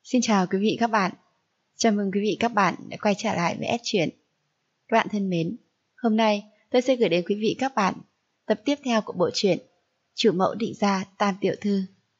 Xin chào quý vị các bạn. Chào mừng quý vị các bạn đã quay trở lại với S Truyện. Các bạn thân mến, hôm nay tôi sẽ gửi đến quý vị các bạn tập tiếp theo của bộ truyện Chủ mẫu định gia Tam tiểu thư.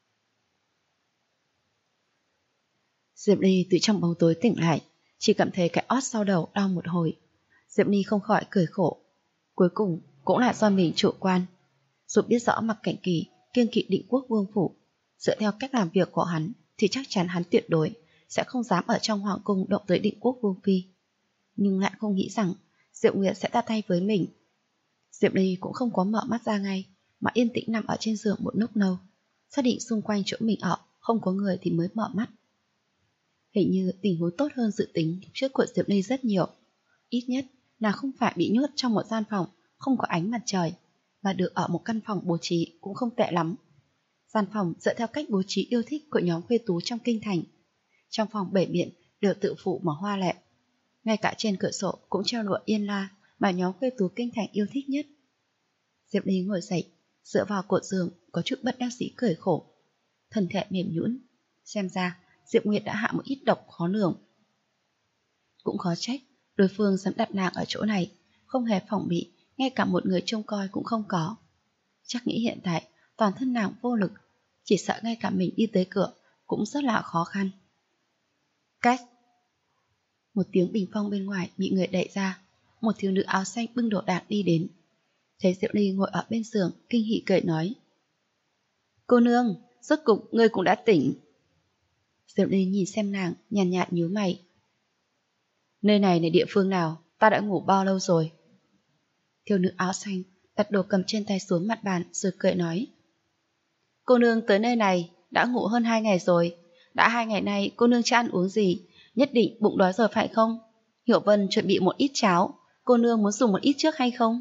Diệp Ly từ trong bóng tối tỉnh lại, chỉ cảm thấy cái ót sau đầu đau một hồi. Diệp Ly không khỏi cười khổ. Cuối cùng cũng là do mình chủ quan. Dù biết rõ Mặc Cảnh Kỳ kiêng kỵ Định Quốc vương phủ, dựa theo cách làm việc của hắn thì chắc chắn hắn tuyệt đối sẽ không dám ở trong hoàng cung động tới Định Quốc vương phi, nhưng lại không nghĩ rằng Diệp Nguyệt sẽ ra tay với mình. Diệp Ly cũng không có mở mắt ra ngay, mà yên tĩnh nằm ở trên giường một lúc lâu, xác định xung quanh chỗ mình ở không có người thì mới mở mắt. Hình như tình huống tốt hơn dự tính trước của Diệp Ly rất nhiều. Ít nhất là không phải bị nhốt trong một gian phòng không có ánh mặt trời, mà được ở một căn phòng bố trí cũng không tệ lắm. Gian phòng dựa theo cách bố trí yêu thích của nhóm khuê tú trong kinh thành. Trong phòng bảy biện đều tự phụ mà hoa lệ. Ngay cả trên cửa sổ cũng treo lụa yên la mà nhóm khuê tú kinh thành yêu thích nhất. Diệp Ly ngồi dậy, dựa vào cột giường có chút bất đắc dĩ cười khổ. Thân thể mềm nhũn, xem ra Diệp Nguyệt đã hạ một ít độc khó lường. Cũng khó trách đối phương dám đặt nàng ở chỗ này, không hề phòng bị, ngay cả một người trông coi cũng không có. Chắc nghĩ hiện tại toàn thân nàng vô lực, chỉ sợ ngay cả mình đi tới cửa cũng rất là khó khăn. Cách. Một tiếng bình phong bên ngoài bị người đẩy ra, một thiếu nữ áo xanh bưng đồ đạc đi đến. Thấy Diệp Ly ngồi ở bên giường, kinh hỉ cười nói: "Cô nương, rốt cục ngươi cũng đã tỉnh." Diệp Ly nhìn xem nàng, nhàn nhạt nhíu mày: "Nơi này là địa phương nào? Ta đã ngủ bao lâu rồi?" Thiếu nữ áo xanh đặt đồ cầm trên tay xuống mặt bàn rồi cười nói: "Cô nương tới nơi này đã ngủ hơn 2 ngày rồi. Đã 2 ngày nay cô nương chưa ăn uống gì, nhất định bụng đói rồi phải không? Hiểu Vân chuẩn bị một ít cháo, cô nương muốn dùng một ít trước hay không?"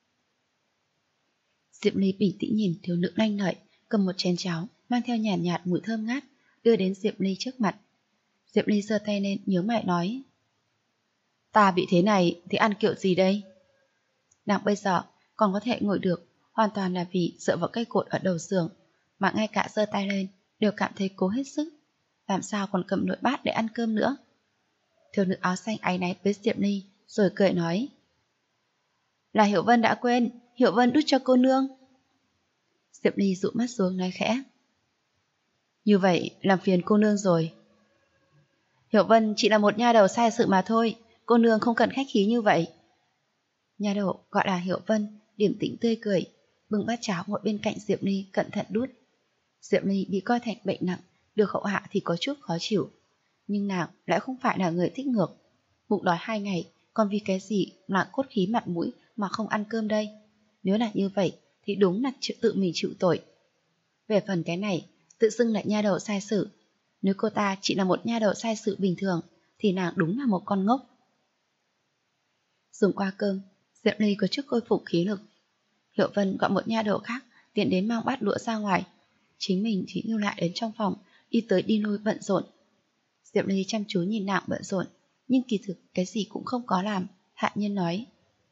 Diệp Ly bình tĩnh nhìn thiếu nữ lanh lợi, cầm một chén cháo mang theo nhàn nhạt mùi thơm ngát đưa đến Diệp Ly trước mặt. Diệp Ly giơ tay lên nhớ mày nói: "Ta bị thế này thì ăn kiểu gì đây?" Nàng bây giờ còn có thể ngồi được hoàn toàn là vì dựa vào cây cột ở đầu giường, mà ngay cả giơ tay lên đều cảm thấy cố hết sức, làm sao còn cầm nồi bát để ăn cơm nữa. Thiếu nữ áo xanh áy náy với Diệp Ly rồi cười nói: "Là Hiểu Vân đã quên, Hiểu Vân đút cho cô nương." Diệp Ly dụ mắt xuống nói khẽ: "Như vậy làm phiền cô nương rồi." "Hiểu Vân chỉ là một nha đầu sai sự mà thôi, cô nương không cần khách khí như vậy." Nha đầu gọi là Hiểu Vân điềm tĩnh tươi cười, bưng bát cháo ngồi bên cạnh Diệp Ly cẩn thận đút. Diệp Ly bị coi thành bệnh nặng, được hậu hạ thì có chút khó chịu, nhưng nàng lại không phải là người thích ngược. Bụng đói 2 ngày, còn vì cái gì loạn cốt khí mặt mũi mà không ăn cơm đây? Nếu là như vậy thì đúng là tự mình chịu tội. Về phần cái này, tự xưng là nha đầu sai sự. Nếu cô ta chỉ là một nha đầu sai sự bình thường thì nàng đúng là một con ngốc. Dùng qua cơm, Diệp Ly có chút khôi phục khí lực. Hiểu Vân gọi một nha đầu khác tiện đến mang bát đũa ra ngoài, chính mình thì lưu lại đến trong phòng, đi tới đi lui bận rộn. Diệp Ly chăm chú nhìn nàng bận rộn, nhưng kỳ thực cái gì cũng không có làm. Hạ nhân nói: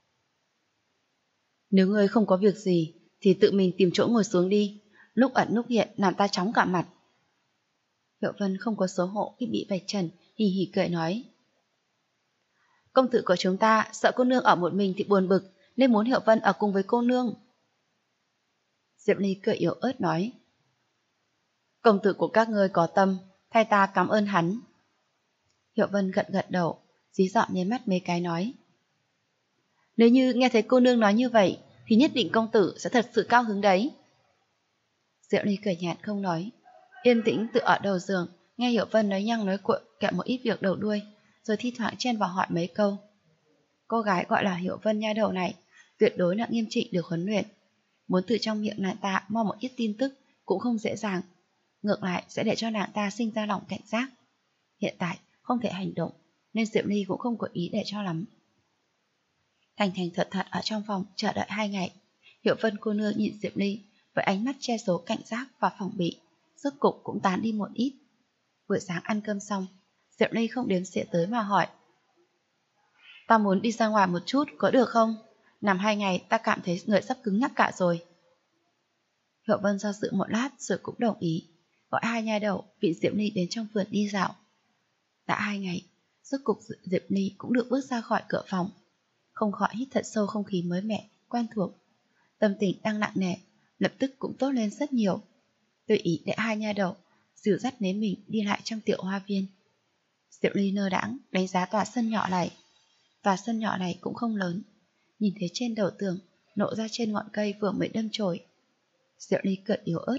"Nếu ngươi không có việc gì thì tự mình tìm chỗ ngồi xuống đi, lúc ẩn lúc hiện làm ta chóng cả mặt." Hiểu Vân không có xấu hổ khi bị vạch trần, hì hì cười nói: "Công tử của chúng ta sợ cô nương ở một mình thì buồn bực, nên muốn Hiểu Vân ở cùng với cô nương." Diệp Ly cười yếu ớt nói: "Công tử của các ngươi có tâm, thay ta cảm ơn hắn." Hiểu Vân gật gật đầu, dí dọn nháy mắt mấy cái nói: "Nếu như nghe thấy cô nương nói như vậy thì nhất định công tử sẽ thật sự cao hứng đấy." Diệp Ly cười nhạt không nói, yên tĩnh tự ở đầu giường nghe Hiểu Vân nói nhăng nói cuội kẹo một ít việc đầu đuôi, rồi thi thoảng chen vào hỏi mấy câu. Cô gái gọi là Hiểu Vân nha đầu này tuyệt đối là nghiêm trị được huấn luyện, muốn từ trong miệng nàng ta mo một ít tin tức cũng không dễ dàng, ngược lại sẽ để cho nàng ta sinh ra lòng cảnh giác. Hiện tại không thể hành động nên Diệp Ly cũng không có ý để cho lắm. Thành thành thật thật ở trong phòng chờ đợi 2 ngày. Hiểu Vân cô nương nhìn Diệp Ly với ánh mắt che giấu cảnh giác và phòng bị, rốt cục cũng tán đi một ít. Buổi sáng ăn cơm xong, Diệp Ly không đếm xỉa tới mà hỏi: "Ta muốn đi ra ngoài một chút có được không? Nằm 2 ngày ta cảm thấy người sắp cứng nhắc cả rồi." Hiểu Vân do dự một lát rồi cũng đồng ý, gọi 2 nha đầu viện Diệp Ly đến trong vườn đi dạo. Đã 2 ngày, rốt cục Diệp Ly cũng được bước ra khỏi cửa phòng, không khỏi hít thật sâu không khí mới mẻ, quen thuộc. Tâm tình đang nặng nề, lập tức cũng tốt lên rất nhiều. Tùy ý để hai nha đầu dìu dắt nếm mình đi lại trong tiểu hoa viên. Diệp Ly nơ đãng đánh giá tòa sân nhỏ này. Tòa sân nhỏ này cũng không lớn, nhìn thấy trên đầu tường nộ ra trên ngọn cây vừa mới đâm chồi. Diệp Ly cười yếu ớt.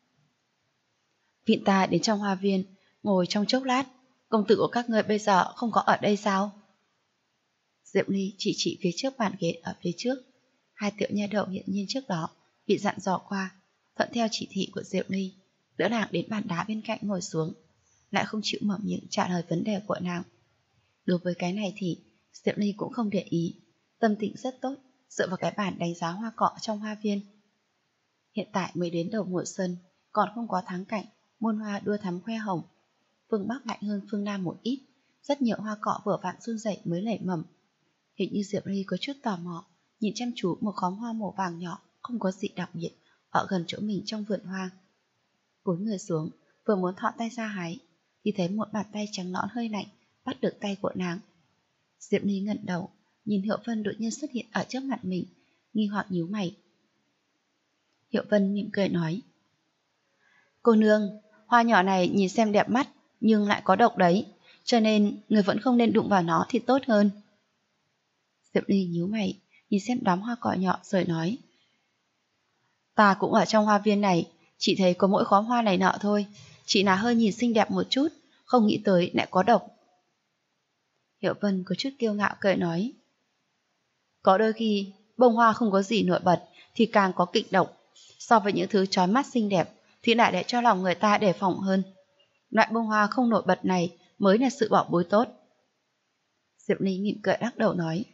Vịn ta đến trong hoa viên, ngồi trong chốc lát. Công tử của các người bây giờ không có ở đây sao? Diệp Ly chỉ phía trước bàn ghế ở phía trước. Hai tiểu nha đầu hiện nhiên trước đó bị dặn dò qua, thuận theo chỉ thị của Diệp Ly, đỡ nàng đến bàn đá bên cạnh ngồi xuống, lại không chịu mở miệng trả lời vấn đề của nàng. Đối với cái này thì Diệp Ly cũng không để ý, tâm tình rất tốt, dựa vào cái bàn đánh giá hoa cọ trong hoa viên. Hiện tại mới đến đầu mùa xuân, còn không có thắng cảnh muôn hoa đua thắm khoe hồng. Phương Bắc lạnh hơn phương Nam một ít, rất nhiều hoa cọ vừa vặn run rẩy mới nảy mầm. Hình như Diệp Ly có chút tò mò, nhìn chăm chú một khóm hoa màu vàng nhỏ, không có gì đặc biệt, ở gần chỗ mình trong vườn hoa. Cúi người xuống, vừa muốn thọ tay ra hái, thì thấy một bàn tay trắng nõn hơi lạnh bắt được tay của nàng. Diệp Ly ngẩng đầu, nhìn Hiệu Vân đột nhiên xuất hiện ở trước mặt mình, nghi hoặc nhíu mày. Hiệu Vân mỉm cười nói: Cô nương, hoa nhỏ này nhìn xem đẹp mắt, nhưng lại có độc đấy, cho nên người vẫn không nên đụng vào nó thì tốt hơn. Diệp Ly nhíu mày, nhìn xem đám hoa cỏ nhỏ rồi nói: Ta cũng ở trong hoa viên này, chỉ thấy có mỗi khóm hoa này nọ thôi, chỉ là hơi nhìn xinh đẹp một chút, không nghĩ tới lại có độc. Hiệu Vân có chút kiêu ngạo cười nói: Có đôi khi bông hoa không có gì nổi bật thì càng có kịch độc, so với những thứ chói mắt xinh đẹp thì lại để cho lòng người ta đề phòng hơn. Loại bông hoa không nổi bật này mới là sự bảo bối tốt. Diệp Ly mỉm cười lắc đầu nói: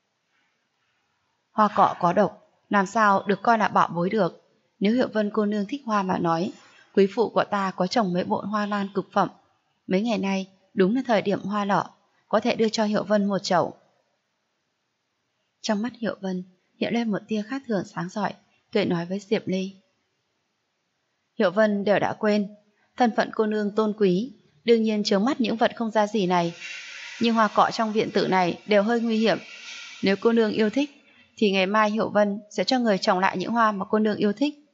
Hoa cọ có độc, làm sao được coi là bảo bối được. Nếu Hiệu Vân cô nương thích hoa mà nói, quý phụ của ta có trồng mấy bộn hoa lan cực phẩm. Mấy ngày nay đúng là thời điểm hoa nở, có thể đưa cho Hiệu Vân một chậu. Trong mắt Hiệu Vân hiện lên một tia khác thường sáng rọi, cười nói với Diệp Ly: Hiệu Vân đều đã quên, thân phận cô nương tôn quý, đương nhiên chướng mắt những vật không ra gì này. Nhưng hoa cọ trong viện tử này đều hơi nguy hiểm. Nếu cô nương yêu thích, thì ngày mai Hiệu Vân sẽ cho người trồng lại những hoa mà cô nương yêu thích.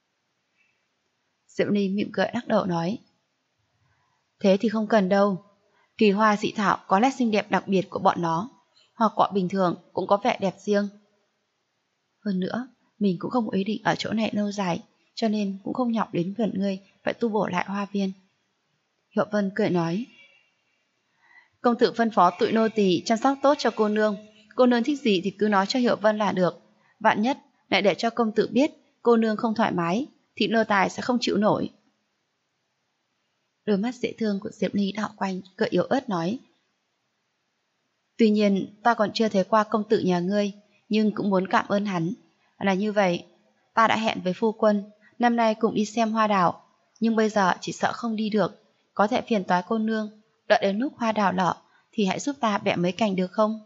Diệp Ly mỉm cười lắc đầu nói: Thế thì không cần đâu. Kỳ hoa dị thảo có nét xinh đẹp đặc biệt của bọn nó, hoa cọ bình thường cũng có vẻ đẹp riêng. Hơn nữa, mình cũng không ý định ở chỗ này lâu dài, cho nên cũng không nhọc đến vườn ngươi phải tu bổ lại hoa viên. Hiệu Vân cười nói: Công tử phân phó tụi nô tỳ chăm sóc tốt cho cô nương thích gì thì cứ nói cho Hiệu Vân là được. Vạn nhất lại để cho công tử biết cô nương không thoải mái thì nô tài sẽ không chịu nổi. Đôi mắt dễ thương của Diệp Ly đảo quanh, cười yếu ớt nói: Tuy nhiên ta còn chưa thấy qua công tử nhà ngươi, nhưng cũng muốn cảm ơn hắn. Là như vậy, ta đã hẹn với phu quân năm nay cùng đi xem hoa đào, nhưng bây giờ chỉ sợ không đi được, có thể phiền toái cô nương, đợi đến lúc hoa đào nở thì hãy giúp ta bẻ mấy cành được không?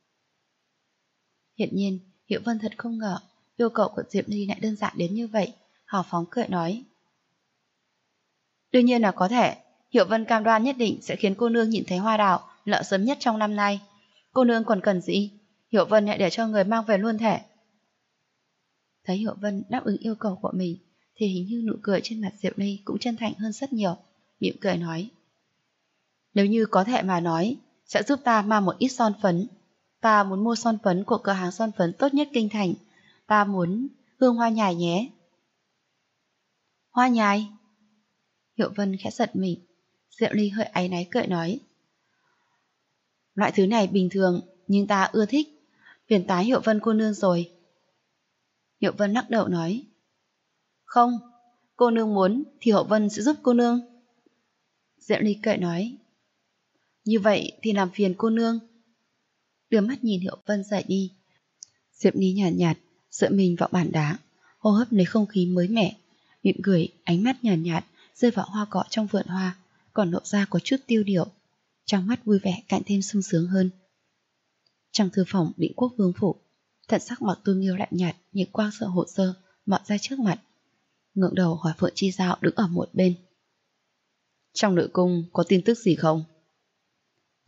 Hiện nhiên, Hiệu Vân thật không ngờ yêu cầu của Diệp Ly lại đơn giản đến như vậy, hào phóng cười nói: Đương nhiên là có thể, Hiệu Vân cam đoan nhất định sẽ khiến cô nương nhìn thấy hoa đào nở sớm nhất trong năm nay. Cô nương còn cần gì? Hiệu Vân hãy để cho người mang về luôn thể. Thấy Hiệu Vân đáp ứng yêu cầu của mình thì hình như nụ cười trên mặt Diệp Ly cũng chân thành hơn rất nhiều, mỉm cười nói: Nếu như có thể mà nói, sẽ giúp ta mang một ít son phấn. Ta muốn mua son phấn của cửa hàng son phấn tốt nhất kinh thành. Ta muốn hương hoa nhài nhé. Hoa nhài? Hiệu Vân khẽ giật mình. Diệp Ly hơi áy náy cười nói: Loại thứ này bình thường, nhưng ta ưa thích. Phiền toái Hiệu Vân cô nương rồi. Hiệu Vân lắc đầu nói: Không, cô nương muốn thì Hiệu Vân sẽ giúp cô nương. Diệp Ly cười nói: Như vậy thì làm phiền cô nương. Đưa mắt nhìn Hiệu Vân rời đi. Diệp Ly nhàn nhạt dựa mình vào bàn đá, hô hấp lấy không khí mới mẻ, mỉm cười, ánh mắt nhàn nhạt rơi vào hoa cọ trong vườn hoa, còn lộ ra có chút tiêu điều, trong mắt vui vẻ càng thêm sung sướng hơn. Trong thư phòng Định Quốc Vương phủ, thần sắc Mạc Tu Nghiêu lạnh nhạt như quang sợ hồ sơ mọt ra trước mặt, ngượng đầu hỏi Phượng Chi Giao đứng ở một bên: Trong nội cung có tin tức gì không?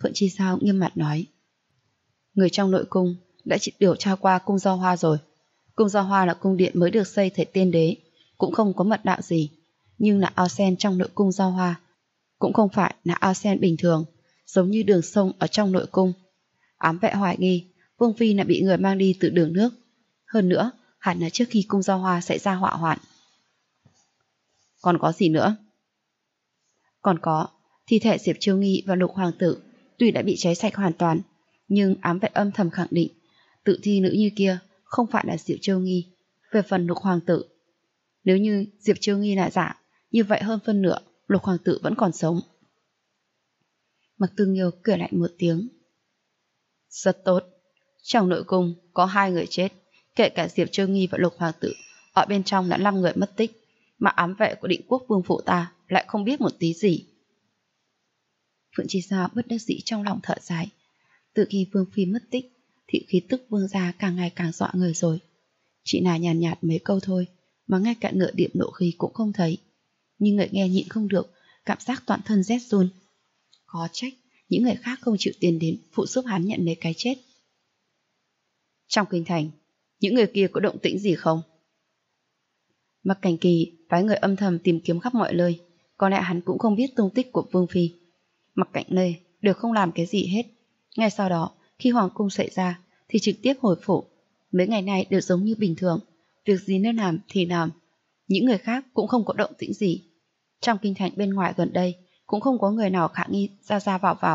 Phượng Chi Sao nghiêm mặt nói. Người trong nội cung đã điều tra qua cung Giao Hoa rồi. Cung Giao Hoa là cung điện mới được xây thời tiên đế, cũng không có mật đạo gì, nhưng là ao sen trong nội cung Giao Hoa cũng không phải là ao sen bình thường, giống như đường sông ở trong nội cung. Ám vệ hoài nghi Vương Phi là bị người mang đi từ đường nước. Hơn nữa, hẳn là trước khi cung Giao Hoa xảy ra họa hoạn. Còn có gì nữa? Còn có, thi thể Diệp Chiêu Nghi và Lục Hoàng tử tuy đã bị cháy sạch hoàn toàn, nhưng ám vệ âm thầm khẳng định tự thi nữ như kia không phải là Diệp Chiêu Nghi. Về phần Lục Hoàng tử, nếu như Diệp Chiêu Nghi là giả, như vậy hơn phân nửa Lục Hoàng tử vẫn còn sống. Mặc Tư Nghiêu cười lạnh một tiếng. Rất tốt. Trong nội cung có 2 người chết, kể cả Diệp Chiêu Nghi và Lục Hoàng tử, ở bên trong đã 5 người mất tích, mà ám vệ của Định Quốc Vương phụ ta lại không biết một tí gì. Phượng Chi Giao bất đắc dĩ trong lòng thở dài. Từ khi Vương Phi mất tích thì khí tức Vương gia càng ngày càng dọa người rồi. Chị là nhàn nhạt mấy câu thôi mà ngay cả nửa điểm nộ khí cũng không thấy, nhưng người nghe nhịn không được, cảm giác toàn thân rét run. Có trách những người khác không chịu tiền đến phụ giúp hắn nhận lấy cái chết. Trong kinh thành, những người kia có động tĩnh gì không? Mặc Cảnh Kỳ phái người âm thầm tìm kiếm khắp mọi nơi, có lẽ hắn cũng không biết tung tích của Vương Phi. Mặc Cảnh Lê đều không làm cái gì hết. Ngay sau đó, khi hoàng cung xảy ra thì trực tiếp hồi phủ. Mấy ngày nay đều giống như bình thường, việc gì nên làm thì làm. Những người khác cũng không có động tĩnh gì. Trong kinh thành bên ngoài gần đây cũng không có người nào khả nghi ra vào.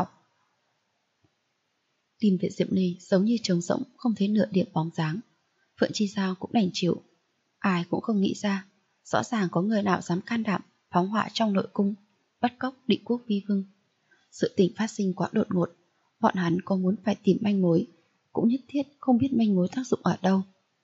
Tim Viện Diệm Ly giống như trống rỗng, không thấy nửa điểm bóng dáng. Phượng Chi Giao cũng đành chịu. Ai cũng không nghĩ ra, rõ ràng có người nào dám can đảm phóng hỏa trong nội cung, bắt cóc Định Quốc Vi Vương. Sự tình phát sinh quá đột ngột, bọn hắn có muốn phải tìm manh mối, cũng nhất thiết không biết manh mối tác dụng ở đâu.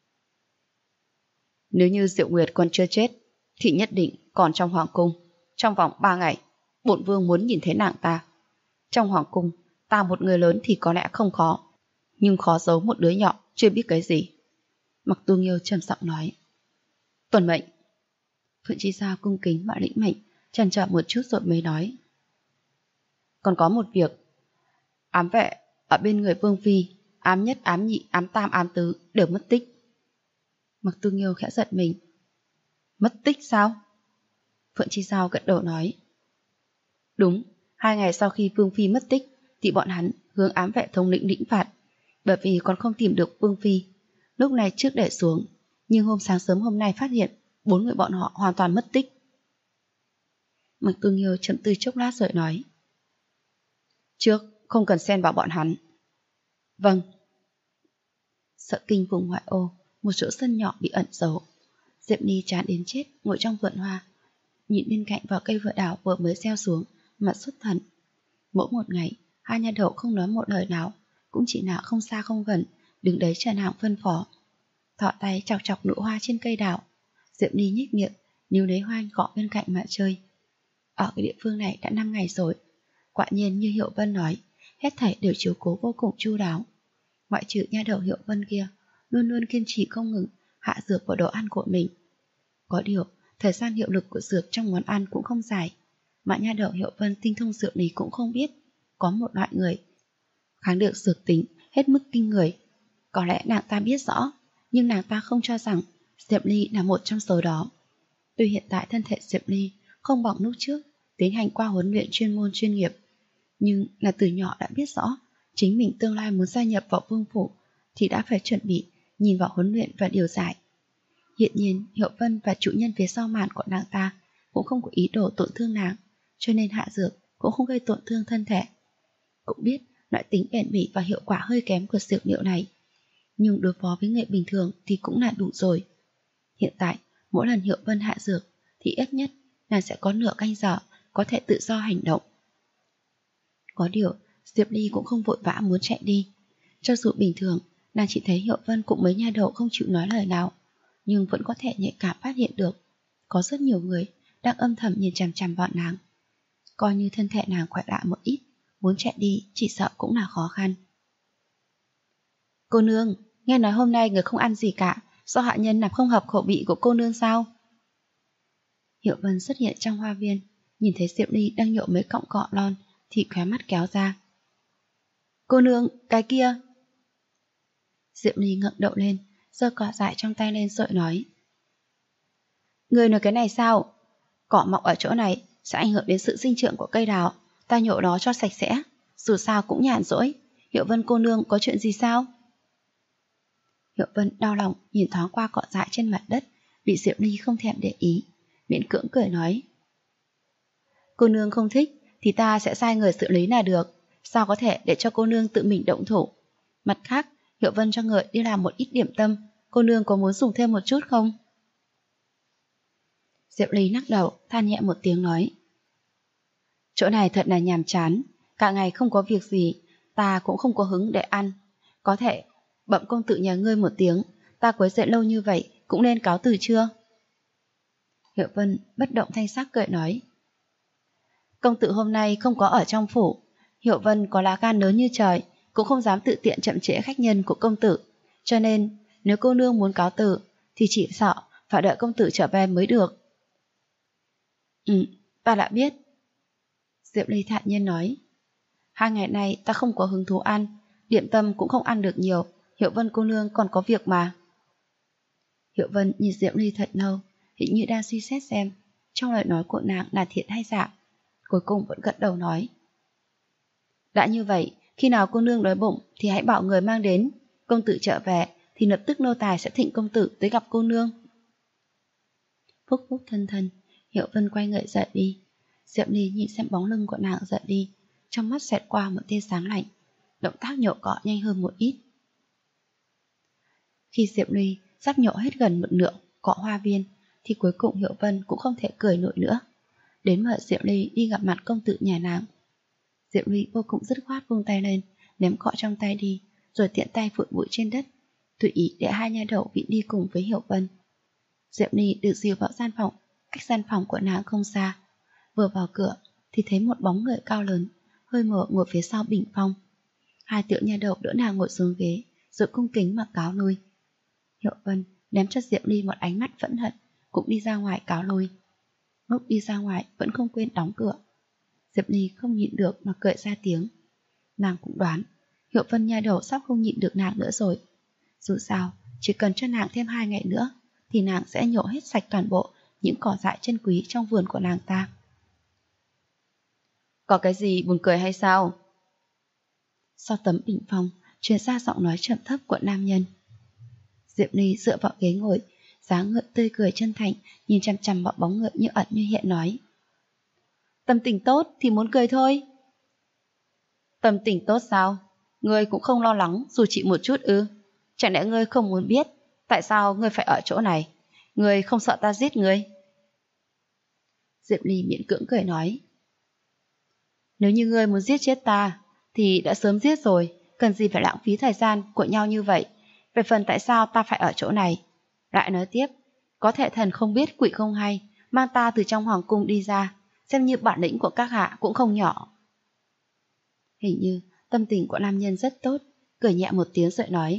Nếu như Diệu Nguyệt còn chưa chết, thì nhất định còn trong hoàng cung. Trong vòng 3 ngày, bổn vương muốn nhìn thấy nàng ta. Trong hoàng cung, ta một người lớn thì có lẽ không khó, nhưng khó giấu một đứa nhỏ chưa biết cái gì. Mặc Tu Nghiêu trầm giọng nói. Tuần mệnh. Phượng Chi Giao cung kính mà lĩnh mệnh, chần chờ một chút rồi mới nói. Còn có một việc. Ám vệ ở bên người Vương Phi, ám nhất, ám nhị, ám tam, ám tứ đều mất tích. Mặc Tu Nghiêu khẽ giật mình. Mất tích sao? Phượng Chi Giao gật đầu nói. Đúng, 2 ngày sau khi Vương Phi mất tích thì bọn hắn hướng ám vệ thống lĩnh lĩnh phạt, bởi vì còn không tìm được Vương Phi. Lúc này trước để xuống, nhưng hôm sáng sớm hôm nay phát hiện 4 người bọn họ hoàn toàn mất tích. Mặc Tu Nghiêu chậm tư chốc lát rồi nói. Trước không cần xen vào bọn hắn. Vâng. Sợ kinh vùng ngoại ô, một chỗ sân nhỏ bị ẩn giấu. Diệp Ni chán đến chết ngồi trong vườn hoa, nhìn bên cạnh vào cây vựa đào vừa mới gieo xuống, mặt xuất thần. Mỗi một ngày, 2 nha đầu không nói một lời nào, cũng chỉ nào không xa không gần, đứng đấy chờ nàng phân phó. Thọ tay chọc chọc nụ hoa trên cây đào. Diệp Ni nhếch miệng, níu lấy Hoan gõ bên cạnh mà chơi. Ở cái địa phương này đã 5 ngày rồi. Quả nhiên như Hiệu Vân nói, hết thảy đều chiếu cố vô cùng chu đáo. Ngoại trừ nha đầu Hiệu Vân kia, luôn luôn kiên trì không ngừng hạ dược vào đồ ăn của mình. Có điều, thời gian hiệu lực của dược trong món ăn cũng không dài, mà nha đầu Hiệu Vân tinh thông dược lý cũng không biết. Có một loại người kháng được dược tính hết mức kinh người. Có lẽ nàng ta biết rõ, nhưng nàng ta không cho rằng Diệp Ly là một trong số đó. Tuy hiện tại thân thể Diệp Ly không bằng lúc trước tiến hành qua huấn luyện chuyên môn chuyên nghiệp, nhưng là từ nhỏ đã biết rõ chính mình tương lai muốn gia nhập vào vương phủ thì đã phải chuẩn bị nhìn vào huấn luyện và điều giải. Hiện nhiên Hiệu Vân và chủ nhân phía sau màn của nàng ta cũng không có ý đồ tổn thương nàng, cho nên hạ dược cũng không gây tổn thương thân thể. Cũng biết loại tính bền bỉ và hiệu quả hơi kém của dược liệu này, nhưng đối phó với người bình thường thì cũng là đủ rồi. Hiện tại mỗi lần Hiệu Vân hạ dược thì ít nhất nàng sẽ có nửa canh giờ có thể tự do hành động. Có điều Diệp Ly cũng không vội vã muốn chạy đi. Cho dù bình thường nàng chỉ thấy Hiệu Vân cũng mấy nha đầu không chịu nói lời nào, nhưng vẫn có thể nhạy cảm phát hiện được có rất nhiều người đang âm thầm nhìn chằm chằm bọn nàng. Coi như thân thể nàng khỏe lại một ít, muốn chạy đi chỉ sợ cũng là khó khăn. Cô nương, nghe nói hôm nay người không ăn gì cả, do hạ nhân làm không hợp khẩu vị của cô nương sao? Hiệu Vân xuất hiện trong hoa viên, nhìn thấy Diệp Ly đang nhổ mấy cọng cọ lon thì khóe mắt kéo ra. Cô nương, cái kia. Diệp Ly ngẩng đầu lên, giơ cỏ dại trong tay lên rồi nói. Người nói cái này sao? Cỏ mọc ở chỗ này sẽ ảnh hưởng đến sự sinh trưởng của cây đào. Ta nhổ nó cho sạch sẽ. Dù sao cũng nhàn rỗi. Hiệu Vân cô nương có chuyện gì sao? Hiệu Vân đau lòng nhìn thoáng qua cỏ dại trên mặt đất, bị Diệp Ly không thèm để ý, miễn cưỡng cười nói. Cô nương không thích thì ta sẽ sai người xử lý là được. Sao có thể để cho cô nương tự mình động thủ? Mặt khác, Hiệu Vân cho người đi làm một ít điểm tâm. Cô nương có muốn dùng thêm một chút không? Diệp Ly lắc đầu, than nhẹ một tiếng nói. Chỗ này thật là nhàm chán. Cả ngày không có việc gì, ta cũng không có hứng để ăn. Có thể bẩm công tử nhà ngươi một tiếng, ta quấy rầy lâu như vậy cũng nên cáo từ chưa? Hiệu Vân bất động thanh sắc cười nói. Công tử hôm nay không có ở trong phủ. Hiệu Vân có lá gan lớn như trời, cũng không dám tự tiện chậm trễ khách nhân của công tử. Cho nên, nếu cô nương muốn cáo từ, thì chỉ sợ phải đợi công tử trở về mới được. Ta đã biết. Diệp Ly thản nhiên nói. 2 ngày nay ta không có hứng thú ăn, điểm tâm cũng không ăn được nhiều. Hiệu Vân cô nương còn có việc mà. Hiệu Vân nhìn Diệp Ly thật lâu, hình như đang suy xét xem trong lời nói của nàng là thiện hay giả. Cuối cùng vẫn gật đầu nói. Đã như vậy, khi nào cô nương đói bụng thì hãy bảo người mang đến. Công tử trở về thì lập tức nô tài sẽ thịnh công tử tới gặp cô nương. Phúc phúc thân thân, Hiệu Vân quay người rời đi. Diệp Ly nhìn xem bóng lưng của nàng rời đi, trong mắt xẹt qua một tia sáng lạnh, động tác nhổ cỏ nhanh hơn một ít. Khi Diệp Ly sắp nhổ hết gần một nửa cỏ hoa viên, thì cuối cùng Hiệu Vân cũng không thể cười nổi nữa, đến mời Diệp Ly đi gặp mặt công tử nhà nàng. Diệp Ly vô cùng dứt khoát vung tay lên, ném cọ trong tay đi, rồi tiện tay phủi bụi trên đất, tùy ý để 2 nha đầu vị đi cùng với Hiệu Vân. Diệp Ly được dìu vào gian phòng, cách gian phòng của nàng không xa. Vừa vào cửa thì thấy một bóng người cao lớn, hơi mờ ngồi phía sau bình phong. 2 tiểu nha đầu đỡ nàng ngồi xuống ghế, rồi cung kính mà cáo lui. Hiệu Vân ném cho Diệp Ly một ánh mắt phẫn hận, cũng đi ra ngoài cáo lui. Lúc đi ra ngoài vẫn không quên đóng cửa. Diệp Ly không nhịn được mà cười ra tiếng. Nàng cũng đoán Hiệu Vân nha đầu sắp không nhịn được nàng nữa rồi. Dù sao, chỉ cần cho nàng thêm 2 ngày nữa thì nàng sẽ nhổ hết sạch toàn bộ những cỏ dại chân quý trong vườn của nàng ta. Có cái gì buồn cười hay sao? Sau tấm bình phong truyền ra giọng nói trầm thấp của nam nhân. Diệp Ly dựa vào ghế ngồi, dáng ngựa tươi cười chân thành, nhìn chằm chằm vào bóng người như ẩn như hiện nói. Tâm tình tốt thì muốn cười thôi. Tâm tình tốt sao? Ngươi cũng không lo lắng dù chỉ một chút ư? Chẳng lẽ ngươi không muốn biết tại sao ngươi phải ở chỗ này? Ngươi không sợ ta giết ngươi? Diệp Ly miễn cưỡng cười nói. Nếu như ngươi muốn giết chết ta thì đã sớm giết rồi, cần gì phải lãng phí thời gian của nhau như vậy. Về phần tại sao ta phải ở chỗ này, lại nói tiếp, có thể thần không biết quỷ không hay, mang ta từ trong hoàng cung đi ra, xem như bản lĩnh của các hạ cũng không nhỏ. Hình như tâm tình của nam nhân rất tốt, cười nhẹ một tiếng rồi nói.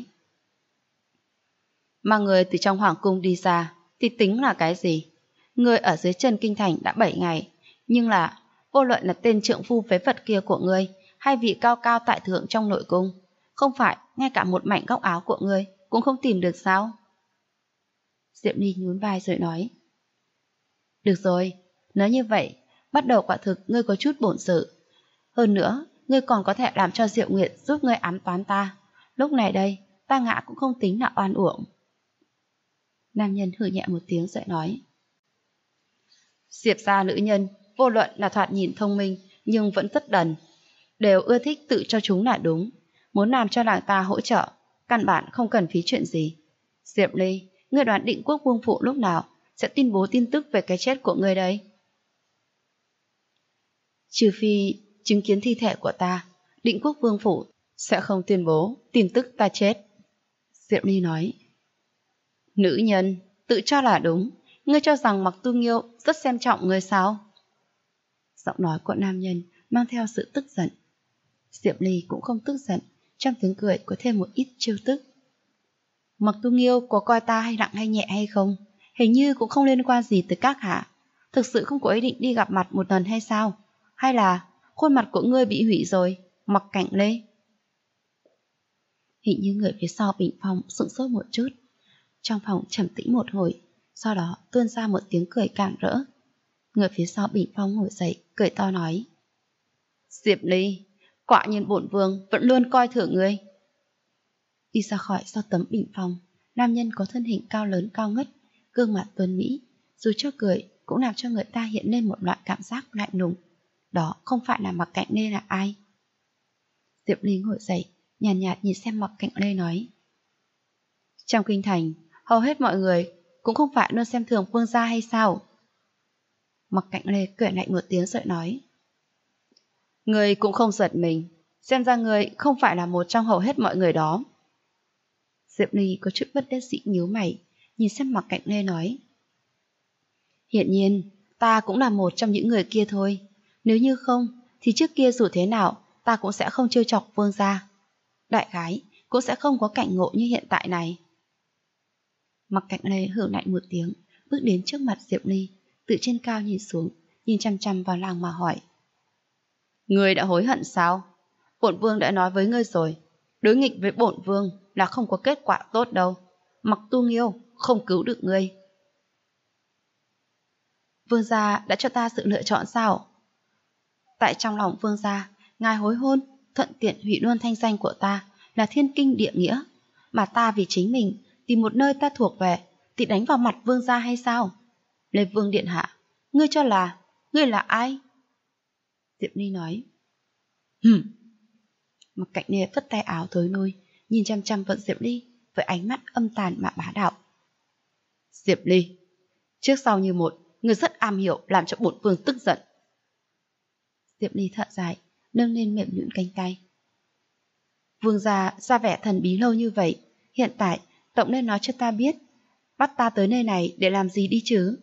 Mang người từ trong hoàng cung đi ra thì tính là cái gì? Ngươi ở dưới chân kinh thành đã 7 ngày, nhưng là vô luận là tên trượng phu phế vật kia của ngươi hay vị cao cao tại thượng trong nội cung, không phải ngay cả một mảnh góc áo của ngươi cũng không tìm được sao? Diệp Ly nhún vai rồi nói. Được rồi, nói như vậy, bắt đầu quả thực ngươi có chút bổn sự. Hơn nữa, ngươi còn có thể làm cho Diệu Nguyệt giúp ngươi ám toán ta. Lúc này đây, ta ngã cũng không tính là oan uổng. Nam nhân hừ nhẹ một tiếng rồi nói. Diệp gia nữ nhân, vô luận là thoạt nhìn thông minh, nhưng vẫn rất đần. Đều ưa thích tự cho chúng là đúng. Muốn làm cho nàng ta hỗ trợ, căn bản không cần phí chuyện gì. Diệp Ly, ngươi đoán Định Quốc Vương Phụ lúc nào sẽ tuyên bố tin tức về cái chết của ngươi đây? Trừ phi chứng kiến thi thể của ta, Định Quốc Vương Phủ sẽ không tuyên bố tin tức ta chết. Diệp Ly nói. Nữ nhân, tự cho là đúng. Ngươi cho rằng Mặc Tu Nghiêu rất xem trọng ngươi sao? Giọng nói của nam nhân mang theo sự tức giận. Diệp Ly cũng không tức giận, trong tiếng cười có thêm một ít trêu tức. Mặc Tu Nghiêu có coi ta hay nặng hay nhẹ hay không, hình như cũng không liên quan gì tới các hạ. Thực sự không có ý định đi gặp mặt một lần hay sao? Hay là khuôn mặt của ngươi bị hủy rồi, Mặc Cảnh Lê? Hình như người phía sau bình phong sững sốt một chút. Trong phòng trầm tĩnh một hồi, sau đó tuôn ra một tiếng cười càn rỡ. Người phía sau bình phong ngồi dậy, cười to nói: Diệp Ly, quả nhiên bổn vương vẫn luôn coi thường ngươi. Đi ra khỏi sau tấm bình phong, nam nhân có thân hình cao lớn cao ngất, gương mặt tuấn mỹ, dù cho cười cũng làm cho người ta hiện lên một loại cảm giác lạnh lùng. Đó không phải là Mặc Cạnh Lê là ai? Diệp Ly ngồi dậy, nhàn nhạt nhìn xem Mặc Cạnh Lê nói: Trong kinh thành, hầu hết mọi người cũng không phải luôn xem thường vương gia hay sao? Mặc Cạnh Lê cười lạnh một tiếng rồi nói: Người cũng không giật mình, xem ra người không phải là một trong hầu hết mọi người đó. Diệp Ly có chút bất đắc dĩ nhíu mày, nhìn xem Mặc Cạnh Lê nói: Hiển nhiên, ta cũng là một trong những người kia thôi. Nếu như không, thì trước kia dù thế nào, ta cũng sẽ không trêu chọc vương gia. Đại khái cũng sẽ không có cảnh ngộ như hiện tại này. Mặc Cạnh Lê hừ lạnh một tiếng, bước đến trước mặt Diệp Ly, từ trên cao nhìn xuống, nhìn chăm chăm vào nàng mà hỏi: Ngươi đã hối hận sao? Bổn vương đã nói với ngươi rồi, đối nghịch với bổn vương là không có kết quả tốt đâu. Mặc Tu Nghiêu không cứu được ngươi. Vương gia đã cho ta sự lựa chọn sao? Tại trong lòng vương gia, ngài hối hôn, thuận tiện hủy luôn thanh danh của ta là thiên kinh địa nghĩa, mà ta vì chính mình tìm một nơi ta thuộc về thì đánh vào mặt vương gia hay sao? Lê Vương điện hạ, ngươi cho là ngươi là ai? Diệp Ly nói: Mặc Cạnh Lê phất tay áo thối lui, nhìn chăm chăm vào Diệp Ly với ánh mắt âm tàn mà bá đạo. Diệp Ly, trước sau như một, ngươi rất am hiểu làm cho bổn vương tức giận. Diệp Ly thở dài, nâng lên mềm nhũn cánh tay. Vương gia ra vẻ thần bí lâu như vậy, hiện tại tổng nên nói cho ta biết, bắt ta tới nơi này để làm gì đi chứ?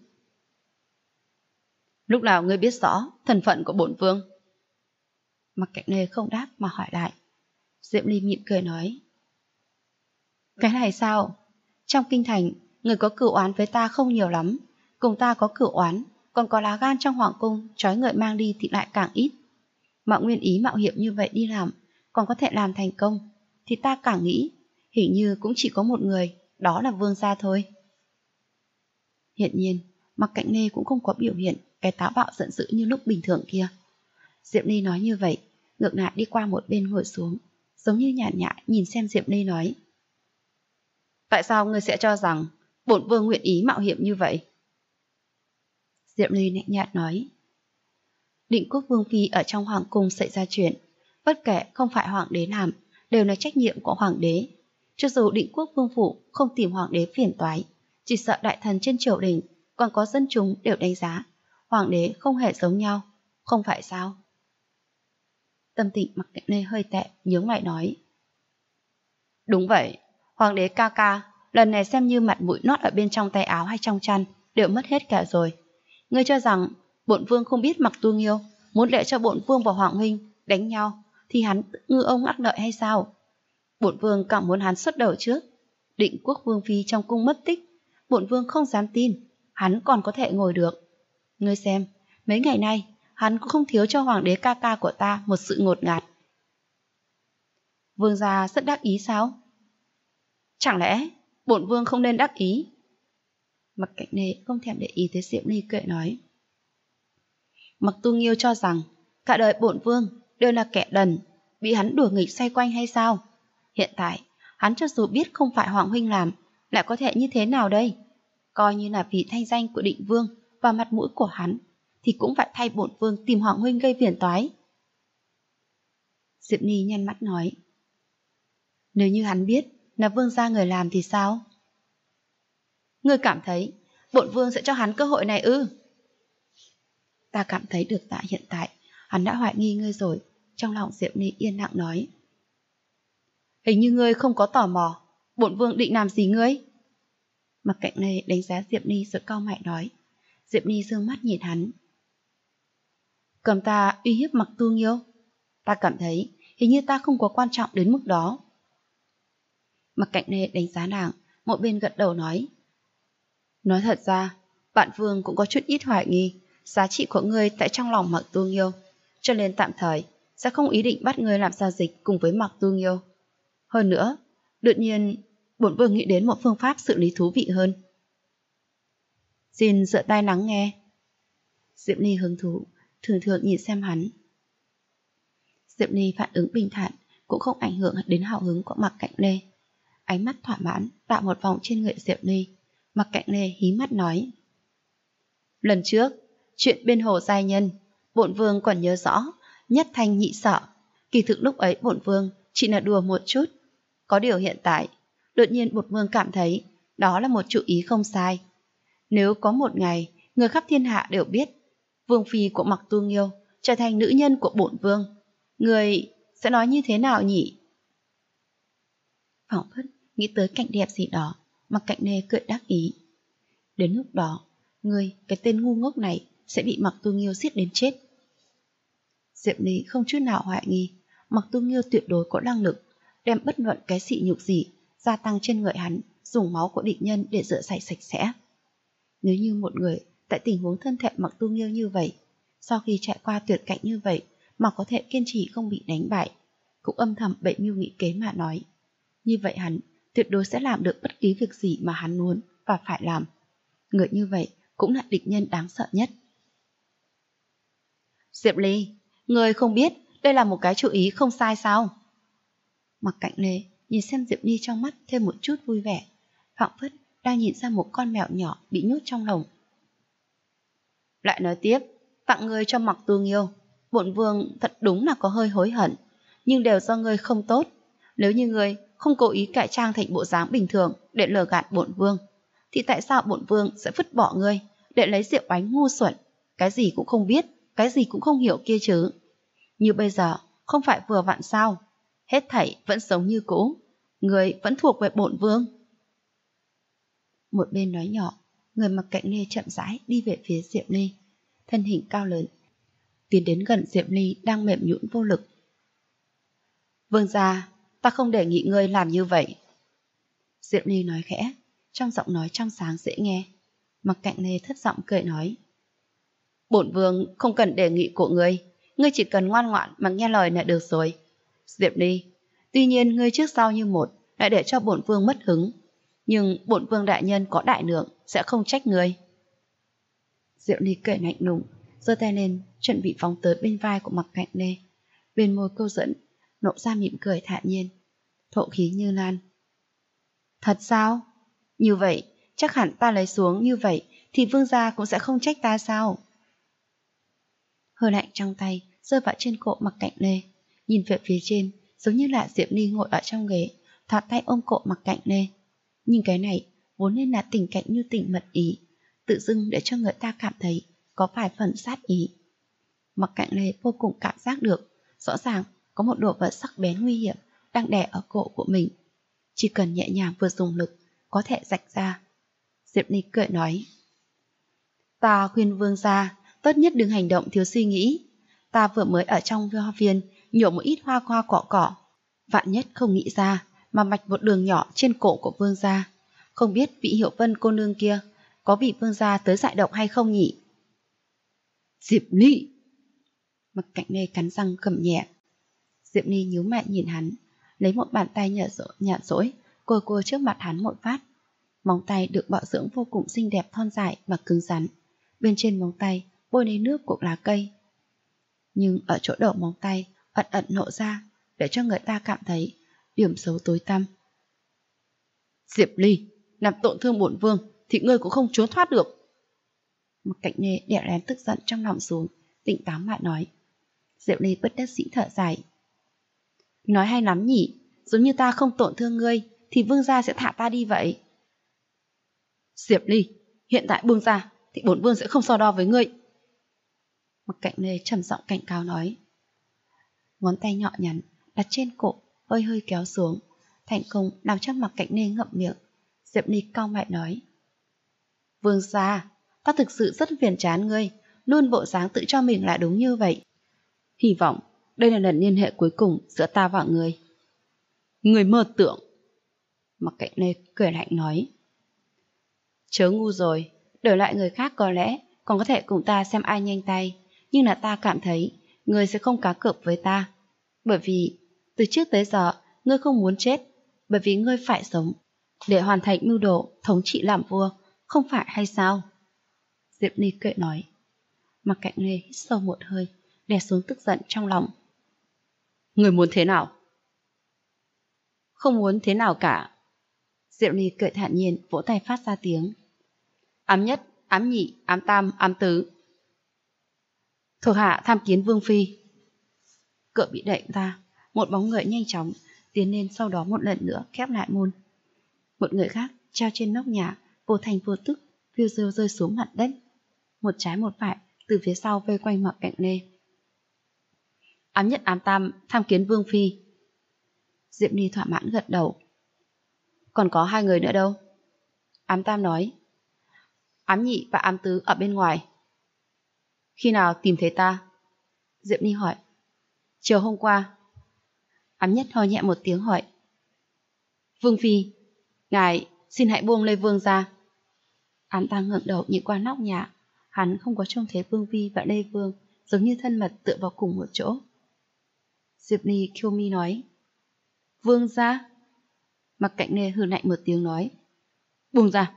Lúc nào ngươi biết rõ thân phận của bổn vương? Mặc Cạnh Lê không đáp mà hỏi lại. Diệp Ly mỉm cười nói: Cái này sao? Trong kinh thành, người có cửu oán với ta không nhiều lắm. Cùng ta có cửu oán, còn có lá gan trong hoàng cung trói người mang đi thì lại càng ít. Mà nguyên ý mạo hiểm như vậy đi làm, còn có thể làm thành công, thì ta càng nghĩ hình như cũng chỉ có một người, đó là vương gia thôi. Hiện nhiên, Mặc Cạnh Lê cũng không có biểu hiện cái táo bạo giận dữ như lúc bình thường kia. Diệp Ly nói như vậy, ngược lại đi qua một bên ngồi xuống, giống như nhàn nhã nhìn xem Diệp Ly nói: Tại sao ngươi sẽ cho rằng bổn vương nguyện ý mạo hiểm như vậy? Diệp Ly lạnh nhạt nói: Định Quốc vương phi ở trong hoàng cung xảy ra chuyện, bất kể không phải hoàng đế làm, đều là trách nhiệm của hoàng đế. Cho dù Định Quốc vương phủ không tìm hoàng đế phiền toái, chỉ sợ đại thần trên triều đình còn có dân chúng đều đánh giá hoàng đế không hề giống nhau, không phải sao? Tâm tình Mặc Cạnh Lê hơi tệ, nhướng mày nói: Đúng vậy, hoàng đế ca ca, lần này xem như mặt mũi nót ở bên trong tay áo hay trong chăn đều mất hết cả rồi. Ngươi cho rằng bổn vương không biết Mặc Tu Nghiêu muốn để cho bổn vương và hoàng huynh đánh nhau thì hắn ngư ông ác lợi hay sao? Bổn vương càng muốn hắn xuất đầu trước. Định Quốc vương phi trong cung mất tích, bổn vương không dám tin hắn còn có thể ngồi được. Ngươi xem, mấy ngày nay hắn cũng không thiếu cho hoàng đế ca ca của ta một sự ngột ngạt. Vương gia rất đắc ý sao? Chẳng lẽ bổn vương không nên đắc ý? Mặc Cạnh Lê không thèm để ý tới Diệp Ly, cười nói: Mặc Tu Nghiêu cho rằng cả đời bổn vương đều là kẻ đần, bị hắn đùa nghịch xoay quanh hay sao? Hiện tại hắn cho dù biết không phải hoàng huynh làm, lại có thể như thế nào đây? Coi như là vì thanh danh của Định vương và mặt mũi của hắn, thì cũng phải thay bổn vương tìm hoàng huynh gây phiền toái. Diệp Ly nhăn mắt nói: Nếu như hắn biết là vương gia người làm thì sao? Ngươi cảm thấy bổn vương sẽ cho hắn cơ hội này ư? Ta cảm thấy được tại hiện tại hắn đã hoài nghi ngươi rồi. Trong lòng Diệp Ly yên lặng nói: Hình như ngươi không có tò mò bổn vương định làm gì ngươi? Mặc Cạnh Lê đánh giá Diệp Ly rồi cau mày nói. Diệp Ly dương mắt nhìn hắn: Cầm ta uy hiếp Mặc Tu Nghiêu? Ta cảm thấy hình như ta không có quan trọng đến mức đó. Mặc Cạnh Lê đánh giá nàng, một bên gật đầu nói: Nói thật ra, bạn vương cũng có chút ít hoài nghi giá trị của ngươi tại trong lòng Mặc Tu Nghiêu, cho nên tạm thời sẽ không ý định bắt ngươi làm giao dịch cùng với Mặc Tu Nghiêu. Hơn nữa, Đột nhiên, bổn vương nghĩ đến một phương pháp xử lý thú vị hơn. Xin dựa tai lắng nghe. Diệp Ly hứng thú, thường thường nhìn xem hắn. Diệp Ly phản ứng bình thản, cũng không ảnh hưởng đến hào hứng của Mạc Cạnh Lê. Ánh mắt thỏa mãn tạo một vòng trên người Diệp Ly. Mạc Cạnh Lê hí mắt nói: lần trước, chuyện bên hồ giai nhân, bổn vương còn nhớ rõ, nhất thanh nhị sở. Kỳ thực lúc ấy bổn vương chỉ là đùa một chút. Có điều hiện tại, đột nhiên bổn vương cảm thấy đó là một chủ ý không sai. Nếu có một ngày, người khắp thiên hạ đều biết vương phi của Mặc Tu Nghiêu trở thành nữ nhân của bổn vương, người sẽ nói như thế nào nhỉ? Phỏng phất nghĩ tới cảnh đẹp gì đó, Mạc Cạnh Lê cười đắc ý. Đến lúc đó, ngươi, cái tên ngu ngốc này, sẽ bị Mặc Tu Nghiêu giết đến chết. Diệp Ly không chút nào hoài nghi, Mặc Tu Nghiêu tuyệt đối có năng lực đem bất luận cái sỉ nhục gì gia tăng trên người hắn, dùng máu của địch nhân để rửa sạch sạch sẽ. Nếu như một người tại tình huống thân thể Mặc Tu Nghiêu như vậy, sau khi trải qua tuyệt cảnh như vậy mà có thể kiên trì không bị đánh bại, cũng âm thầm bậy mưu nghĩ kế mà nói, như vậy hắn tuyệt đối sẽ làm được bất kỳ việc gì mà hắn muốn và phải làm. Người như vậy cũng là địch nhân đáng sợ nhất. Diệp Ly, người không biết đây là một cái chủ ý không sai sao? Mạc Cạnh Lê nhìn xem Diệp Ly trong mắt thêm một chút vui vẻ, phảng phất đang nhìn ra một con mèo nhỏ bị nhốt trong lồng. Lại nói tiếp, tặng ngươi cho Mặc Tu Nghiêu, bổn vương thật đúng là có hơi hối hận, nhưng đều do ngươi không tốt. Nếu như ngươi không cố ý cải trang thành bộ dáng bình thường để lừa gạt bổn vương, thì tại sao bổn vương sẽ vứt bỏ ngươi để lấy Diệu Ánh ngu xuẩn, cái gì cũng không biết, cái gì cũng không hiểu kia chứ? Như bây giờ không phải vừa vặn sao? Hết thảy vẫn giống như cũ, ngươi vẫn thuộc về bổn vương. Một bên nói nhỏ, người Mặc Cạnh Lê chậm rãi đi về phía Diệp Ly, thân hình cao lớn tiến đến gần Diệp Ly đang mềm nhũn vô lực. Vương gia, ta không đề nghị ngươi làm như vậy. Diệp Ly nói khẽ, trong giọng nói trong sáng dễ nghe. Mặc Cạnh Lê thất giọng cười nói: bổn vương không cần đề nghị của ngươi, ngươi chỉ cần ngoan ngoãn mà nghe lời là được rồi. Diệp Ly, tuy nhiên ngươi trước sau như một lại để cho bổn vương mất hứng, nhưng bổn vương đại nhân có đại lượng sẽ không trách ngươi. Diệp Ly cười lạnh lùng, giơ tay lên chuẩn bị phóng tới bên vai của Mặc Cạnh Lê, bên môi câu dẫn nộ ra mỉm cười thản nhiên, thổ khí như lan. Thật sao? Như vậy chắc hẳn ta lấy xuống như vậy thì vương gia cũng sẽ không trách ta sao? Hơi lạnh trong tay rơi vào trên cổ Mặc Cạnh Lê, nhìn về phía trên giống như là Diệp Ly ngồi ở trong ghế, thọt tay ôm cổ Mặc Cạnh Lê. Nhưng cái này vốn nên là tình cảnh như tình mật ý, tự dưng để cho người ta cảm thấy có vài phần sát ý. Mặc Cạnh Lê vô cùng cảm giác được, rõ ràng có một đồ vật sắc bén nguy hiểm đang đè ở cổ của mình, chỉ cần nhẹ nhàng vừa dùng lực có thể rạch ra. Diệp Ly cười nói: ta khuyên vương gia tốt nhất đừng hành động thiếu suy nghĩ. Ta vừa mới ở trong hoa viên nhổ một ít hoa hoa cỏ, vạn nhất không nghĩ ra mà mạch một đường nhỏ trên cổ của vương gia, không biết vị Hiểu Vân cô nương kia có bị vương gia tới dại độc hay không nhỉ? Diệp Ly! Mặc Cạnh Lê cắn răng gầm nhẹ. Diệp Ly nhíu mày nhìn hắn, lấy một bàn tay nhạt rỗi cua trước mặt hắn một phát. Móng tay được bảo dưỡng vô cùng xinh đẹp, thon dài và cứng rắn, bên trên móng tay bôi lấy nước của lá cây. Nhưng ở chỗ đầu móng tay ẩn ẩn lộ ra, để cho người ta cảm thấy điểm xấu tối tăm. Diệp Ly, làm tổn thương bổn vương thì ngươi cũng không trốn thoát được. Mặc Cạnh Lê đè nén tức giận trong lòng xuống, tỉnh táo lại nói. Diệp Ly bất đắc dĩ thở dài. Nói hay lắm nhỉ, giống như ta không tổn thương ngươi thì vương gia sẽ thả ta đi vậy. Diệp Ly, hiện tại buông ra thì bổn vương sẽ không so đo với ngươi. Mặc Cạnh Lê trầm giọng cảnh cáo nói. Ngón tay nhỏ nhắn đặt trên cổ, hơi hơi kéo xuống, thành công làm cho Mặc Cạnh Lê ngậm miệng. Diệp Ly cau mày nói: vương gia, ta thực sự rất phiền chán ngươi, luôn bộ dáng tự cho mình là đúng như vậy. Hy vọng đây là lần liên hệ cuối cùng giữa ta và ngươi. Ngươi mơ tưởng. Mặc Cạnh Lê cười lạnh nói. Chớ ngu rồi, đổi lại người khác có lẽ còn có thể cùng ta xem ai nhanh tay, nhưng là ta cảm thấy ngươi sẽ không cá cược với ta, bởi vì từ trước tới giờ ngươi không muốn chết, bởi vì ngươi phải sống để hoàn thành mưu đồ thống trị làm vua, không phải hay sao? Diệp Ly kệ nói. Mặc Cạnh Lê hít sâu một hơi, đè xuống tức giận trong lòng. Người muốn thế nào? Không muốn thế nào cả. Diệp Ly cười thản nhiên, vỗ tay phát ra tiếng. Ám nhất, ám nhị, ám tam, ám tứ. Thuộc hạ tham kiến vương phi. Cửa bị đẩy ra, một bóng người nhanh chóng tiến lên, sau đó một lần nữa khép lại môn. Một người khác treo trên nóc nhà, vô thành vô tức phiêu diêu rơi xuống mặt đất. Một trái một phải từ phía sau vây quanh Mặc Cạnh Lê. Ám nhất, ám tam tham kiến vương phi. Diệp Ly thỏa mãn gật đầu. Còn có 2 người nữa đâu? Ám tam nói. Ám nhị và ám tứ ở bên ngoài. Khi nào tìm thấy ta? Diệp Ly hỏi. Chiều hôm qua. Ám nhất ho nhẹ một tiếng hỏi. Vương phi, ngài xin hãy buông Lê Vương ra. Ám tam ngẩng đầu nhìn qua nóc nhà. Hắn không có trông thấy Vương phi và Lê Vương giống như thân mật tựa vào cùng một chỗ. Diệp Ly kiêu mi nói. Vương ra. Mặc Cạnh Lê hừ lạnh một tiếng nói. Buông ra.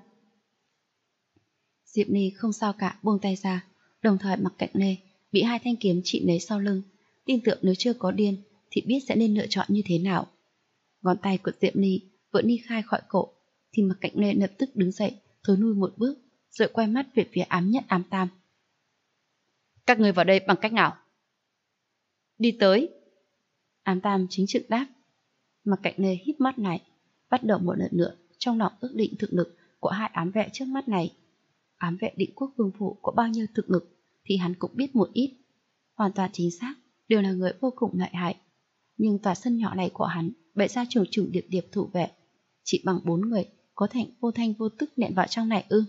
Diệp Ly không sao cả, buông tay ra. Đồng thời Mặc Cạnh Lê bị 2 thanh kiếm trị lấy sau lưng. Tin tưởng nếu chưa có điên thì biết sẽ nên lựa chọn như thế nào. Ngón tay của Diệp Ly vừa ly khai khỏi cổ thì Mặc Cạnh Lê lập tức đứng dậy, thối lui một bước, rồi quay mắt về phía ám nhất, ám tam. Các người vào đây bằng cách nào? Đi tới. Ám tam chính trực đáp. Mặc Cạnh Lê híp mắt lại, bắt đầu một lần nữa trong lòng ước định thực lực của 2 ám vệ trước mắt này. Ám vệ Định Quốc Vương phủ có bao nhiêu thực lực thì hắn cũng biết một ít. Hoàn toàn chính xác, đều là người vô cùng lợi hại. Nhưng tòa sân nhỏ này của hắn bày ra trùng trùng điệp điệp thủ vệ, chỉ bằng 4 người có thể vô thanh vô tức nện vào trong này ư?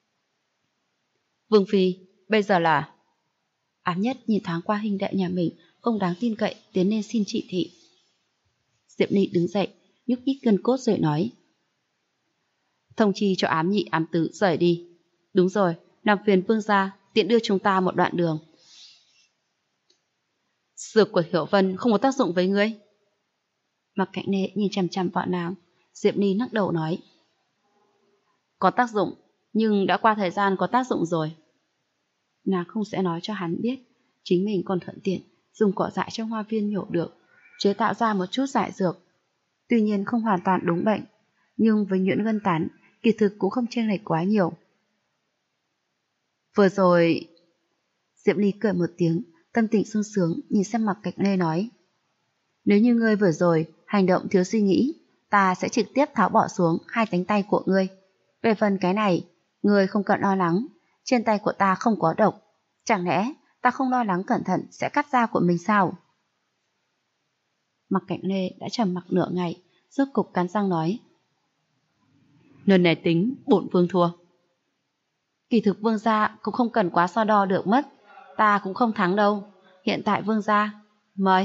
Vương phi, bây giờ là... Ám nhất nhìn thoáng qua huynh đệ nhà mình không đáng tin cậy, tiến lên xin chỉ thị. Diệp Ly đứng dậy, nhúc nhích gân cốt rồi nói. Thông chi cho ám nhị, ám tứ rời đi. Đúng rồi, làm phiền vương gia tiện đưa chúng ta một đoạn đường. Dược của Hiểu Vân không có tác dụng với ngươi. Mặc Cạnh Lê nhìn chằm chằm vào nàng. Diệp Ly lắc đầu nói. Có tác dụng, nhưng đã qua thời gian có tác dụng rồi. Nàng không sẽ nói cho hắn biết chính mình còn thuận tiện dùng cỏ dại trong hoa viên nhổ được, chế tạo ra một chút giải dược. Tuy nhiên không hoàn toàn đúng bệnh, nhưng với nhuyễn ngân tán kỳ thực cũng không chênh lệch quá nhiều. Vừa rồi... Diệp Ly cười một tiếng, tâm tình sung sướng nhìn xem Mặc Cạnh Lê nói. Nếu như ngươi vừa rồi hành động thiếu suy nghĩ, ta sẽ trực tiếp tháo bỏ xuống 2 cánh tay của ngươi. Về phần cái này, ngươi không cần lo lắng, trên tay của ta không có độc. Chẳng lẽ ta không lo lắng cẩn thận sẽ cắt da của mình sao? Mặc Cạnh Lê đã trầm mặc nửa ngày, rốt cục cắn răng nói. Lần này tính bổn vương thua. Kỳ thực vương gia cũng không cần quá so đo được mất, ta cũng không thắng đâu. Hiện tại vương gia, mời.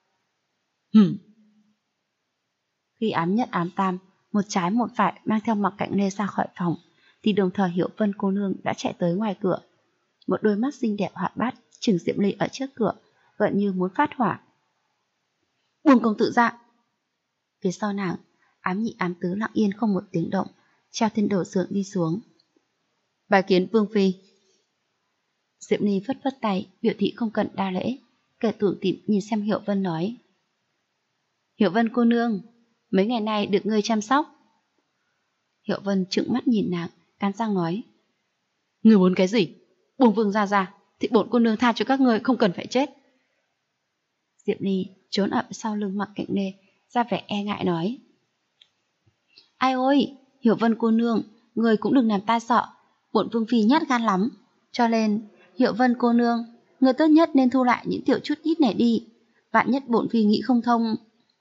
Khi ám nhất, ám tam một trái một phải mang theo Mặc Cạnh Lê ra khỏi phòng, thì đồng thời Hiểu Vân cô nương đã chạy tới ngoài cửa. Một đôi mắt xinh đẹp hoạt bát chừng Diệp Ly ở trước cửa, gần như muốn phát hỏa. Buông công tử ra. Phía sau nàng, ám nhị, ám tứ lặng yên không một tiếng động, treo trên đầu giường đi xuống. Bài kiến vương phi. Diệp Ly phất phất tay, biểu thị không cần đa lễ, kẻ tủm tỉm nhìn xem Hiểu Vân nói. Hiểu Vân cô nương, mấy ngày nay được ngươi chăm sóc. Hiểu Vân trừng mắt nhìn nàng, cắn răng nói. Ngươi muốn cái gì? Buông vương ra, thì bổn cô nương tha cho các ngươi, không cần phải chết. Diệp Ly trốn ậm sau lưng Mặc Cạnh Lê, ra vẻ e ngại nói. Ai ôi, Hiểu Vân cô nương, ngươi cũng đừng làm ta sợ, bổn vương phi nhát gan lắm. Cho nên, Hiểu Vân cô nương, ngươi tốt nhất nên thu lại những tiểu chút ít này đi. Vạn nhất bổn phi nghĩ không thông.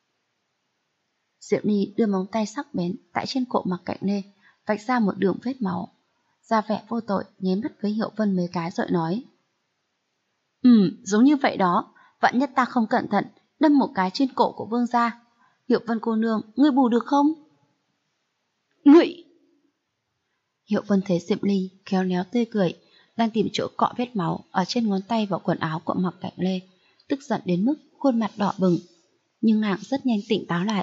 Diệp Ly đưa móng tay sắc bén tại trên cổ Mặc Cạnh Lê, vạch ra một đường vết máu. Ra vẻ vô tội, nháy mắt với Hiểu Vân mấy cái rồi nói. Giống như vậy đó, vạn nhất ta không cẩn thận, đâm một cái trên cổ của vương gia. Hiểu Vân cô nương, ngươi bù được không? Ngươi! Hiểu Vân thấy Diệp Ly khéo léo tươi cười, đang tìm chỗ cọ vết máu ở trên ngón tay và quần áo của Mặc Cạnh Lê, tức giận đến mức khuôn mặt đỏ bừng. Nhưng nàng rất nhanh tỉnh táo lại.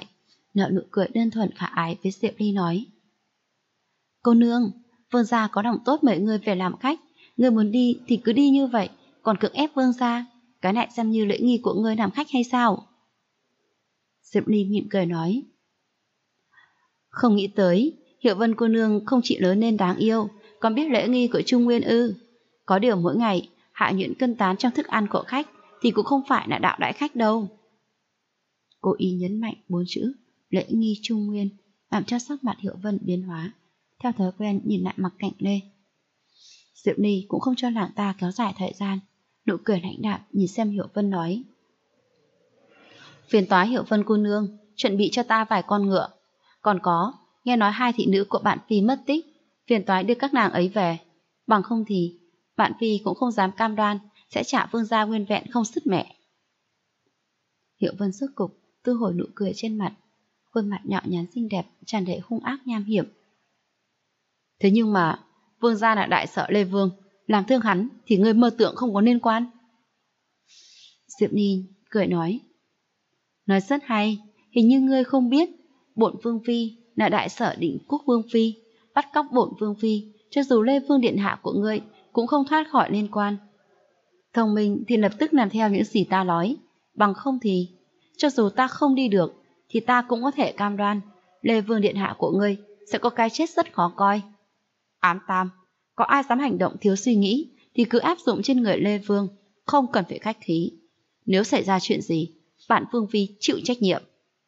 nở nụ cười đơn thuần khả ái với Diệp Ly nói: Cô nương, vương gia có lòng tốt mời ngươi về làm khách, ngươi muốn đi thì cứ đi như vậy, còn cưỡng ép vương gia, cái này xem như lễ nghi của ngươi làm khách hay sao? Diệp Ly mỉm cười nói: Không nghĩ tới, Hiểu Vân cô nương không chỉ lớn nên đáng yêu, còn biết lễ nghi của Trung Nguyên ư? Có điều mỗi ngày hạ nhuyễn cân tán trong thức ăn của khách thì cũng không phải là đạo đãi khách đâu. Cô ý nhấn mạnh 4 chữ lễ nghi Trung Nguyên, làm cho sắc mặt Hiểu Vân biến hóa. Theo thói quen nhìn lại Mặc Cạnh Lê. Diệp Ly cũng không cho nàng ta kéo dài thời gian, nụ cười lãnh đạm nhìn xem Hiểu Vân nói: Phiền toái Hiểu Vân cô nương, chuẩn bị cho ta vài con ngựa. Còn có, nghe nói 2 thị nữ của bạn Phi mất tích, phiền toái đưa các nàng ấy về. Bằng không thì, bạn Phi cũng không dám cam đoan sẽ trả vương gia nguyên vẹn không sứt mẻ. Hiểu Vân rốt cục thu hồi nụ cười trên mặt, khuôn mặt nhỏ nhắn xinh đẹp tràn đầy hung ác nham hiểm. Thế nhưng mà, vương gia là đại sợ Lê Vương, làm thương hắn thì ngươi mơ tưởng không có liên quan. Diệp Ni cười nói: Nói rất hay, hình như ngươi không biết, bổn vương phi là đại sở Định Quốc vương phi, bắt cóc bổn vương phi, cho dù Lê Vương điện hạ của ngươi cũng không thoát khỏi liên quan. Thông minh thì lập tức làm theo những gì ta nói, bằng không thì, cho dù ta không đi được, thì ta cũng có thể cam đoan Lê Vương điện hạ của ngươi sẽ có cái chết rất khó coi. Ám Tam, có ai dám hành động thiếu suy nghĩ thì cứ áp dụng trên người Lê Vương, không cần phải khách khí. Nếu xảy ra chuyện gì, bản vương phi chịu trách nhiệm.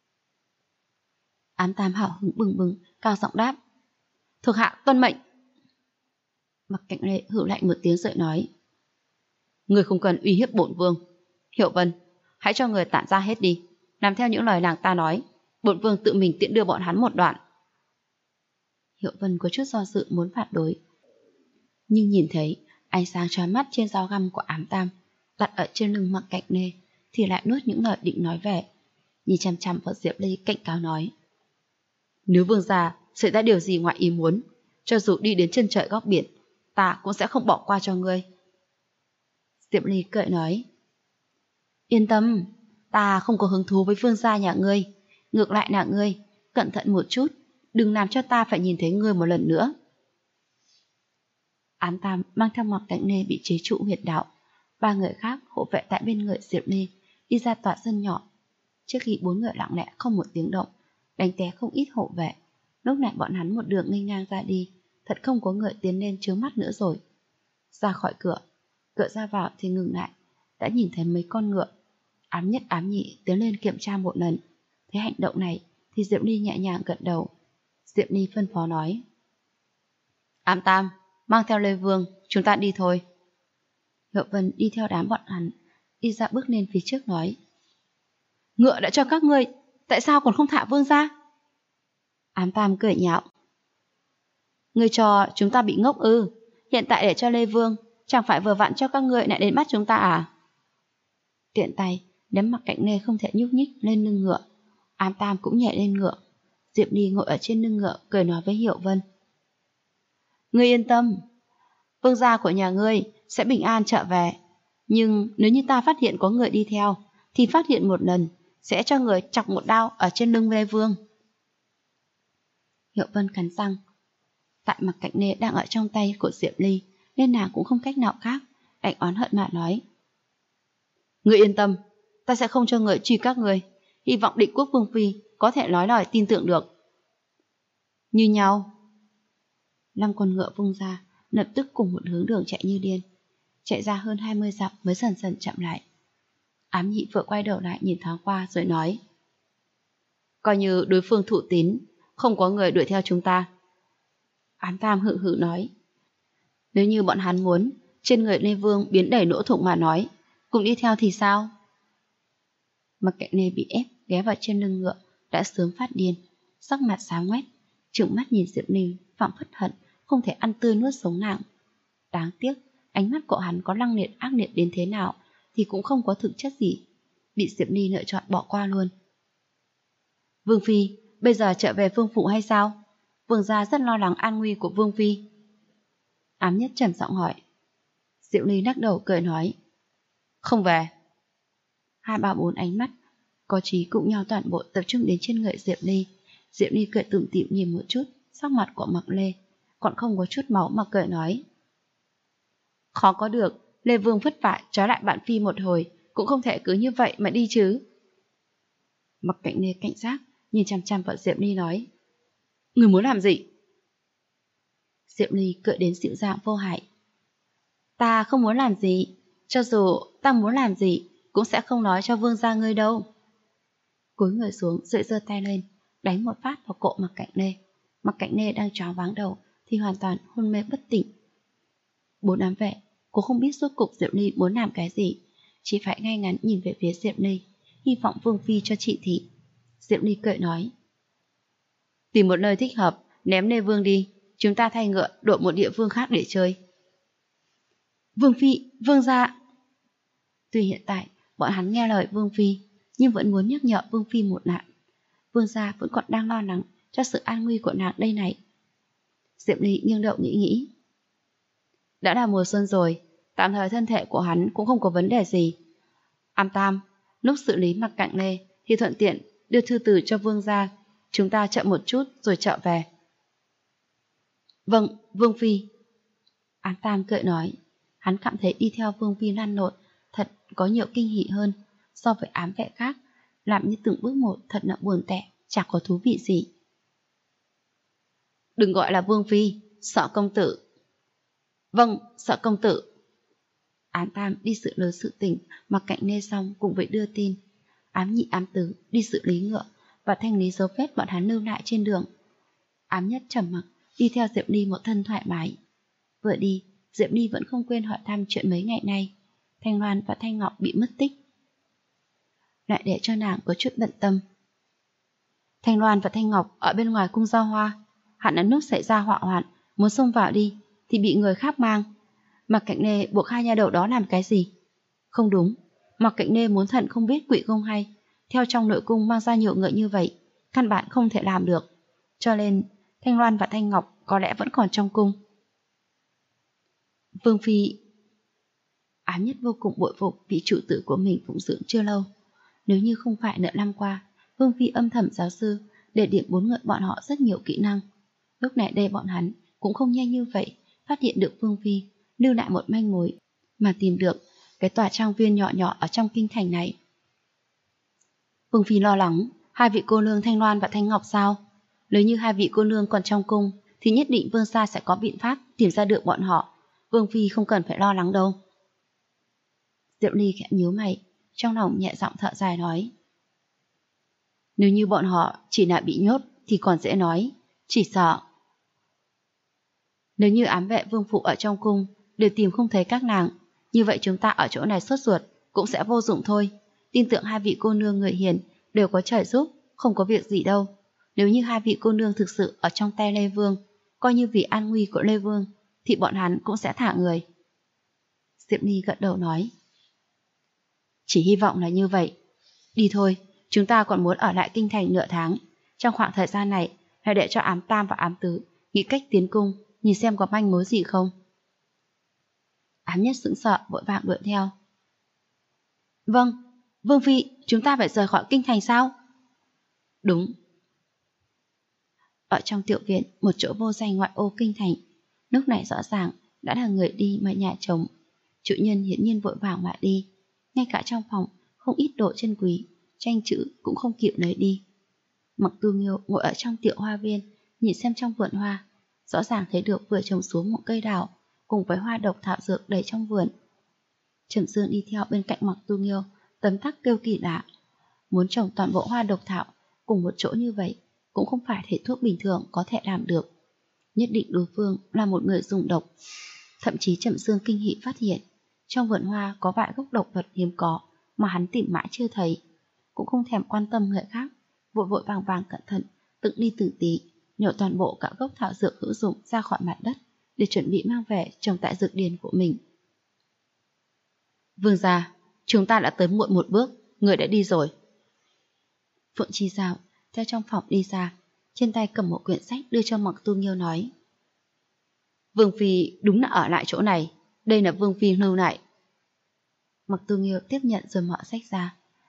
Ám Tam hào hứng bừng bừng, cao giọng đáp: Thuộc hạ tuân mệnh. Mặc Cạnh Lê hử lạnh một tiếng rồi nói: Người không cần uy hiếp bổn vương. Hiểu Vân, hãy cho người tản ra hết đi, làm theo những lời nàng ta nói, bổn vương tự mình tiễn đưa bọn hắn một đoạn. Hiểu Vân có chút do dự muốn phản đối, nhưng nhìn thấy ánh sáng chói mắt trên dao găm của Ám Tam đặt ở trên lưng Mặc Cạnh Lê thì lại nuốt những lời định nói về, nhìn chằm chằm vào Diệp Ly cảnh cáo nói: Nếu vương gia xảy ra điều gì ngoài ý muốn, cho dù đi đến chân trời góc biển, ta cũng sẽ không bỏ qua cho ngươi. Diệp Ly cười nói: Yên tâm, ta không có hứng thú với vương gia nhà ngươi, ngược lại là ngươi, cẩn thận một chút, đừng làm cho ta phải nhìn thấy ngươi một lần nữa. Ám Tam mang theo Mặc Cạnh Lê bị chế trụ huyệt đạo, 3 người khác hộ vệ tại bên người Diệp Ly đi ra tòa sân nhỏ. Trước khi 4 người lặng lẽ không một tiếng động, đánh té không ít hộ vệ. Lúc này bọn hắn một đường nghênh ngang ra đi, thật không có người tiến lên chướng mắt nữa rồi. Ra khỏi cửa ra vào thì ngừng lại, đã nhìn thấy mấy con ngựa. Ám Nhất Ám Nhị tiến lên kiểm tra một lần. Thấy hành động này thì Diệp Ly nhẹ nhàng gật đầu. Diệp Ly phân phó nói: Ám Tam, mang theo Lê Vương, chúng ta đi thôi. Hiệu Vân đi theo đám bọn hắn, đi ra bước lên phía trước nói: Ngựa đã cho các ngươi, tại sao còn không thả vương ra? Ám Tam cười nhạo: Ngươi cho chúng ta bị ngốc ư? Hiện tại để cho Lê Vương, chẳng phải vừa vặn cho các ngươi lại đến bắt chúng ta à? Tiện tay ném Mặc Cạnh Lê không thể nhúc nhích lên lưng ngựa. Ám Tam cũng nhảy lên ngựa. Diệp Ly ngồi ở trên lưng ngựa cười nói với Hiểu Vân: Ngươi yên tâm, vương gia của nhà ngươi sẽ bình an trở về. Nhưng nếu như ta phát hiện có người đi theo, thì phát hiện một lần sẽ cho người chọc một đao ở trên lưng Lê Vương. Hiểu Vân cắn răng. Tại Mặc Cạnh Lê đang ở trong tay của Diệp Ly, nên nàng cũng không cách nào khác, đành oán hận mà nói: Ngươi yên tâm, ta sẽ không cho người truy các ngươi. Hy vọng Định Quốc vương phi có thể nói lời tin tưởng được. Như nhau. 5 con ngựa vung ra, lập tức cùng một hướng đường chạy như điên. Chạy ra hơn 20 dặm mới dần dần chậm lại. Ám Nhị vừa quay đầu lại nhìn thoáng qua rồi nói: Coi như đối phương thụ tín, không có người đuổi theo chúng ta. Ám Tam hự hự nói: Nếu như bọn hắn muốn trên người Lê Vương biến đầy lỗ thủng mà nói, cùng đi theo thì sao? Mặc Cạnh Lê bị ép ghé vào trên lưng ngựa đã sớm phát điên, sắc mặt xám ngoét, trừng mắt nhìn Diệp Ly phảng phất hận không thể ăn tươi nuốt sống nàng. Đáng tiếc ánh mắt của hắn có lăng liệt ác liệt đến thế nào thì cũng không có thực chất gì, bị Diệp Ly lựa chọn bỏ qua luôn. Vương phi bây giờ trở về Vương phủ hay sao? Vương gia rất lo lắng an nguy của Vương phi. Ám Nhất trầm giọng hỏi. Diệp Ly lắc đầu cười nói: Không về. 2, 3, 4 ánh mắt có trí cũng nhau toàn bộ tập trung đến trên người Diệp Ly. Diệp Ly cười tủm tỉm nhìn một chút sắc mặt của Mạc Lê, còn không có chút máu mà cười nói: khó có được, Lê Vương vất vả trói lại bạn Phi một hồi, cũng không thể cứ như vậy mà đi chứ. Mạc Cạnh Lê cảnh giác nhìn chằm chằm vào Diệp Ly nói: người muốn làm gì? Diệp Ly cười đến dịu dàng vô hại: ta không muốn làm gì, cho dù ta muốn làm gì cũng sẽ không nói cho Vương gia ngươi đâu. Cúi người xuống rồi giơ tay lên đánh một phát vào cổ Mạc Cạnh Lê. Mạc Cạnh Lê đang choáng váng đầu thì hoàn toàn hôn mê bất tỉnh. 4 ám vệ, cô không biết rốt cục Diệp Ly muốn làm cái gì, chỉ phải ngay ngắn nhìn về phía Diệp Ly, hy vọng Vương Phi cho trị thị. Diệp Ly cười nói: tìm một nơi thích hợp, ném Lê Vương đi, chúng ta thay ngựa đổi một địa phương khác để chơi. Vương Phi, Vương gia. Tuy hiện tại bọn hắn nghe lời Vương Phi, nhưng vẫn muốn nhắc nhở Vương Phi một nạn. Vương gia vẫn còn đang lo lắng cho sự an nguy của nàng đây này. Diệp Ly nghiêng đầu nghĩ. Đã là mùa xuân rồi, tạm thời thân thể của hắn cũng không có vấn đề gì. Am Tam, lúc xử lý Mạc Cạnh Lê thì thuận tiện đưa thư từ cho Vương gia, chúng ta chậm một chút rồi trở về. Vâng, Vương Phi. Am Tam cười nói, hắn cảm thấy đi theo Vương Phi lăn lộn thật có nhiều kinh hỉ hơn so với ám vệ khác, làm như từng bước một thật là buồn tẻ, chẳng có thú vị gì. Đừng gọi là Vương Phi, sợ công tử. Vâng, sợ công tử. Ám Tam đi xử lý sự tình Mạc Cạnh Lê xong cùng với đưa tin. Ám Nhị ám Tứ đi xử lý ngựa và thanh lý dấu vết bọn hắn lưu lại trên đường. Ám Nhất trầm mặc đi theo Diệp Ly một thân thoải mái. Vừa đi, Diệp Ly vẫn không quên hỏi thăm chuyện mấy ngày nay Thanh Loan và Thanh Ngọc bị mất tích, lại để cho nàng có chút bận tâm. Thanh Loan và Thanh Ngọc ở bên ngoài cung Giao Hoa, hẳn là lúc xảy ra họa hoạn, muốn xông vào đi thì bị người khác mang. Mạc Cạnh Lê buộc hai nha đầu đó làm cái gì? Không đúng, Mạc Cạnh Lê muốn thận không biết quỷ không hay, theo trong nội cung mang ra nhiều người như vậy, căn bản không thể làm được. Cho nên Thanh Loan và Thanh Ngọc có lẽ vẫn còn trong cung. Vương Phi. Ám Nhất vô cùng bội phục vị chủ tử của mình phụng dưỡng chưa lâu. Nếu như không phải nửa năm qua Vương Phi âm thầm giáo sư để điểm 4 người bọn họ rất nhiều kỹ năng, lúc này đây bọn hắn cũng không nhanh như vậy phát hiện được Vương Phi lưu lại một manh mối mà tìm được cái tòa trang viên nhỏ nhỏ ở trong kinh thành này. Vương Phi lo lắng hai vị cô nương Thanh Loan và Thanh Ngọc sao? Nếu như hai vị cô nương còn trong cung thì nhất định Vương gia sẽ có biện pháp tìm ra được bọn họ. Vương Phi không cần phải lo lắng đâu. Diệp Ly khẽ nhíu mày, trong lòng nhẹ giọng thở dài nói: nếu như bọn họ chỉ là bị nhốt thì còn dễ nói, chỉ sợ nếu như ám vệ Vương phụ ở trong cung đều tìm không thấy các nàng, như vậy chúng ta ở chỗ này sốt ruột cũng sẽ vô dụng thôi. Tin tưởng hai vị cô nương người hiền đều có trời giúp, không có việc gì đâu. Nếu như hai vị cô nương thực sự ở trong tay Lê Vương, coi như vì an nguy của Lê Vương, thì bọn hắn cũng sẽ thả người. Diệp Ly gật đầu nói: chỉ hy vọng là như vậy. Đi thôi, chúng ta còn muốn ở lại kinh thành nửa tháng. Trong khoảng thời gian này, hãy để cho ám Tam và ám Tứ nghĩ cách tiến cung, nhìn xem có manh mối gì không. Ám Nhất sững sờ vội vàng đuổi theo. Vâng, Vương Phi, chúng ta phải rời khỏi kinh thành sao? Đúng. Ở trong tiểu viện, một chỗ vô danh ngoại ô kinh thành, lúc này rõ ràng đã là người đi mà nhà trống. Chủ nhân hiển nhiên vội vàng mà đi, ngay cả trong phòng không ít đồ chân quý, tranh chữ cũng không kịp lấy đi. Mặc Tu Nghiêu ngồi ở trong tiểu hoa viên, nhìn xem trong vườn hoa, rõ ràng thấy được vừa trồng xuống một cây đào cùng với hoa độc thảo dược đầy trong vườn. Trầm Dương đi theo bên cạnh Mặc Tu Nghiêu, tấm tắc kêu kỳ lạ. Muốn trồng toàn bộ hoa độc thảo cùng một chỗ như vậy cũng không phải thể thuốc bình thường có thể làm được. Nhất định đối phương là một người dùng độc. Thậm chí Trầm Dương kinh hỉ phát hiện trong vườn hoa có vài gốc độc vật hiếm có mà hắn tìm mãi chưa thấy, cũng không thèm quan tâm người khác, vội vội vàng vàng cẩn thận từng ly từng tí nhổ toàn bộ cả gốc thảo dược hữu dụng ra khỏi mặt đất để chuẩn bị mang về trồng tại dược điền của mình. Vương gia, chúng ta đã tới muộn một bước, người đã đi rồi. Phượng Chi Giao theo trong phòng đi ra, trên tay cầm một quyển sách đưa cho Mặc Tu Nghiêu nói: Vương Phi đúng là ở lại chỗ này, đây là Vương Phi lưu lại. Mặc Tu Nghiêu tiếp nhận rồi mở sách ra,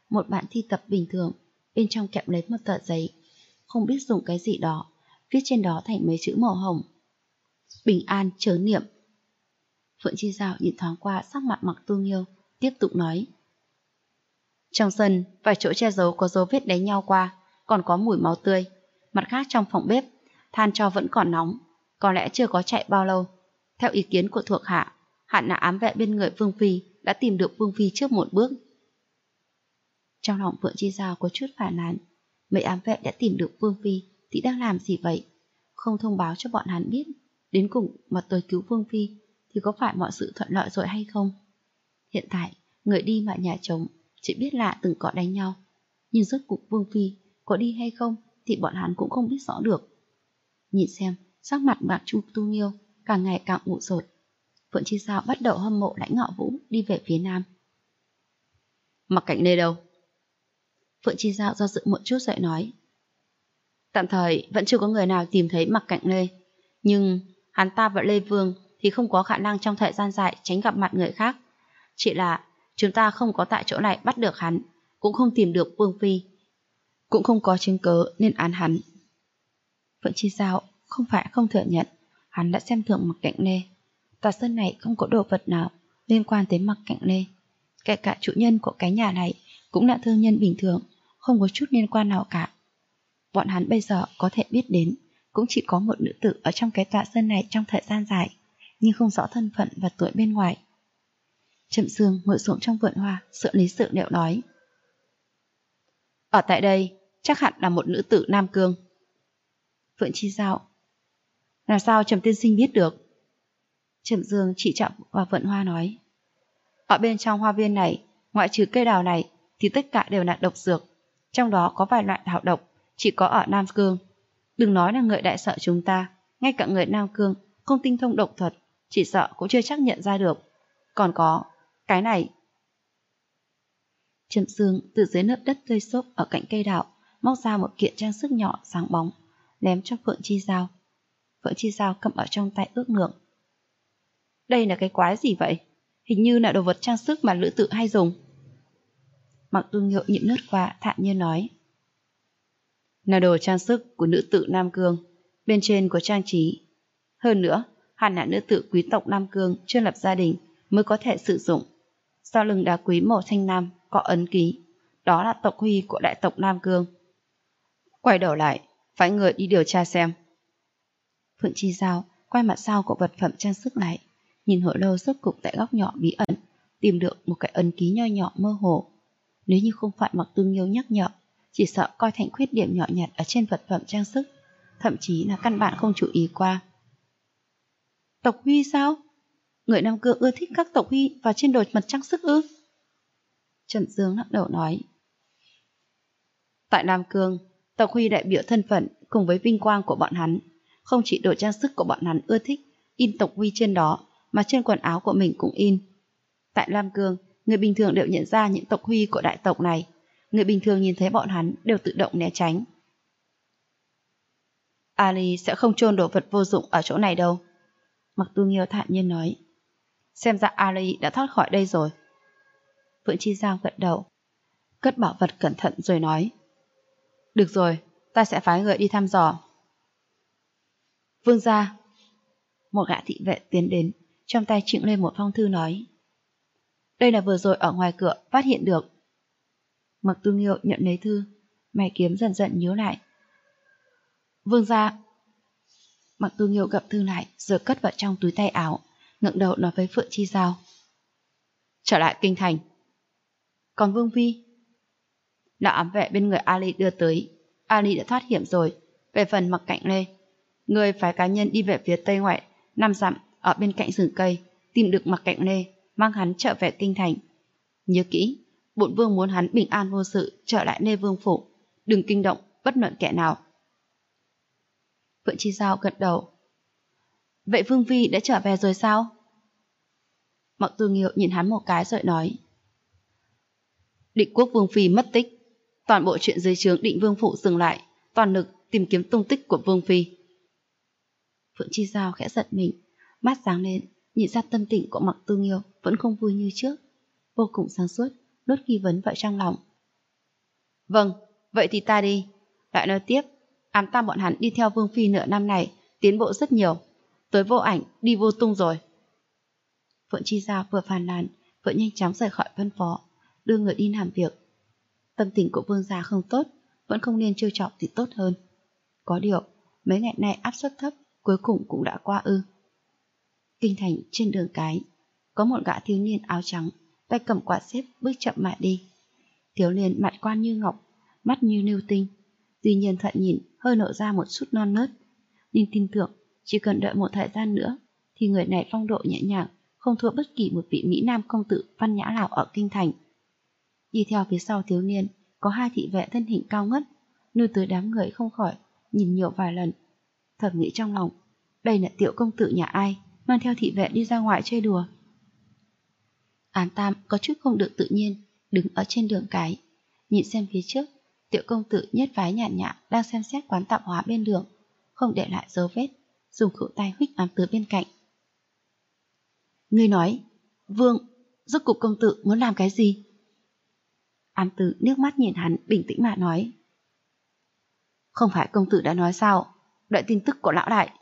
một bản thi tập bình thường, bên trong kẹp lấy một tờ giấy, không biết dùng cái gì đó, viết trên đó thành mấy chữ màu hồng. Bình an chớ niệm. Phượng Chi Giao nhìn thoáng qua sắc mặt Mặc Tu Nghiêu, tiếp tục nói. Trong sân, vài chỗ che giấu có dấu vết đánh nhau qua, còn có mùi máu tươi. Mặt khác trong phòng bếp, than tro vẫn còn nóng, có lẽ chưa có chạy bao lâu. Theo ý kiến của thuộc hạ, hẳn là ám vệ bên người Vương Phi đã tìm được Vương Phi trước một bước. Trong lòng Phượng Chi Giao có chút phản nàn, mấy ám vệ đã tìm được Vương Phi thì đang làm gì vậy? Không thông báo cho bọn hắn biết, đến cùng mà tới cứu Vương Phi thì có phải mọi sự thuận lợi rồi hay không? Hiện tại, người đi mà nhà trống, chỉ biết là từng có đánh nhau, nhưng rốt cuộc Vương Phi có đi hay không thì bọn hắn cũng không biết rõ được. Nhìn xem, sắc mặt Mạc Tu Nghiêu càng ngày càng ủ rột. Phượng Chi Giao bắt đầu hâm mộ Lãnh Ngọ Vũ đi về phía nam. Mặc Cảnh Lê đâu? Phượng Chi Giao do dự một chút rồi nói. Tạm thời vẫn chưa có người nào tìm thấy Mặc Cảnh Lê, nhưng hắn ta và Lê Vương thì không có khả năng trong thời gian dài tránh gặp mặt người khác. Chỉ là chúng ta không có tại chỗ này bắt được hắn, cũng không tìm được Vương Phi, cũng không có chứng cớ nên án hắn. Phượng Chi Giao không phải không thừa nhận, hắn đã xem thường Mặc Cảnh Lê. Tòa sân này không có đồ vật nào liên quan tới Mặc Cảnh Lê. Kể cả chủ nhân của cái nhà này cũng là thương nhân bình thường, không có chút liên quan nào cả. Bọn hắn bây giờ có thể biết đến cũng chỉ có một nữ tử ở trong cái tòa sân này trong thời gian dài, nhưng không rõ thân phận và tuổi bên ngoài. Trầm Dương ngồi xuống trong vườn hoa, xử lý sự liệu nói. Ở tại đây chắc hẳn là một nữ tử Nam Cương. Phượng Chi Giao. Làm sao Trầm tiên sinh biết được? Trầm Dương chỉ chạm vào vườn hoa nói. Ở bên trong hoa viên này, ngoại trừ cây đào này thì tất cả đều là độc dược, trong đó có vài loại thảo độc chỉ có ở Nam Cương. Đừng nói là người đại sở chúng ta, ngay cả người Nam Cương không tinh thông độc thuật chỉ sợ cũng chưa chắc nhận ra được. Còn có cái này. Trầm Dương từ dưới lớp đất tươi xốp ở cạnh cây đào móc ra một kiện trang sức nhỏ sáng bóng, ném cho Phượng Chi Giao. Phượng Chi Giao cầm ở trong tay ước lượng. Đây là cái quái gì vậy? Hình như là đồ vật trang sức mà nữ tử hay dùng. Mặc Tu Nghiêu nhìn lướt qua, thản nhiên nói. Là đồ trang sức của nữ tử Nam Cương, bên trên có trang trí. Hơn nữa, hẳn là nữ tử quý tộc Nam Cương chưa lập gia đình mới có thể sử dụng. Sau lưng đá quý màu xanh lam có ấn ký, đó là tộc huy của đại tộc Nam Cương. Quay đầu lại, phái người đi điều tra xem. Phượng Chi Giao quay mặt sau của vật phẩm trang sức lại, nhìn hồi lâu rốt cục tại góc nhỏ bí ẩn tìm được một cái ấn ký nho nhỏ mơ hồ. Nếu như không phải Mặc Tu Nghiêu nhắc nhở, chỉ sợ coi thành khuyết điểm nhỏ nhặt ở trên vật phẩm trang sức, thậm chí là căn bản không chú ý qua. Tộc huy sao? Người Nam Cương ưa thích các tộc huy vào trên đồ vật trang sức ư? Trầm Dương lắc đầu nói. Tại Nam Cương, tộc huy đại biểu thân phận cùng với vinh quang của bọn hắn. Không chỉ đồ trang sức của bọn hắn ưa thích in tộc huy trên đó, mà trên quần áo của mình cũng in. Tại Nam Cương, người bình thường đều nhận ra những tộc huy của đại tộc này. Người bình thường nhìn thấy bọn hắn đều tự động né tránh. Ali sẽ không chôn đồ vật vô dụng ở chỗ này đâu. Mặc Tu Nghiêu thản nhiên nói. Xem ra Ali đã thoát khỏi đây rồi. Phượng Chi Giao gật đầu, cất bảo vật cẩn thận rồi nói. Được rồi, ta sẽ phái người đi thăm dò. Vương gia. Một gã thị vệ tiến đến, trong tay trịnh lên một phong thư nói. Đây là vừa rồi ở ngoài cửa phát hiện được. Mặc Tu Nghiêu nhận lấy thư, mày kiếm dần dần nhíu lại. Vương gia. Mặc Tu Nghiêu gập thư lại rồi cất vào trong túi tay áo, ngẩng đầu nói với Phượng Chi Giao. Trở lại kinh thành. Còn Vương Phi? Là ám vệ bên người Ali đưa tới. Ali đã thoát hiểm rồi. Về phần Mặc Cảnh Lê, người phái cá nhân đi về phía tây ngoại 5 dặm ở bên cạnh rừng cây, tìm được Mặc Cảnh Lê, mang hắn trở về kinh thành. Nhớ kỹ, bổn vương muốn hắn bình an vô sự trở lại Lê Vương phủ, đừng kinh động bất luận kẻ nào. Phượng Chi Giao gật đầu. Vậy Vương Phi đã trở về rồi sao? Mặc Tu Nghiêu nhìn hắn một cái rồi nói. Định quốc Vương Phi mất tích, toàn bộ chuyện dưới trướng Định Vương phủ dừng lại, toàn lực tìm kiếm tung tích của Vương Phi. Phượng Chi Giao khẽ giật mình, mắt sáng lên, nhìn ra tâm tình của Mặc Tu Nghiêu vẫn không vui như trước, vô cùng sáng suốt, nuốt nghi vấn vào trong lòng. Vâng, vậy thì ta đi. Lại nói tiếp, ám tam bọn hắn đi theo Vương Phi nửa năm này, tiến bộ rất nhiều. Tới vô ảnh, đi vô tung rồi. Phượng Chi Giao vừa phàn nàn, vừa nhanh chóng rời khỏi văn phó, đưa người đi làm việc. Tâm tình của Vương gia không tốt, vẫn không nên trêu chọc thì tốt hơn. Có điều, mấy ngày nay áp suất thấp, cuối cùng cũng đã qua ư. Kinh thành trên đường cái, có một gã thiếu niên áo trắng, tay cầm quạt xếp bước chậm mà đi. Thiếu niên mặt quan như ngọc, mắt như lưu tinh, tuy nhiên thận nhìn hơi nở ra một chút non nớt, nhưng tin tưởng chỉ cần đợi một thời gian nữa thì người này phong độ nhẹ nhàng, không thua bất kỳ một vị mỹ nam công tử văn nhã nào ở kinh thành. Đi theo phía sau thiếu niên có hai thị vệ thân hình cao ngất, nuôi tới đám người không khỏi nhìn nhiều vài lần. Thầm nghĩ trong lòng, đây là tiểu công tử nhà ai mang theo thị vệ đi ra ngoài chơi đùa. Án Tam có chút không được tự nhiên, đứng ở trên đường cái, nhìn xem phía trước, tiểu công tử nhất phái nhàn nhã đang xem xét quán tạp hóa bên đường, không để lại dấu vết, dùng khuỷu tay huých Ám Tứ bên cạnh. Ngươi nói, Vương, rốt cuộc công tử muốn làm cái gì? Ám Tứ nước mắt nhìn hắn, bình tĩnh mà nói. Không phải công tử đã nói sao, đợi tin tức của lão đại.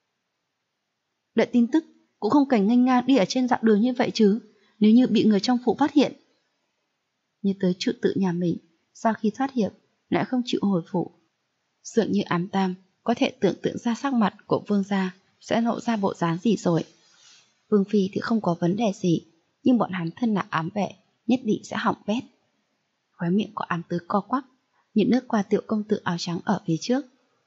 Đợi tin tức cũng không cần nghênh ngang đi ở trên dạo đường như vậy chứ, nếu như bị người trong phủ phát hiện. Như tới trụ tự nhà mình, sau khi thoát hiểm lại không chịu hồi phủ. Dường như Ám Tam có thể tưởng tượng ra sắc mặt của Vương gia sẽ lộ ra bộ dáng gì rồi. Vương Phi thì không có vấn đề gì, nhưng bọn hắn thân là ám vệ, nhất định sẽ hỏng bét. Khóe miệng của Ám Tứ co quắp, nhìn nước qua tiểu công tử áo trắng ở phía trước.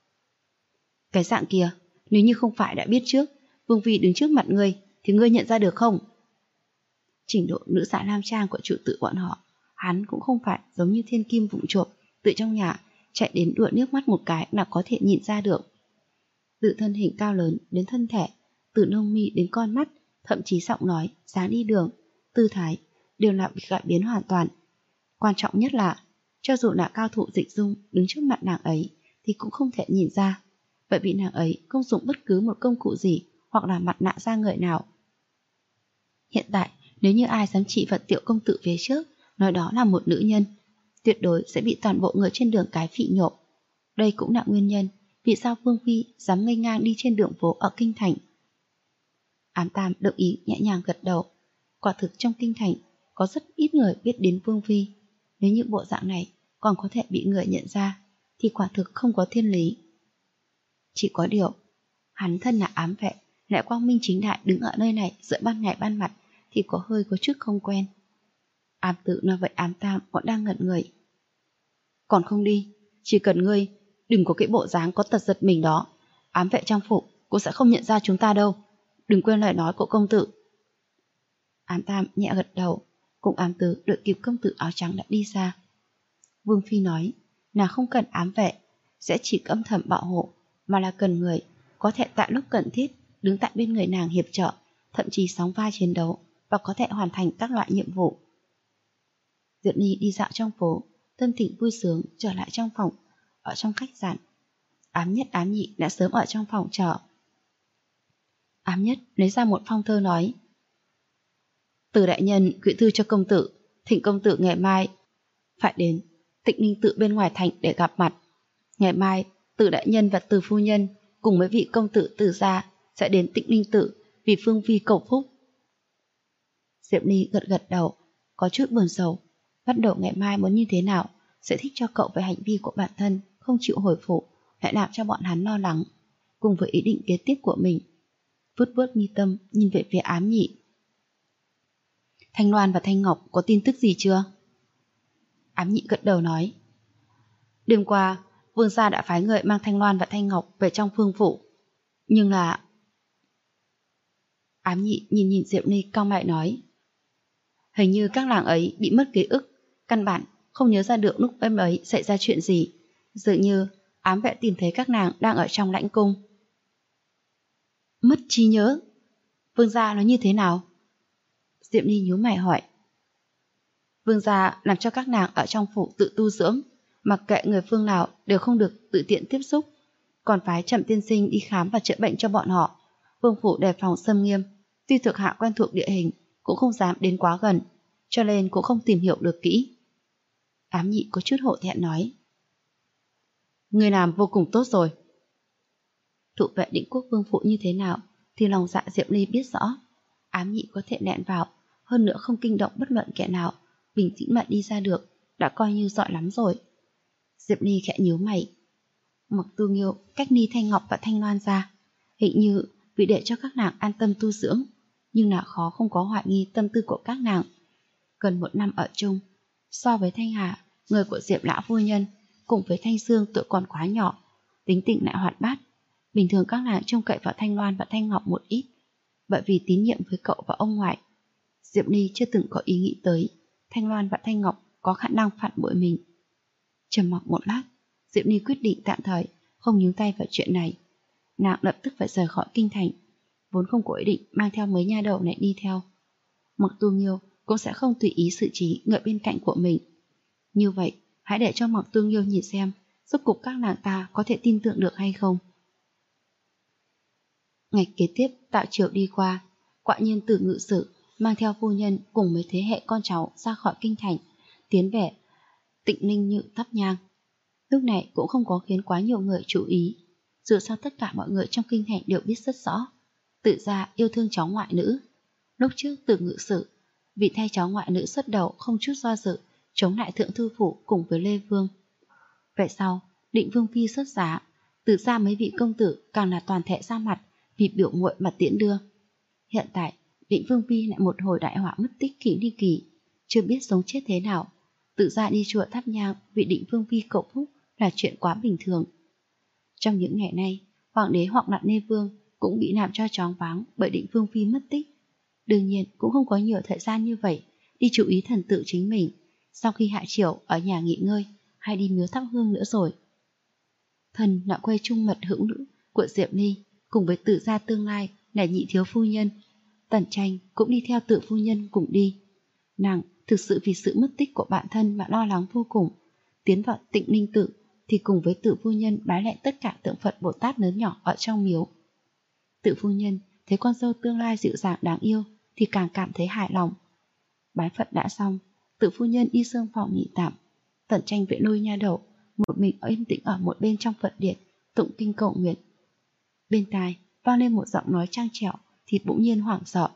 Cái dạng kia, nếu như không phải đã biết trước, Vương Phi đứng trước mặt ngươi, thì ngươi nhận ra được không? Trình độ nữ giả nam trang của trụ tự bọn họ, hắn cũng không phải giống như thiên kim vụng trộm tự trong nhà chạy đến đùa nước mắt một cái là có thể nhìn ra được. Từ thân hình cao lớn đến thân thể, từ lông mi đến con mắt, thậm chí giọng nói, dáng đi đường, tư thái đều là bị改biến hoàn toàn. Quan trọng nhất là, cho dù là cao thủ dịch dung đứng trước mặt nàng ấy thì cũng không thể nhìn ra, bởi vì nàng ấy không dùng bất cứ một công cụ gì hoặc là mặt nạ da người nào. Hiện tại, nếu như ai dám chỉ vật tiểu công tử phía trước, nói đó là một nữ nhân, tuyệt đối sẽ bị toàn bộ người trên đường cái phỉ nhổ. Đây cũng là nguyên nhân vì sao Vương Phi dám nghênh ngang đi trên đường phố ở kinh thành. Ám Tam đồng ý nhẹ nhàng gật đầu. Quả thực trong kinh thành có rất ít người biết đến Vương Phi. Nếu như bộ dạng này còn có thể bị người nhận ra thì quả thực không có thiên lý. Chỉ có điều, hắn thân là ám vệ, lại quang minh chính đại đứng ở nơi này giữa ban ngày ban mặt thì có hơi có chút không quen. Ám Tự nói vậy Ám Tam vẫn đang ngẩn người. Còn không đi, chỉ cần ngươi đừng có cái bộ dáng có tật giật mình đó, ám vệ trong phủ cũng sẽ không nhận ra chúng ta đâu. Đừng quên lời nói của công tử. Ám Tam nhẹ gật đầu, cùng Ám Tứ đợi kịp công tử áo trắng đã đi xa. Vương Phi nói, nàng không cần ám vệ, sẽ chỉ âm thầm bảo hộ, mà là cần người có thể tại lúc cần thiết đứng tại bên người nàng hiệp trợ, thậm chí sóng vai chiến đấu và có thể hoàn thành các loại nhiệm vụ. Diệp Nhi đi dạo trong phố, tâm tình vui sướng trở lại trong phòng. Ở trong khách sạn, Ám Nhất Ám Nhị đã sớm ở trong phòng chờ. Ám Nhất lấy ra một phong thơ nói, Từ đại nhân gửi thư cho công tử, thỉnh công tử ngày mai phải đến Tịnh Ninh Tự bên ngoài thành để gặp mặt. Ngày mai Từ đại nhân và Từ phu nhân cùng với vị công tử Từ gia sẽ đến Tịnh Ninh Tự vì Phương Phi cầu phúc. Diệp Ly gật gật đầu, có chút buồn sầu. Bắt đầu ngày mai muốn như thế nào, sẽ thích cho cậu về hành vi của bản thân không chịu hồi phục, lại làm cho bọn hắn lo lắng, cùng với ý định kế tiếp của mình. Vuốt vuốt mi tâm nhìn về phía Ám Nhị. Thanh Loan và Thanh Ngọc có tin tức gì chưa? Ám Nhị gật đầu nói, đêm qua Vương gia đã phái người mang Thanh Loan và Thanh Ngọc về trong Phương phủ, nhưng là... Ám Nhị nhìn Diệp Ly cau mày nói, hình như các nàng ấy bị mất ký ức, căn bản không nhớ ra được lúc em ấy xảy ra chuyện gì. Dường như ám vệ tìm thấy các nàng đang ở trong lãnh cung. Mất trí nhớ? Vương gia nói như thế nào? Diệp Ly nhíu mày hỏi. Vương gia làm cho các nàng ở trong phủ tự tu dưỡng, mặc kệ người phương nào đều không được tự tiện tiếp xúc, còn phái Trầm tiên sinh đi khám và chữa bệnh cho bọn họ. Vương phủ đề phòng xâm nghiêm, tuy thuộc hạ quen thuộc địa hình cũng không dám đến quá gần, cho nên cũng không tìm hiểu được kỹ. Ám nhị có chút hổ thẹn nói. Người làm vô cùng tốt rồi. Thụ vệ Định Quốc vương phụ như thế nào thì lòng dạ Diệp Ly biết rõ. Ám nhị có thể nẹn vào, hơn nữa không kinh động bất luận kẻ nào, bình tĩnh mà đi ra được, đã coi như giỏi lắm rồi. Diệp Ly khẽ nhíu mày. Mặc Tu Nghiêu cách Ni Thanh Ngọc và Thanh Loan ra, hình như vì để cho các nàng an tâm tu dưỡng, nhưng nào khó không có hoài nghi tâm tư của các nàng. Gần 1 năm ở chung, so với Thanh Hà, người của Diệp lão phu nhân, cùng với Thanh Sương tuổi còn quá nhỏ, tính tình lại hoạt bát. Bình thường các nàng trông cậy vào Thanh Loan và Thanh Ngọc một ít, bởi vì tín nhiệm với cậu và ông ngoại. Diệp Ly chưa từng có ý nghĩ tới Thanh Loan và Thanh Ngọc có khả năng phản bội mình. Trầm mặc một lát, Diệp Ly quyết định tạm thời không nhúng tay vào chuyện này. Nàng lập tức phải rời khỏi kinh thành, vốn không có ý định mang theo mấy nha đầu này đi theo. Mặc Tu Nghiêu cũng sẽ không tùy ý xử trí người bên cạnh của mình. Như vậy, hãy để cho Mặc Tu Nghiêu nhìn xem rốt cuộc các nàng ta có thể tin tưởng được hay không. Ngày kế tiếp Tạ Triều đi qua, quả nhiên Tử Ngự Sử mang theo phu nhân cùng mấy thế hệ con cháu ra khỏi kinh thành, tiến về Tịnh Ninh Nhự thắp nhang. Lúc này cũng không có khiến quá nhiều người chú ý, dù sao tất cả mọi người trong kinh thành đều biết rất rõ Tử gia yêu thương cháu ngoại nữ. Lúc trước Tử Ngự Sử vì thay cháu ngoại nữ xuất đầu không chút do dự chống lại Thượng Thư Phủ cùng với Lê Vương. Vậy sau Định Vương phi xuất giá, Tử gia mấy vị công tử càng là toàn thể ra mặt vì biểu muội mà tiễn đưa. Hiện tại Định Vương phi lại một hồi đại họa mất tích kỳ ly kỳ, chưa biết sống chết thế nào. Tử gia đi chùa thắp nhang vì Định Vương phi cầu phúc là chuyện quá bình thường. Trong những ngày nay, hoàng đế hoặc là Lê Vương cũng bị làm cho choáng váng bởi Định Vương phi mất tích. Đương nhiên cũng không có nhiều thời gian như vậy đi chú ý thần tự chính mình, sau khi hạ triều ở nhà nghỉ ngơi hay đi miếu thắp hương nữa rồi. Thần là quê trung mật hữu nữ của Diệp Ly cùng với Tử gia tương lai là nhị thiếu phu nhân. Tần Tranh cũng đi theo Tử phu nhân cùng đi. Nàng thực sự vì sự mất tích của bản thân mà lo lắng vô cùng. Tiến vào Tịnh Ninh Tự thì cùng với Tử phu nhân bái lạy tất cả tượng Phật Bồ Tát lớn nhỏ ở trong miếu. Tử phu nhân thấy con dâu tương lai dịu dàng đáng yêu thì càng cảm thấy hài lòng. Bái Phật đã xong, Tử phu nhân đi sương phòng nghỉ tạm. Tần Tranh vệ nuôi nha đầu một mình yên tĩnh ở một bên trong Phật điện tụng kinh cầu nguyện. Bên tai vang lên một giọng nói trang trẻo thì bỗng nhiên hoảng sợ.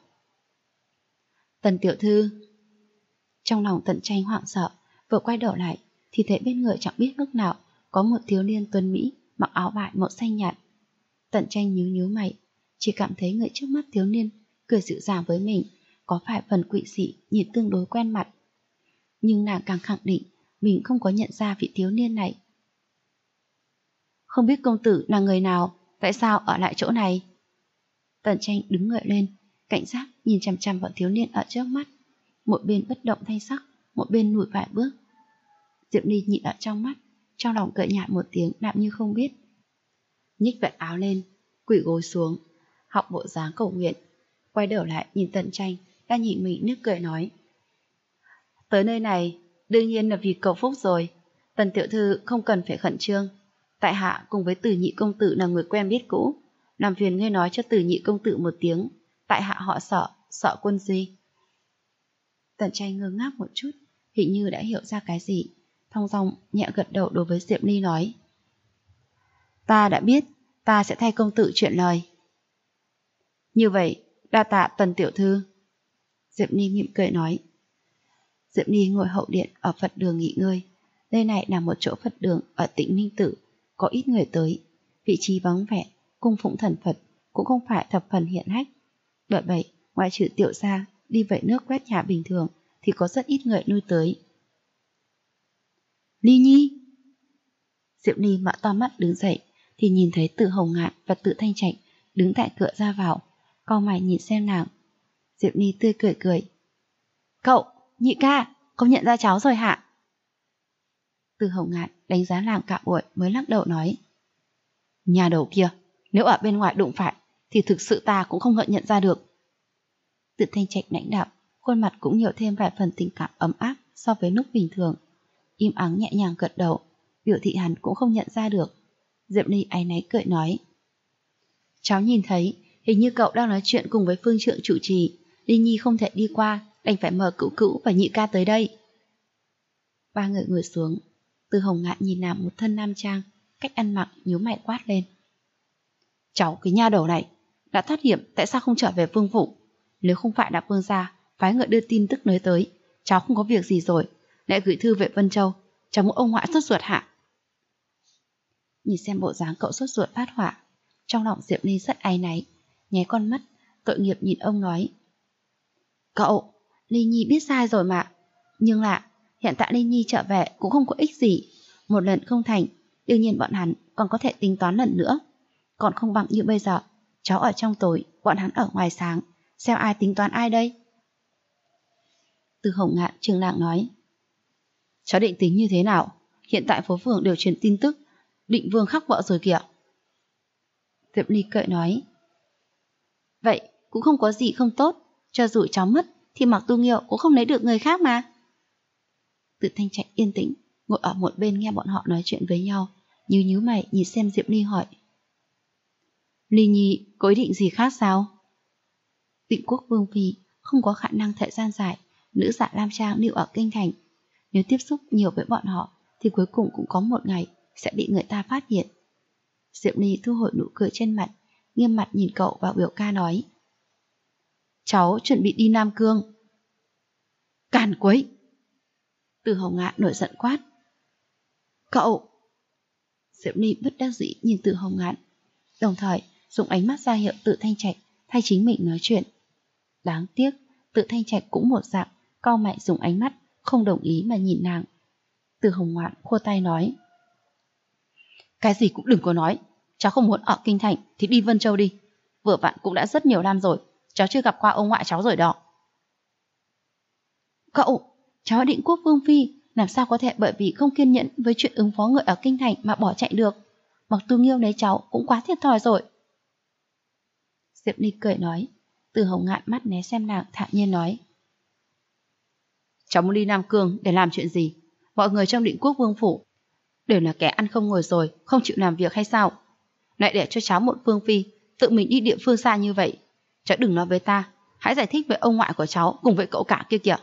Tần tiểu thư. Trong lòng Tần Tranh hoảng sợ, vừa quay đầu lại thì thấy bên người chẳng biết lúc nào có một thiếu niên tuấn mỹ mặc áo vải màu xanh nhạt. Tần Tranh nhíu mày, chỉ cảm thấy người trước mắt thiếu niên cười dịu dàng với mình, có phải phần quỷ dị nhìn tương đối quen mặt. Nhưng nàng càng khẳng định mình không có nhận ra vị thiếu niên này. Không biết công tử là người nào, tại sao ở lại chỗ này? Tần Tranh đứng ngợi lên, cảnh giác nhìn chằm chằm vào thiếu niên ở trước mắt, một bên bất động thanh sắc, một bên lùi vài bước. Diệp Ly nhịn ở trong mắt, trong lòng cười nhạt một tiếng đạm như không biết. Nhích vạt áo lên, quỳ gối xuống, học bộ dáng cầu nguyện, quay đầu lại nhìn Tần Tranh đang nhìn mình nước cười nói: tới nơi này đương nhiên là vì cầu phúc rồi. Tần tiểu thư không cần phải khẩn trương, tại hạ cùng với Tử nhị công tử là người quen biết cũ, làm phiền ngươi nói cho Tử nhị công tử một tiếng, tại hạ họ Sợ Quân Duy. Tần Tranh ngơ ngác một chút, hình như đã hiểu ra cái gì, thong dong nhẹ gật đầu đối với Diệp Ly nói: ta đã biết, ta sẽ thay công tử chuyện lời. Như vậy đa tạ Tần tiểu thư. Diệp Ly mỉm cười nói. Diệp Ly ngồi hậu điện ở Phật đường nghỉ ngơi. Nơi này là một chỗ Phật đường ở Tịnh Ninh Tự, có ít người tới, vị trí vắng vẻ, cung phụng thần Phật cũng không phải thập phần hiển hách. Bởi vậy, ngoại trừ tiểu gia đi vẩy nước quét nhà bình thường thì có rất ít người lui tới. Ly Nhi. Diệp Ly mở to mắt đứng dậy thì nhìn thấy Từ Hồng Ngạn và Từ Thanh Trạch đứng tại cửa ra vào, cau mày nhìn xem nàng. Diệp Ly tươi cười. Cậu, nhị ca, không nhận ra cháu rồi hả? Từ Hồng Ngạn đánh giá nàng cạo bụi mới lắc đầu nói: nhà đầu kia, nếu ở bên ngoài đụng phải thì thực sự ta cũng không nhận ra được. Từ Thanh Trạch lãnh đạo, khuôn mặt cũng nhiều thêm vài phần tình cảm ấm áp so với lúc bình thường, im ắng nhẹ nhàng gật đầu, biểu thị hắn cũng không nhận ra được. Diệp Ly áy náy cười nói: cháu nhìn thấy hình như cậu đang nói chuyện cùng với phương trượng chủ trì, Ly Nhi không thể đi qua, đành phải mời cữu và nhị ca tới đây. Ba người ngồi xuống. Từ Hồng Ngạn nhìn nàng một thân nam trang, cách ăn mặc nhíu mày quát lên. Cháu cái nha đầu này, đã thoát hiểm tại sao không trở về vương phủ? Nếu không phải là vương gia phái người đưa tin tức nới tới, cháu không có việc gì rồi, lại gửi thư về Vân Châu, cháu muốn ông ngoại sốt ruột hạ. Nhìn xem bộ dáng cậu sốt ruột phát hỏa, trong lòng Diệp Ly rất áy náy, nháy con mắt, tội nghiệp nhìn ông nói. Cậu, Ly Nhi biết sai rồi mà, nhưng là hiện tại Ly Nhi trở về cũng không có ích gì, một lần không thành, đương nhiên bọn hắn còn có thể tính toán lần nữa, còn không bằng như bây giờ, cháu ở trong tối, bọn hắn ở ngoài sáng, xem ai tính toán ai đây. Từ Hồng Ngạn trừng lặng nói. Cháu định tính như thế nào? Hiện tại phố phường đều truyền tin tức Định Vương khắc vợ rồi kìa. Diệp Ly cười nói. Vậy cũng không có gì không tốt, cho dù cháu mất thì Mạc Tu Nghiêu cũng không lấy được người khác mà. Tự Thanh Trạch yên tĩnh ngồi ở một bên nghe bọn họ nói chuyện với nhau, nhíu mày nhìn xem Diệp Ly hỏi. Ly Nhi có ý định gì khác sao? Định Quốc Vương Phi không có khả năng thời gian dài nữ giả lam trang lưu ở kinh thành, nếu tiếp xúc nhiều với bọn họ thì cuối cùng cũng có một ngày sẽ bị người ta phát hiện. Diệp Ly thu hồi nụ cười trên mặt, nghiêm mặt nhìn cậu và biểu ca nói. Cháu chuẩn bị đi Nam Cương. Càn quấy! Từ Hồng Ngạn nổi giận quát. Cậu! Diệp Ly bất đắc dĩ nhìn Từ Hồng Ngạn, đồng thời dùng ánh mắt ra hiệu Tự Thanh Trạch thay chính mình nói chuyện. Đáng tiếc, Tự Thanh Trạch cũng một dạng, cau mày dùng ánh mắt không đồng ý mà nhìn nàng. Từ Hồng Ngạn khua tay nói. Cái gì cũng đừng có nói, cháu không muốn ở kinh thành thì đi Vân Châu đi. Vừa vặn cũng đã rất nhiều năm rồi, cháu chưa gặp qua ông ngoại cháu rồi đó. Cậu, cháu ở Định Quốc Vương Phi, làm sao có thể bởi vì không kiên nhẫn với chuyện ứng phó người ở kinh thành mà bỏ chạy được. Mặc Tu Nghiêu lấy cháu cũng quá thiệt thòi rồi. Diệp Ly cười nói. Từ Hồng Ngạn mắt né xem nàng thản nhiên nói. Cháu muốn đi Nam Cương để làm chuyện gì? Mọi người trong Định Quốc Vương Phủ đều là kẻ ăn không ngồi rồi, không chịu làm việc hay sao? Lại để cho cháu một Vương Phi tự mình đi địa phương xa như vậy. Cháu đừng nói với ta, hãy giải thích với ông ngoại của cháu cùng với cậu cả kia kìa.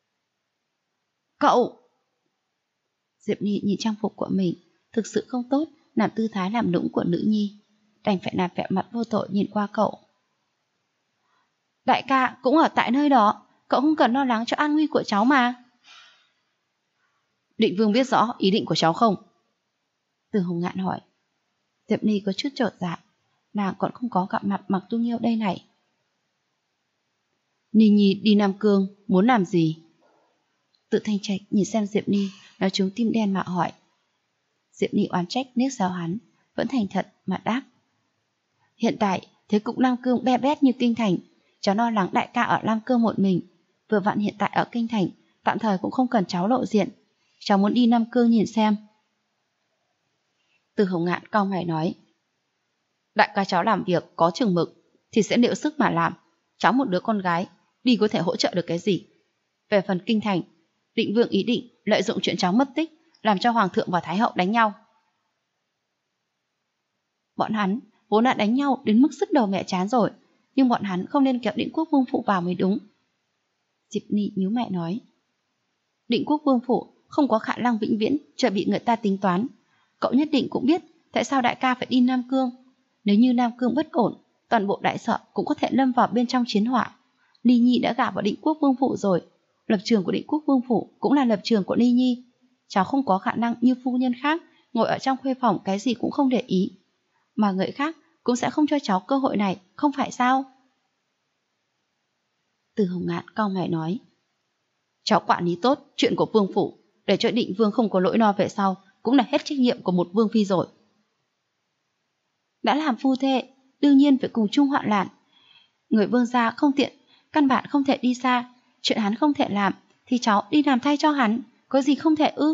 Cậu! Diệp Ly nhìn trang phục của mình thực sự không tốt, làm tư thái làm nũng của nữ nhi, đành phải làm vẻ mặt vô tội nhìn qua cậu. Đại ca cũng ở tại nơi đó, cậu không cần lo lắng cho an nguy của cháu mà. Định Vương biết rõ ý định của cháu không? Từ Hồng Ngạn hỏi. Diệp Ly có chút chột dạ, nàng còn không có gặp mặt Mạc Tu Nghiêu đây này. Ni Nhi đi Nam Cương muốn làm gì? Tự Thanh Trạch nhìn xem Diệp Ly nói trúng tim đen mà hỏi. Diệp Ly oán trách liếc xéo hắn, vẫn thành thật mà đáp. Hiện tại thế cục Nam Cương be bét như kinh thành, cháu lo lắng đại ca ở Nam Cương một mình, vừa vặn hiện tại ở kinh thành tạm thời cũng không cần cháu lộ diện, cháu muốn đi Nam Cương nhìn xem. Từ Hồng Ngạn cau mày nói. Đại ca cháu làm việc có chừng mực thì sẽ liệu sức mà làm, cháu một đứa con gái đi có thể hỗ trợ được cái gì? Về phần kinh thành, Định Vương ý định lợi dụng chuyện cháu mất tích làm cho Hoàng thượng và Thái hậu đánh nhau. Bọn hắn vốn đã đánh nhau đến mức sứt đầu mẹ chán rồi, nhưng bọn hắn không nên kéo Định Quốc Vương Phủ vào mới đúng. Diệp Ly nhíu mày nói. Định Quốc Vương Phủ không có khả năng vĩnh viễn chờ bị người ta tính toán. Cậu nhất định cũng biết tại sao đại ca phải đi Nam Cương. Nếu như Nam Cương bất ổn, toàn bộ đại sở cũng có thể lâm vào bên trong chiến hỏa. Ly Nhi đã gả vào Định Quốc Vương Phủ rồi, lập trường của Định Quốc Vương Phủ cũng là lập trường của Ly Nhi. Cháu không có khả năng như phu nhân khác ngồi ở trong khuê phòng cái gì cũng không để ý, mà người khác cũng sẽ không cho cháu cơ hội này, không phải sao? Từ Hồng Ngạn cau mày nói. Cháu quản lý tốt chuyện của Vương Phủ, để cho Định Vương không có lỗi lo về sau cũng là hết trách nhiệm của một Vương Phi rồi. Đã làm phu thê, đương nhiên phải cùng chung hoạn nạn. Người Vương gia không tiện, căn bản không thể đi xa, chuyện hắn không thể làm thì cháu đi làm thay cho hắn, có gì không thể ư?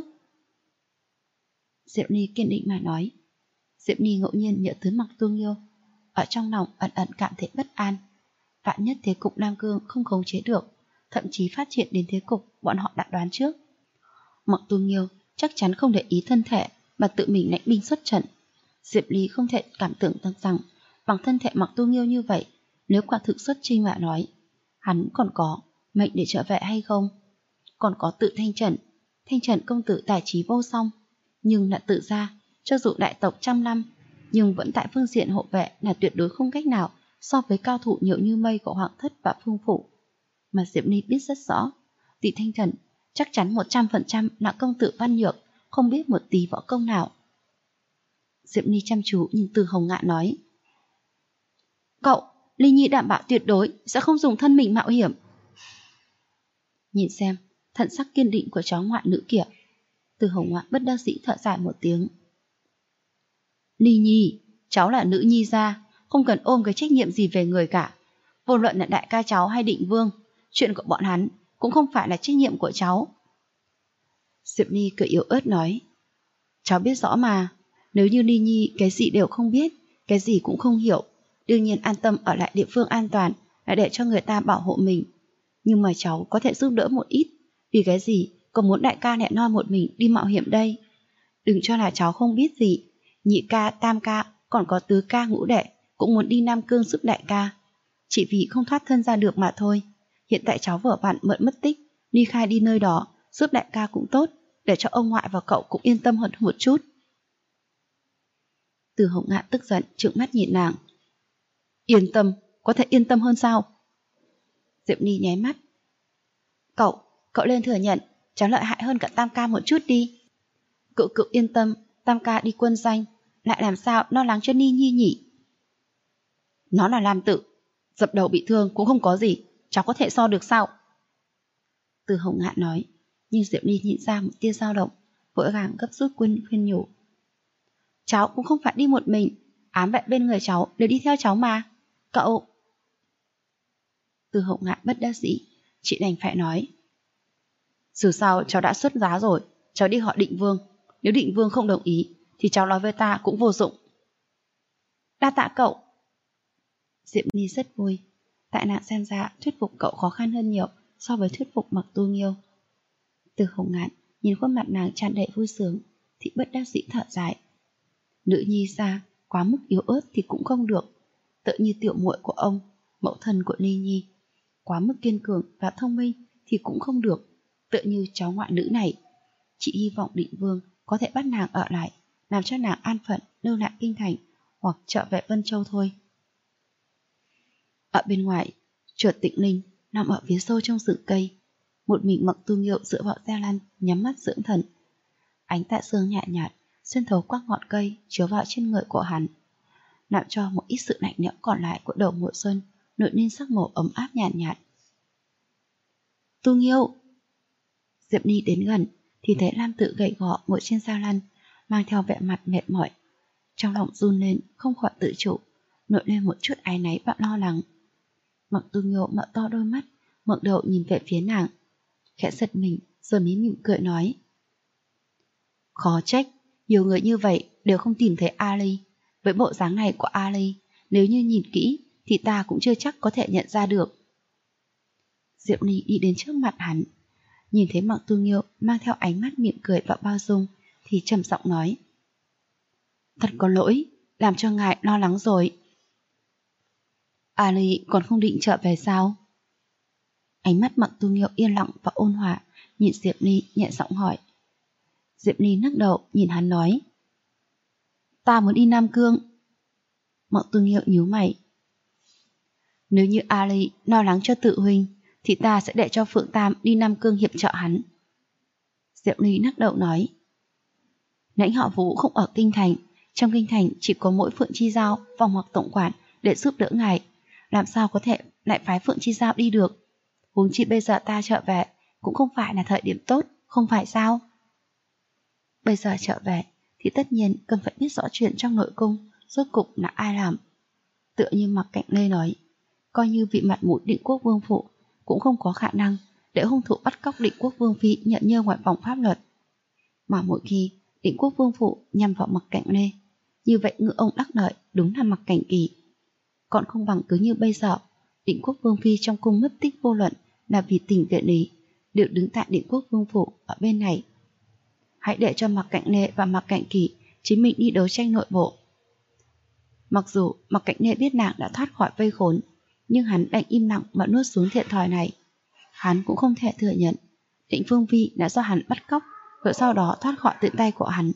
Diệp Ly kiên định mà nói. Diệp Ly ngẫu nhiên nhớ tới Mạc Tu Nghiêu, ở trong lòng ẩn ẩn cảm thấy bất an. Vạn nhất thế cục Nam Cương không khống chế được, thậm chí phát triển đến thế cục bọn họ đã đoán trước. Mạc Tu Nghiêu chắc chắn không để ý thân thể mà tự mình lãnh binh xuất trận. Diệp Ly không thể cảm tưởng rằng bằng thân thể Mạc Tu Nghiêu như vậy, nếu quả thực xuất chinh mà nói, hắn còn có mệnh để trở về hay không? Còn có Tự Thanh Trần, Thanh Trần công tử tài trí vô song, nhưng là tự ra, cho dù đại tộc trăm năm, nhưng vẫn tại phương diện hộ vệ là tuyệt đối không cách nào so với cao thủ nhiều như mây của Hoàng thất và Phương phủ. Mà Diệp Ly biết rất rõ, Tỷ Thanh Trần chắc chắn 100% là công tử văn nhược, không biết một tí võ công nào. Diệp Ly chăm chú nhìn Từ Hồng Ngạn nói: Cậu, Ly Nhi đảm bảo tuyệt đối sẽ không dùng thân mình mạo hiểm. Nhìn xem thần sắc kiên định của cháu ngoại nữ kia, Từ Hồng Ngạn bất đắc dĩ thở dài một tiếng. Ly Nhi, cháu là nữ nhi gia, không cần ôm cái trách nhiệm gì về người cả. Vô luận là đại ca cháu hay Định Vương, chuyện của bọn hắn cũng không phải là trách nhiệm của cháu. Diệp Ly cười yếu ớt nói: Cháu biết rõ mà, nếu như Ly Nhi cái gì đều không biết, cái gì cũng không hiểu, đương nhiên an tâm ở lại địa phương an toàn là để cho người ta bảo hộ mình. Nhưng mà cháu có thể giúp đỡ một ít, vì cái gì còn muốn đại ca lẻ loi một mình đi mạo hiểm đây? Đừng cho là cháu không biết gì, nhị ca, tam ca, còn có tứ ca, ngũ đệ cũng muốn đi Nam Cương giúp đại ca, chỉ vì không thoát thân ra được mà thôi. Hiện tại cháu vợ bạn mượn mất tích, ly khai đi nơi đó giúp đại ca cũng tốt, để cho ông ngoại và cậu cũng yên tâm hơn một chút. Từ Hồng Ngạn tức giận trợn mắt nhìn nàng: Yên tâm? Có thể yên tâm hơn sao? Diệp Ly nháy mắt: Cậu lên thừa nhận cháu lợi hại hơn cả tam ca một chút đi. Cậu yên tâm, tam ca đi quân doanh, lại làm sao lo lắng cho Ni Nhi nhỉ? Nó là làm tự, dập đầu bị thương cũng không có gì, cháu có thể so được sao? Từ Hồng Ngạn nói, nhưng Diệp Ly nhìn ra một tia dao động, vội vàng gấp rút khuyên nhủ: Cháu cũng không phải đi một mình, ám vệ bên người cháu đều đi theo cháu mà. Cậu... Từ Hồng Ngạn bất đắc dĩ, chị đành phải nói: Dù sao cháu đã xuất giá rồi, cháu đi hỏi Định Vương, nếu Định Vương không đồng ý thì cháu nói với ta cũng vô dụng. Đa tạ cậu. Diệp Ly rất vui, tại nàng xem ra thuyết phục cậu khó khăn hơn nhiều so với thuyết phục Mặc Tu Nghiêu. Từ Hồng Ngạn nhìn khuôn mặt nàng tràn đầy vui sướng thì bất đắc dĩ thở dài: Nữ nhi ra quá mức yếu ớt thì cũng không được, tựa như tiểu muội của ông, mẫu thân của Ly Nhi, quá mức kiên cường và thông minh thì cũng không được, tựa như cháu ngoại nữ này. Chị hy vọng Định Vương có thể bắt nàng ở lại, làm cho nàng an phận lưu lại kinh thành hoặc trở về Vân Châu thôi. Ở bên ngoài, chuột Tịnh Linh nằm ở phía sâu trong rừng cây, một mình Mặc Tu Nghiêu dựa vào xe lăn nhắm mắt dưỡng thần. Ánh tạ sương nhạt nhạt xuyên thấu qua ngọn cây chiếu vào trên người của hắn, làm cho một ít sự lạnh lẽo còn lại của đầu mùa xuân nổi lên sắc màu ấm áp nhạt nhạt. Tu Nghiêu! Diệp Ly đến gần thì thấy Lam Tự gầy gò ngồi trên xe lăn, mang theo vẻ mặt mệt mỏi, trong lòng run lên không khỏi tự chủ, nổi lên một chút áy náy và lo lắng. Mặc Tu Nghiêu mở to đôi mắt, ngẩng đầu nhìn về phía nàng, khẽ giật mình rồi mới mỉm cười nói: Khó trách, nhiều người như vậy đều không tìm thấy Ali. Với bộ dáng này của Ali, nếu như nhìn kỹ thì ta cũng chưa chắc có thể nhận ra được. Diệp Ly đi đến trước mặt hắn, nhìn thấy Mặc Tu Nghiêu mang theo ánh mắt mỉm cười và bao dung thì trầm giọng nói: Thật có lỗi, làm cho ngài lo lắng rồi. Ali còn không định trở về sao? Ánh mắt Mặc Tu Nghiêu yên lặng và ôn hòa nhìn Diệp Ly, nhẹ giọng hỏi. Diệp Ly nắc đầu nhìn hắn nói: Ta muốn đi Nam Cương. Mặc Tu Nghiêu nhíu mày: Nếu như Ali lo lắng cho tự huynh thì ta sẽ để cho Phượng Tam đi Nam Cương hiệp trợ hắn. Diệp Ly nắc đầu nói: Lãnh họ Vũ không ở kinh thành, trong kinh thành chỉ có mỗi Phượng Chi Giao và Hoặc tổng quản để giúp đỡ ngài, làm sao có thể lại phái Phượng Chi Giao đi được? Huống chi bây giờ ta trở về cũng không phải là thời điểm tốt, không phải sao? Bây giờ trở về thì tất nhiên cần phải biết rõ chuyện trong nội cung rốt cục là ai làm. Tựa như Mặc Cạnh Lê nói, coi như vị mặt mũi Định Quốc Vương phụ cũng không có khả năng để hung thủ bắt cóc Định Quốc Vương phi nhận nhơ ngoài vòng pháp luật. Mà mỗi khi Định Quốc Vương phụ nhằm vào Mặc Cạnh Lê, như vậy ngựa ông đắc lợi đúng là Mặc Cảnh Kỳ. Còn không bằng cứ như bây giờ, Định Quốc Vương phi trong cung mất tích vô luận là vì tình viện lý, đều đứng tại Định Quốc Vương phụ ở bên này. Hãy để cho Mặc Cạnh Lê và Mặc Cảnh Kỳ chính mình đi đấu tranh nội bộ. Mặc dù Mặc Cạnh Lê biết nàng đã thoát khỏi vây khốn, nhưng hắn đành im lặng mà nuốt xuống thiệt thòi này. Hắn cũng không thể thừa nhận Định Vương phi đã do hắn bắt cóc rồi sau đó thoát khỏi tự tay của hắn.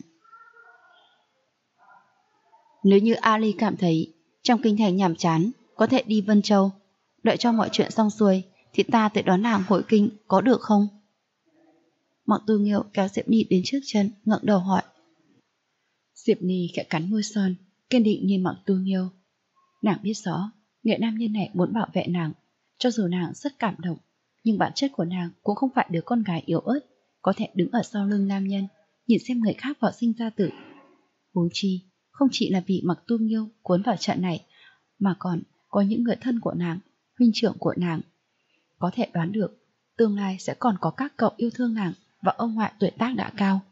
Nếu như Ali cảm thấy trong kinh thành nhàm chán, có thể đi Vân Châu, đợi cho mọi chuyện xong xuôi thì ta tới đón nàng hội kinh, có được không? Mạc Tu Nghiêu kéo Diệp Ni đến trước chân, ngẩng đầu hỏi. Diệp Ni khẽ cắn môi son, kiên định nhìn Mạc Tu Nghiêu. Nàng biết rõ người nam nhân này muốn bảo vệ nàng, cho dù nàng rất cảm động, nhưng bản chất của nàng cũng không phải đứa con gái yếu ớt có thể đứng ở sau lưng nam nhân nhìn xem người khác vào sinh ra tử. Huống chi không chỉ là vì Mạc Tu Nghiêu cuốn vào trận này, mà còn có những người thân của nàng, huynh trưởng của nàng. Có thể đoán được tương lai sẽ còn có các cậu yêu thương nàng và ông ngoại tuổi tác đã cao.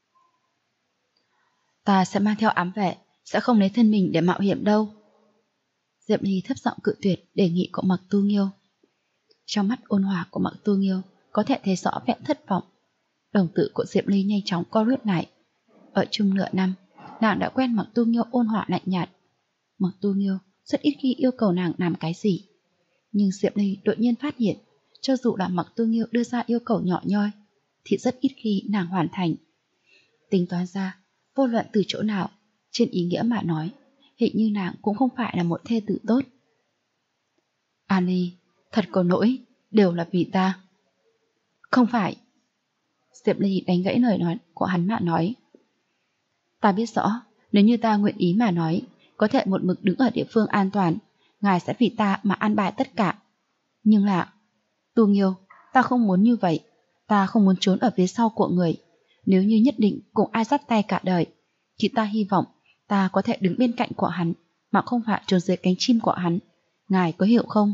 Ta sẽ mang theo ám vệ, sẽ không lấy thân mình để mạo hiểm đâu. Diệp Ly thấp giọng cự tuyệt đề nghị của Mạc Tu Nghiêu. Trong mắt ôn hòa của Mạc Tu Nghiêu có thể thấy rõ vẻ thất vọng. Đồng tử của Diệp Ly nhanh chóng co rút lại. Ở chung nửa năm, nàng đã quen Mạc Tu Nghiêu ôn hòa lạnh nhạt. Mạc Tu Nghiêu rất ít khi yêu cầu nàng làm cái gì. Nhưng Diệp Ly đột nhiên phát hiện, cho dù là Mạc Tu Nghiêu đưa ra yêu cầu nhỏ nhoi, thì rất ít khi nàng hoàn thành. Tính toán ra, vô luận từ chỗ nào, trên ý nghĩa mà nói, hình như nàng cũng không phải là một thê tử tốt. Ali, thật có lỗi, đều là vì ta. Không phải. Diệp Ly đánh gãy lời nói của hắn mà nói. Ta biết rõ, nếu như ta nguyện ý mà nói, có thể một mực đứng ở địa phương an toàn, ngài sẽ vì ta mà an bài tất cả. Nhưng là, Tu Nghiêu, ta không muốn như vậy, ta không muốn trốn ở phía sau của người. Nếu như nhất định cùng ai dắt tay cả đời, thì ta hy vọng ta có thể đứng bên cạnh của hắn, mà không phải trốn dưới cánh chim của hắn. Ngài có hiểu không?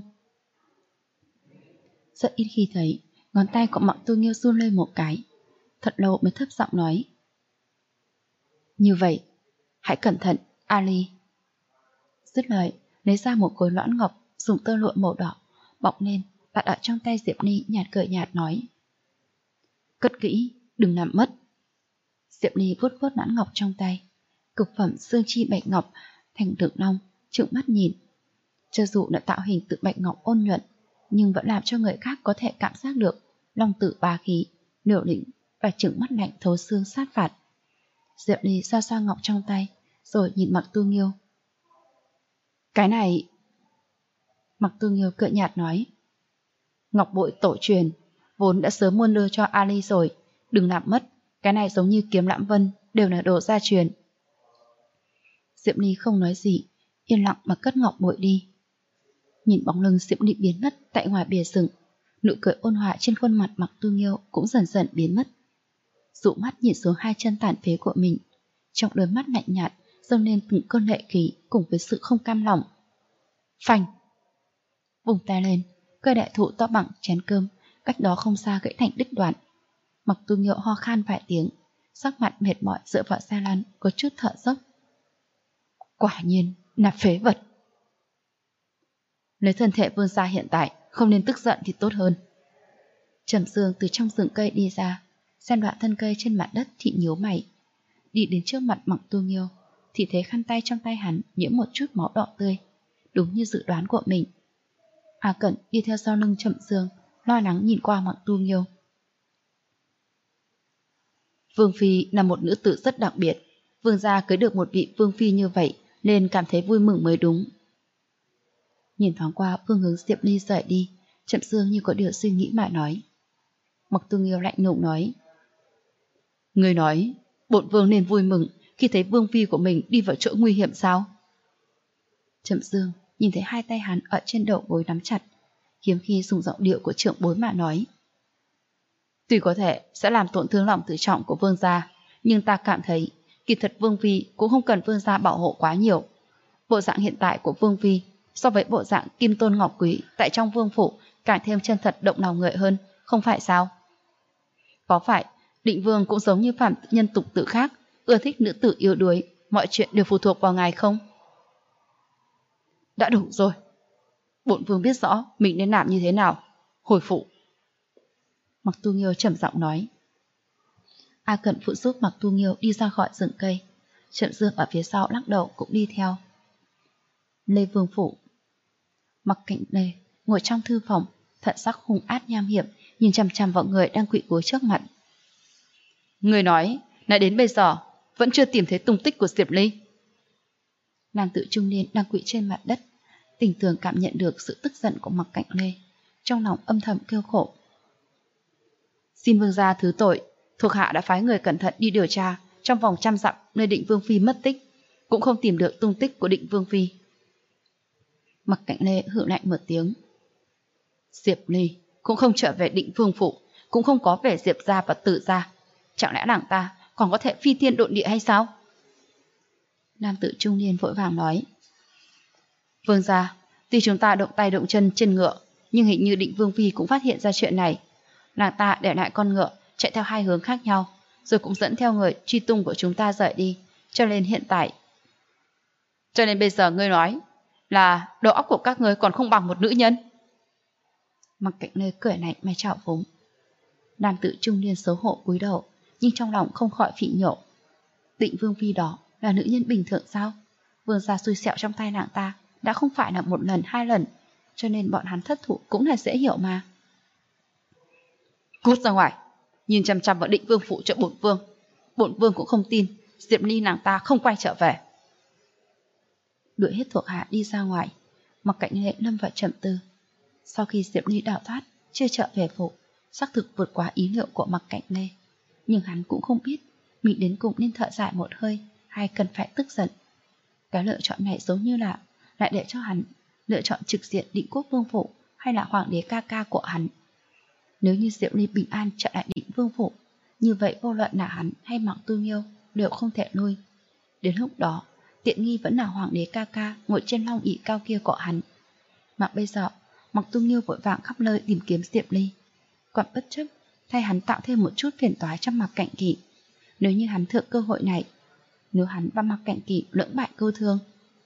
Rất ít khi thấy ngón tay của Mạc Tu Nghiêu run lên một cái, thật lâu mới thấp giọng nói. Như vậy, hãy cẩn thận, Ali. Dứt lời, lấy ra một khối loãng ngọc dùng tơ lụa màu đỏ bọc lên, đặt ở trong tay Diệp Ly, nhạt cười nhạt nói. Cất kỹ, đừng làm mất. Diệp Ly vuốt vuốt loãng ngọc trong tay, cực phẩm xương chi bạch ngọc thành đường long, trợn mắt nhìn. Cho dù đã tạo hình từ bạch ngọc ôn nhuận, nhưng vẫn làm cho người khác có thể cảm giác được long tử bá khí, liều lĩnh và trừng mắt lạnh thấu xương sát phạt. Diệp Ly xoa xoa ngọc trong tay, rồi nhìn Mạc Tu Nghiêu. Cái này... Mạc Tu Nghiêu cười nhạt nói. Ngọc bội tổ truyền, vốn đã sớm muốn đưa cho Ali rồi, đừng làm mất, cái này giống như kiếm Lãm Vân, đều là đồ gia truyền. Diệp Ly không nói gì, yên lặng mà cất ngọc bội đi. Nhìn bóng lưng Diệp Ly biến mất tại ngoài bìa rừng, nụ cười ôn hòa trên khuôn mặt Mạc Tu Nghiêu cũng dần dần biến mất. Dụ mắt nhìn xuống hai chân tàn phế của mình, trong đôi mắt lạnh nhạt dâng lên từng cơn lệ khí cùng với sự không cam lòng. Phanh! Vùng tay lên, cây đại thụ to bằng chén cơm cách đó không xa gãy thành đứt đoạn. Mạc Tu Nghiêu ho khan vài tiếng, sắc mặt mệt mỏi dựa vào xe lăn, có chút thở dốc. Quả nhiên là phế vật. Lấy thân thể vương gia hiện tại, không nên tức giận thì tốt hơn. Trầm Dương từ trong rừng cây đi ra, xem đoạn thân cây trên mặt đất thì nhíu mày. Đi đến trước mặt Mạc Tu Nghiêu thì thấy khăn tay trong tay hắn nhiễm một chút máu đỏ tươi, đúng như dự đoán của mình. A Cẩn đi theo sau lưng Trầm Dương, lo lắng nhìn qua Mạc Tu Nghiêu. Vương phi là một nữ tử rất đặc biệt, vương gia cưới được một vị vương phi như vậy nên cảm thấy vui mừng mới đúng. Nhìn thoáng qua phương hướng Diệp Ly rời đi, Trầm Dương như có điều suy nghĩ mà nói. Mạc Tu Nghiêu lạnh lùng nói. Người nói, bổn vương nên vui mừng khi thấy vương phi của mình đi vào chỗ nguy hiểm sao? Trầm Dương nhìn thấy hai tay hắn ở trên đầu gối nắm chặt, hiếm khi dùng giọng điệu của trưởng bối mà nói. Tuy có thể sẽ làm tổn thương lòng tự trọng của vương gia, nhưng ta cảm thấy kỳ thật vương phi cũng không cần vương gia bảo hộ quá nhiều. Bộ dạng hiện tại của vương phi so với bộ dạng kim tôn ngọc quý tại trong vương phủ càng thêm chân thật động lòng người hơn, không phải sao? Có phải Định Vương cũng giống như phạm nhân tục tử khác, ưa thích nữ tử yếu đuối, mọi chuyện đều phụ thuộc vào ngài không? Đã đủ rồi. Bổn vương biết rõ mình nên làm như thế nào. Hồi phụ. Mạc Tu Nghiêu trầm giọng nói. A Cẩn phụ giúp Mạc Tu Nghiêu đi ra khỏi rừng cây. Trầm Dương ở phía sau lắc đầu cũng đi theo. Lê Vương phủ. Mặc Cảnh Lê ngồi trong thư phòng, thận sắc hung ác nham hiểm, nhìn chằm chằm vào người đang quỵ gối trước mặt. Người nói là đến bây giờ vẫn chưa tìm thấy tung tích của Diệp Ly. Nam tử trung niên đang quỵ trên mặt đất, Tình Tường cảm nhận được sự tức giận của Mặc Cạnh Lê, trong lòng âm thầm kêu khổ. Xin vương gia thứ tội, thuộc hạ đã phái người cẩn thận đi điều tra trong vòng 100 dặm nơi Định Vương phi mất tích, cũng không tìm được tung tích của Định Vương phi. Mặc Cạnh Lê hừ lạnh một tiếng. Diệp Ly cũng không trở về Định Vương phủ, cũng không có về Diệp gia và Tử gia, chẳng lẽ nàng ta còn có thể phi thiên độn địa hay sao? Nam tử trung niên vội vàng nói. Vương gia, tuy chúng ta động tay động chân trên ngựa, nhưng hình như Định Vương phi cũng phát hiện ra chuyện này. Nàng ta để lại con ngựa chạy theo hai hướng khác nhau, rồi cũng dẫn theo người truy tung của chúng ta rời đi, cho nên bây giờ ngươi nói là đầu óc của các ngươi còn không bằng một nữ nhân. Mặc Cạnh Lê cười lạnh mà trào phúng. Nam tử trung niên xấu hổ cúi đầu, nhưng trong lòng không khỏi phỉ nhổ. Định Vương phi đó là nữ nhân bình thường sao? Vương gia xui xẻo trong tay nàng ta đã không phải là một lần hai lần, cho nên bọn hắn thất thủ cũng là dễ hiểu mà. Cút ra ngoài, nhìn chằm chằm vào Định Vương phủ cho bổn vương. Bổn vương cũng không tin Diệp Ly nàng ta không quay trở về. Đuổi hết thuộc hạ đi ra ngoài, Mặc Cạnh Lê lâm vào trầm tư. Sau khi Diệp Ly đào thoát, chưa trở về phủ, xác thực vượt quá ý liệu của Mặc Cạnh Lê, nhưng hắn cũng không biết mình đến cùng nên thở dài một hơi hay cần phải tức giận. Cái lựa chọn này giống như là lại để cho hắn lựa chọn trực diện Định Quốc Vương phủ hay là hoàng đế ca ca của hắn. Nếu như Diệp Ly bình an trở lại Định Vương phủ, như vậy vô luận là hắn hay Mạc Tu Nghiêu đều không thể nuôi. Đến lúc đó, tiện nghi vẫn là hoàng đế ca ca ngồi trên long ỷ cao kia của hắn. Mà bây giờ, Mạc Tu Nghiêu vội vàng khắp nơi tìm kiếm Diệp Ly, còn bất chấp thay hắn tạo thêm một chút phiền toái trong Mạc Cạnh Kỵ. Nếu như hắn thượng cơ hội này, nếu hắn và Mạc Cạnh Kỵ lưỡng bại câu thương.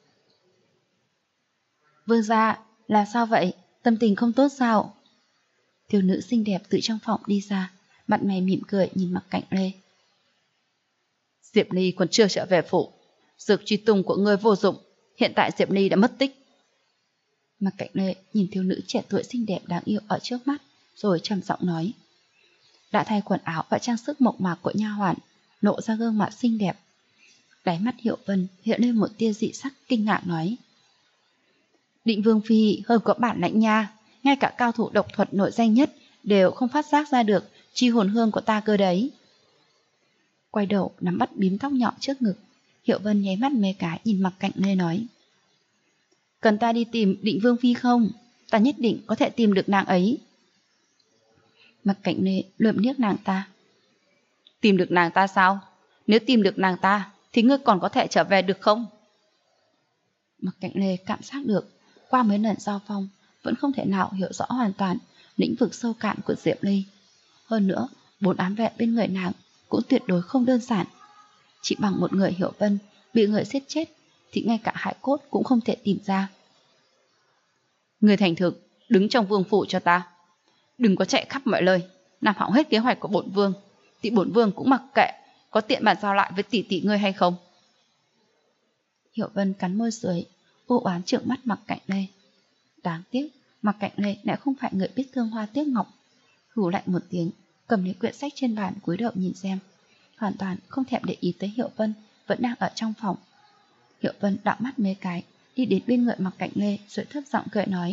Vương gia, là sao vậy? Tâm tình không tốt sao? Thiếu nữ xinh đẹp từ trong phòng đi ra, mặt mày mỉm cười nhìn Mặc Cạnh Lê. Diệp Ly còn chưa trở về phủ, dược truy tung của ngươi vô dụng, hiện tại Diệp Ly đã mất tích. Mặc Cạnh Lê nhìn thiếu nữ trẻ tuổi xinh đẹp đáng yêu ở trước mắt, rồi trầm giọng nói. Đã thay quần áo và trang sức mộc mạc của nha hoàn, lộ ra gương mặt xinh đẹp. Đáy mắt Hiệu Vân hiện lên một tia dị sắc kinh ngạc nói. Định Vương phi hơi có bản lãnh nha, ngay cả cao thủ độc thuật nổi danh nhất đều không phát giác ra được chi hồn hương của ta cơ đấy. Quay đầu nắm bắt bím tóc nhỏ trước ngực, Hiệu Vân nháy mắt mấy cái nhìn Mặc Cạnh Lê nói. Cần ta đi tìm Định Vương phi không? Ta nhất định có thể tìm được nàng ấy. Mặc Cạnh Lê lườm liếc nàng ta. Tìm được nàng ta sao? Nếu tìm được nàng ta thì ngươi còn có thể trở về được không? Mặc Cạnh Lê cảm giác được qua mấy lần giao phong vẫn không thể nào hiểu rõ hoàn toàn lĩnh vực sâu cạn của Diệp Ly. Hơn nữa, 4 ám vệ bên người nàng cũng tuyệt đối không đơn giản. Chỉ bằng một người Hiểu Vân bị người giết chết thì ngay cả hải cốt cũng không thể tìm ra. Người thành thực, đứng trong vương phủ cho ta. Đừng có chạy khắp mọi nơi, làm hỏng hết kế hoạch của bổn vương, thì bổn vương cũng mặc kệ có tiện bàn giao lại với tỷ tỷ ngươi hay không. Hiểu Vân cắn môi dưới, u oán trợn mắt Mặc Cạnh Lê. Đáng tiếc, Mặc Cạnh Lê lại không phải người biết thương hoa tiếc ngọc. Hừ lạnh một tiếng, cầm lấy quyển sách trên bàn cúi đầu nhìn xem, hoàn toàn không thèm để ý tới Hiệu Vân vẫn đang ở trong phòng. Hiệu Vân đảo mắt mấy cái, đi đến bên người Mặc Cạnh Lê rồi thấp giọng cười nói.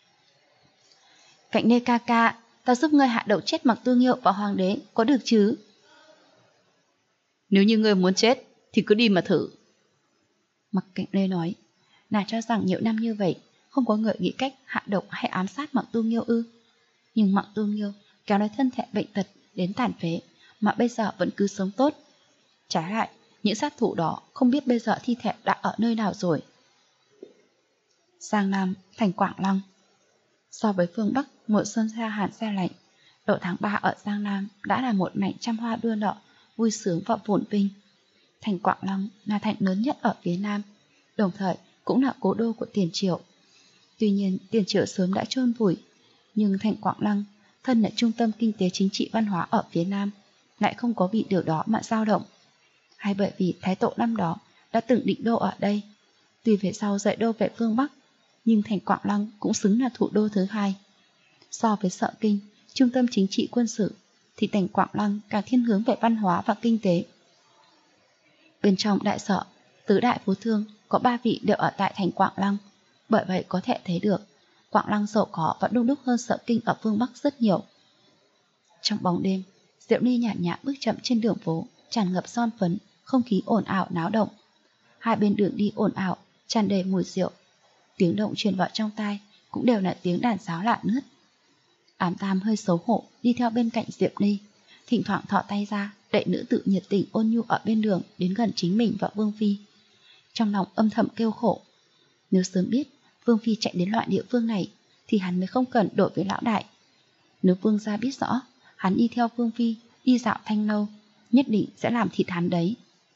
Cạnh Lê ca ca, ta giúp ngươi hạ độc chết Mặc Tu Nghiêu và hoàng đế, có được chứ? Nếu như ngươi muốn chết thì cứ đi mà thử. Mặc Cạnh Lê nói. Nàng cho rằng nhiều năm như vậy không có người nghĩ cách hạ độc hay ám sát Mặc Tu Nghiêu ư? Nhưng Mặc Tu Nghiêu kéo lấy thân thể bệnh tật đến tàn phế mà bây giờ vẫn cứ sống tốt. Trái lại, những sát thủ đó không biết bây giờ thi thể đã ở nơi nào rồi. Giang Nam, thành Quảng Lăng. So với phương Bắc, mùa xuân xa hàn xe lạnh, đầu tháng 3 ở Giang Nam đã là một mảnh trăm hoa đua nở, vui sướng và phồn vinh. Thành Quảng Lăng là thành lớn nhất ở phía Nam, đồng thời cũng là cố đô của Tiền Triệu. Tuy nhiên, Tiền Triệu sớm đã chôn vùi, nhưng thành Quảng Lăng, thân là trung tâm kinh tế chính trị văn hóa ở phía Nam, lại không có vì điều đó mà dao động. Hay bởi vì Thái Tổ năm đó đã từng định đô ở đây. Tuy về sau dạy đô về phương Bắc, nhưng thành Quảng Lăng cũng xứng là thủ đô thứ hai. So với Sợ Kinh, trung tâm chính trị quân sự, thì thành Quảng Lăng càng thiên hướng về văn hóa và kinh tế. Bên trong đại sở, tứ đại phú thương có 3 vị đều ở tại thành Quảng Lăng, bởi vậy có thể thấy được Quảng Lăng giàu có và đông đúc hơn Sở Kinh ở phương Bắc rất nhiều. Trong bóng đêm, Diệu Ly nhàn nhã bước chậm trên đường phố, tràn ngập son phấn, không khí ồn ào náo động. Hai bên đường đi ồn ào, tràn đầy mùi rượu. Tiếng động truyền vào trong tai cũng đều là tiếng đàn sáo lạ nướt. Ám Tam hơi xấu hổ đi theo bên cạnh Diệp Ly, thỉnh thoảng thò tay ra đẩy nữ tử nhiệt tình ôn nhu ở bên đường đến gần chính mình và Vương Phi. Trong lòng âm thầm kêu khổ, nếu sớm biết Vương Phi chạy đến loại địa phương này thì hắn mới không cần đổi với lão đại. Nếu Vương gia biết rõ hắn đi theo Vương Phi đi dạo Thanh Lâu, nhất định sẽ làm thịt hắn đấy.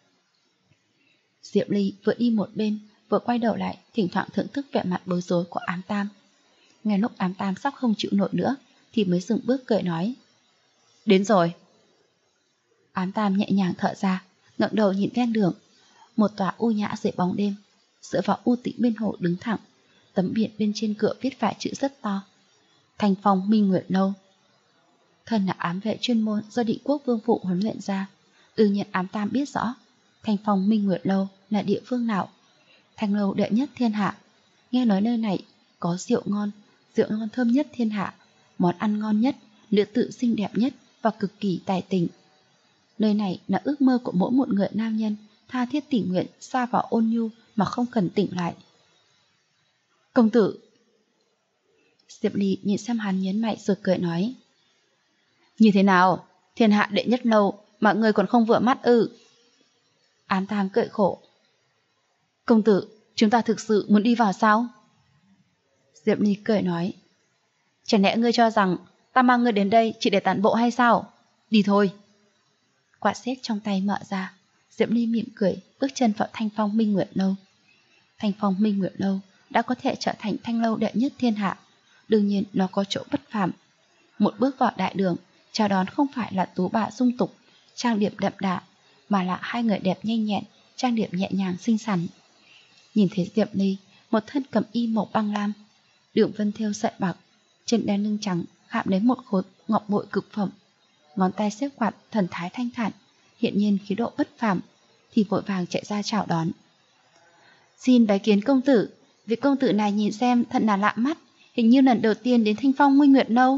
Diệp Ly vừa đi một bên vừa quay đầu lại, thỉnh thoảng thưởng thức vẻ mặt bối rối của Ám Tam. Ngay lúc Ám Tam sắp không chịu nổi nữa thì mới dừng bước cười nói: Đến rồi. Ám Tam nhẹ nhàng thở ra, ngẩng đầu nhìn ven đường. Một tòa u nhã dưới bóng đêm, dựa vào u tĩnh bên hồ đứng thẳng. Tấm biển bên trên cửa viết vài chữ rất to: Thanh Phong Minh Nguyệt Lâu. Thân là ám vệ chuyên môn do Định Quốc Vương phụ huấn luyện ra, tự nhiên Ám Tam biết rõ Thanh Phong Minh Nguyệt Lâu là địa phương nào. Thanh lâu đệ nhất thiên hạ. Nghe nói nơi này có rượu ngon thơm nhất thiên hạ, món ăn ngon nhất, nữ tử xinh đẹp nhất và cực kỳ tài tình. Nơi này là ước mơ của mỗi một người nam nhân, tha thiết tình nguyện xa vào ôn nhu mà không cần tỉnh lại. Công tử. Diệp Ly nhìn xem hắn nhấn mạnh rồi cười nói: Như thế nào, thiên hạ đệ nhất lâu mà người còn không vừa mắt ư? Ám Tam cười khổ: Công tử, chúng ta thực sự muốn đi vào sao? Diệp Ly cười nói: Chẳng lẽ ngươi cho rằng ta mang ngươi đến đây chỉ để tản bộ hay sao? Đi thôi. Quạt xếp trong tay mở ra, Diệp Ly mỉm cười bước chân vào Thanh Phong Minh Nguyệt Lâu. Thanh Phong Minh Nguyệt Lâu đã có thể trở thành thanh lâu đệ nhất thiên hạ, đương nhiên nó có chỗ bất phàm. Một bước vào đại đường, chào đón không phải là tú bà dung tục, trang điểm đậm đà, mà là hai người đẹp nhanh nhẹn, trang điểm nhẹ nhàng xinh xắn. Nhìn thấy Diệp Ly, một thân cẩm y màu băng lam, đường vân thêu sợi bạc, trên đai lưng trắng khảm lấy một khối ngọc bội cực phẩm, ngón tay xếp quạt thần thái thanh thản, hiện nhiên khí độ bất phàm, thì vội vàng chạy ra chào đón. Xin bái kiến công tử, vị công tử này nhìn xem thật là lạ mắt, hình như lần đầu tiên đến Thanh Phong Minh Nguyệt Lâu.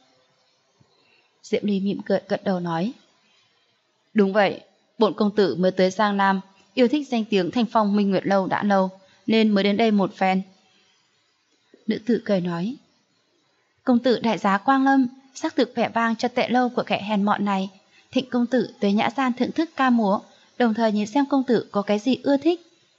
Diệp Ly mỉm cười gật đầu nói: Đúng vậy, bổn công tử mới tới Giang Nam, yêu thích danh tiếng Thanh Phong Minh Nguyệt Lâu đã lâu, nên mới đến đây một phen. Nữ tử cười nói: Công tử đại giá quang lâm, xác thực vẻ vang cho tệ lâu của kẻ hèn mọn này. Thịnh công tử tới nhã gian thưởng thức ca múa, đồng thời nhìn xem công tử có cái gì ưa thích.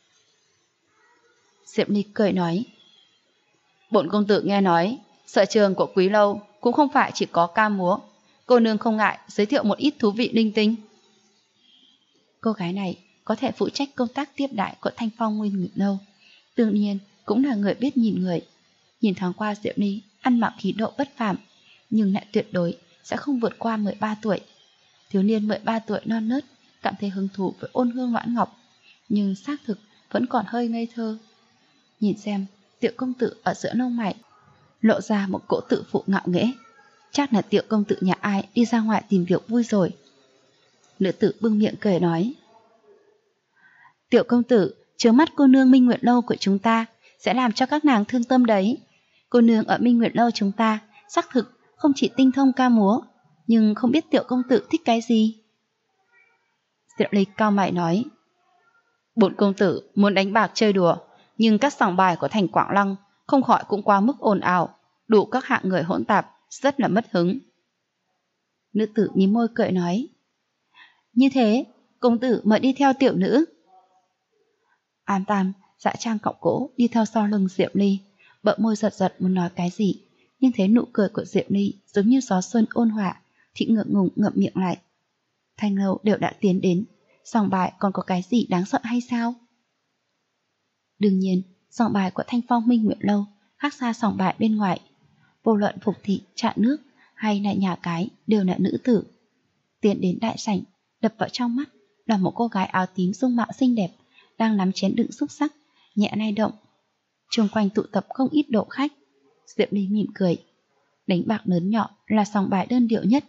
Diệp Ly cười nói: Bổn công tử nghe nói sở trường của quý lâu cũng không phải chỉ có ca múa, cô nương không ngại giới thiệu một ít thú vị linh tinh. Cô gái này có thể phụ trách công tác tiếp đại của Thanh Phong Minh Nguyệt Lâu, tự nhiên cũng là người biết nhìn người. Nhìn thoáng qua Diệp Ly ăn mặc khí độ bất phàm, nhưng lại tuyệt đối sẽ không vượt qua 13 tuổi. Thiếu niên 13 tuổi non nớt cảm thấy hứng thú với ôn hương loãn ngọc, nhưng xác thực vẫn còn hơi ngây thơ. Nhìn xem Tiểu công tử ở giữa lông mày lộ ra một cỗ tự phụ ngạo nghễ, chắc là Tiểu công tử nhà ai đi ra ngoài tìm việc vui rồi. Nữ tử bưng miệng cười nói: Tiểu công tử chớ mắt cô nương Minh Nguyệt Lâu của chúng ta sẽ làm cho các nàng thương tâm đấy. Cô nương ở Minh Nguyệt Lâu chúng ta xác thực không chỉ tinh thông ca múa, nhưng không biết Tiểu công tử thích cái gì. Diệp Ly cao mày nói: Bổn công tử muốn đánh bạc chơi đùa, nhưng các sòng bài của thành Quảng Lăng không khỏi cũng quá mức ồn ào, đủ các hạng người hỗn tạp, rất là mất hứng. Nữ tử mím môi cười nói: Như thế, công tử mời đi theo tiểu nữ. Ám Tam dạ trang cọng gỗ đi theo sau lưng Diệp Ly, bợ môi giật giật muốn nói cái gì, nhưng thấy nụ cười của Diệp Ly giống như gió xuân ôn hòa, thì ngượng ngùng ngậm miệng lại. Thanh lâu đều đã tiến đến, sòng bài còn có cái gì đáng sợ hay sao? Đương nhiên, sòng bài của Thanh Phong Minh Nguyệt Lâu khác xa sòng bài bên ngoài. Vô luận phục thị, trạ nước hay là nhà cái đều là nữ tử. Tiến đến đại sảnh, đập vào trong mắt là một cô gái áo tím dung mạo xinh đẹp, đang nắm chén đựng xúc xắc, nhẹ lay động. Xung quanh tụ tập không ít độ khách. Diệp Ly mỉm cười. Đánh bạc lớn nhỏ là sòng bài đơn điệu nhất,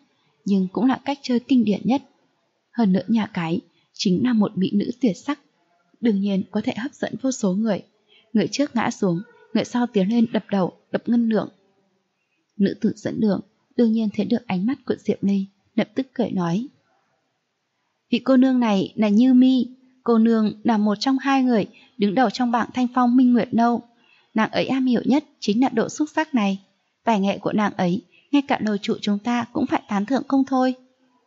nhưng cũng là cách chơi kinh điển nhất. Hơn nữa nhà cái chính là một mỹ nữ tuyệt sắc, đương nhiên có thể hấp dẫn vô số người. Người trước ngã xuống, người sau tiến lên đập đầu, đập ngân lượng. Nữ tử dẫn đường đương nhiên thấy được ánh mắt của Diệp Ly, lập tức cười nói: vị cô nương này là Như Mi, cô nương là một trong hai người đứng đầu trong bảng Thanh Phong Minh Nguyệt Nâu. Nàng ấy am hiểu nhất chính là độ xúc sắc này. Tài nghệ của nàng ấy, ngay cả lầu trụ chúng ta cũng phải tán thưởng không thôi.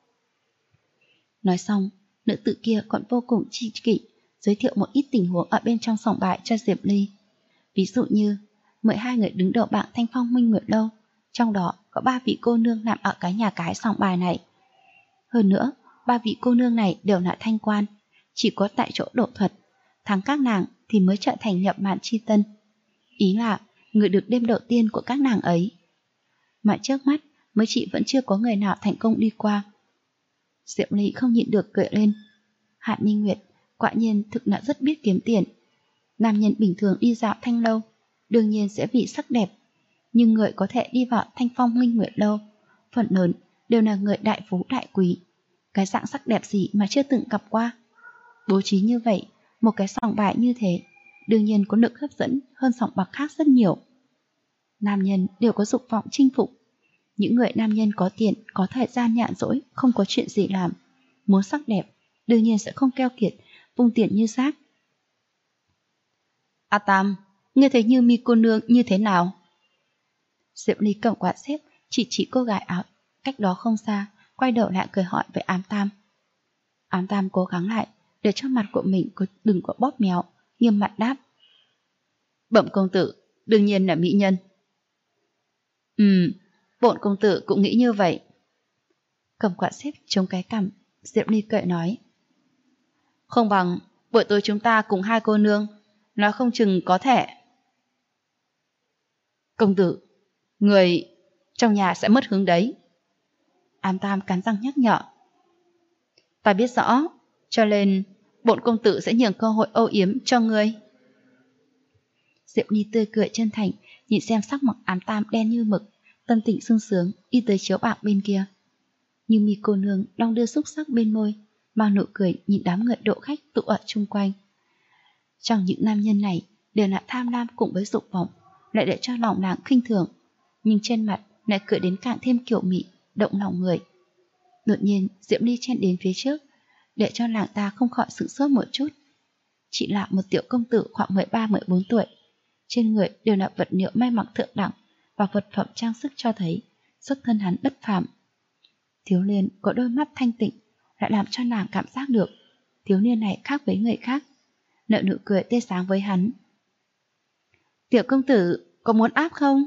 Nói xong, nữ tử kia còn vô cùng chi kỷ giới thiệu một ít tình huống ở bên trong sòng bài cho Diệp Ly. Ví dụ như 12 người đứng đầu bảng Thanh Phong Minh Nguyệt Lâu, trong đó có 3 vị cô nương nằm ở cái nhà cái sòng bài này. Hơn nữa, 3 vị cô nương này đều là thanh quan, chỉ có tại chỗ độ thuật, thắng các nàng thì mới trở thành nhập mạn chi tân. Ý là người được đêm đầu tiên của các nàng ấy. Mà trước mắt mới chỉ vẫn chưa có người nào thành công đi qua. Diệp Ly không nhịn được cười lên. Hạ Minh Nguyệt quả nhiên thực là rất biết kiếm tiền. Nam nhân bình thường đi dạo Thanh Lâu đương nhiên sẽ vì sắc đẹp, nhưng người có thể đi vào Thanh Phong Minh Nguyệt Lâu phần lớn đều là người đại phú đại quý. Cái dạng sắc đẹp gì mà chưa từng gặp qua. Bố trí như vậy, một cái sòng bài như thế đương nhiên có lực hấp dẫn hơn sòng bạc khác rất nhiều. Nam nhân đều có dục vọng chinh phục. Những người nam nhân có tiền, có thời gian nhàn rỗi, không có chuyện gì làm, muốn sắc đẹp đương nhiên sẽ không keo kiệt vung tiền như rác. A Tam, ngươi thấy Như Mi cô nương như thế nào? Diệp Ly cầm quạt xếp chỉ cô gái áo cách đó không xa, quay đầu lại cười hỏi với Ám Tam. Ám Tam cố gắng lại để cho mặt của mình đừng có bóp méo, nghiêm mặt đáp: Bẩm công tử, đương nhiên là mỹ nhân. Bổn công tử cũng nghĩ như vậy. Cầm quạt xếp chống cái cằm, Diệp Ly cười nói: Không bằng buổi tối chúng ta cùng hai cô nương, nói không chừng có thể. Công tử, người trong nhà sẽ mất hứng đấy. Ám Tam cắn răng nhắc nhở. Ta biết rõ, cho nên bổn công tử sẽ nhường cơ hội âu yếm cho ngươi. Diệp Ly tươi cười chân thành, nhìn xem sắc mặt Ám Tam đen như mực, tâm tình sung sướng đi tới chiếu bạc bên kia. Như Mi cô nương đong đưa xúc sắc bên môi, mang nụ cười nhìn đám người độ khách tụ ở chung quanh. Trong những nam nhân này đều là tham lam cùng với dục vọng, lại để cho lòng nàng khinh thường, nhưng trên mặt lại cười đến càng thêm kiều mị, động lòng người. Đột nhiên Diệp Ly chen đến phía trước, để cho nàng ta không khỏi sửng sốt một chút. Chỉ là một tiểu công tử khoảng 13-14 tuổi, trên người đều là vật liệu may mặc thượng đẳng và vật phẩm trang sức cho thấy xuất thân hắn bất phàm. Thiếu niên có đôi mắt thanh tịnh lại làm cho nàng cảm giác được thiếu niên này khác với người khác, nở nụ cười tươi sáng với hắn. Tiểu công tử có muốn áp không?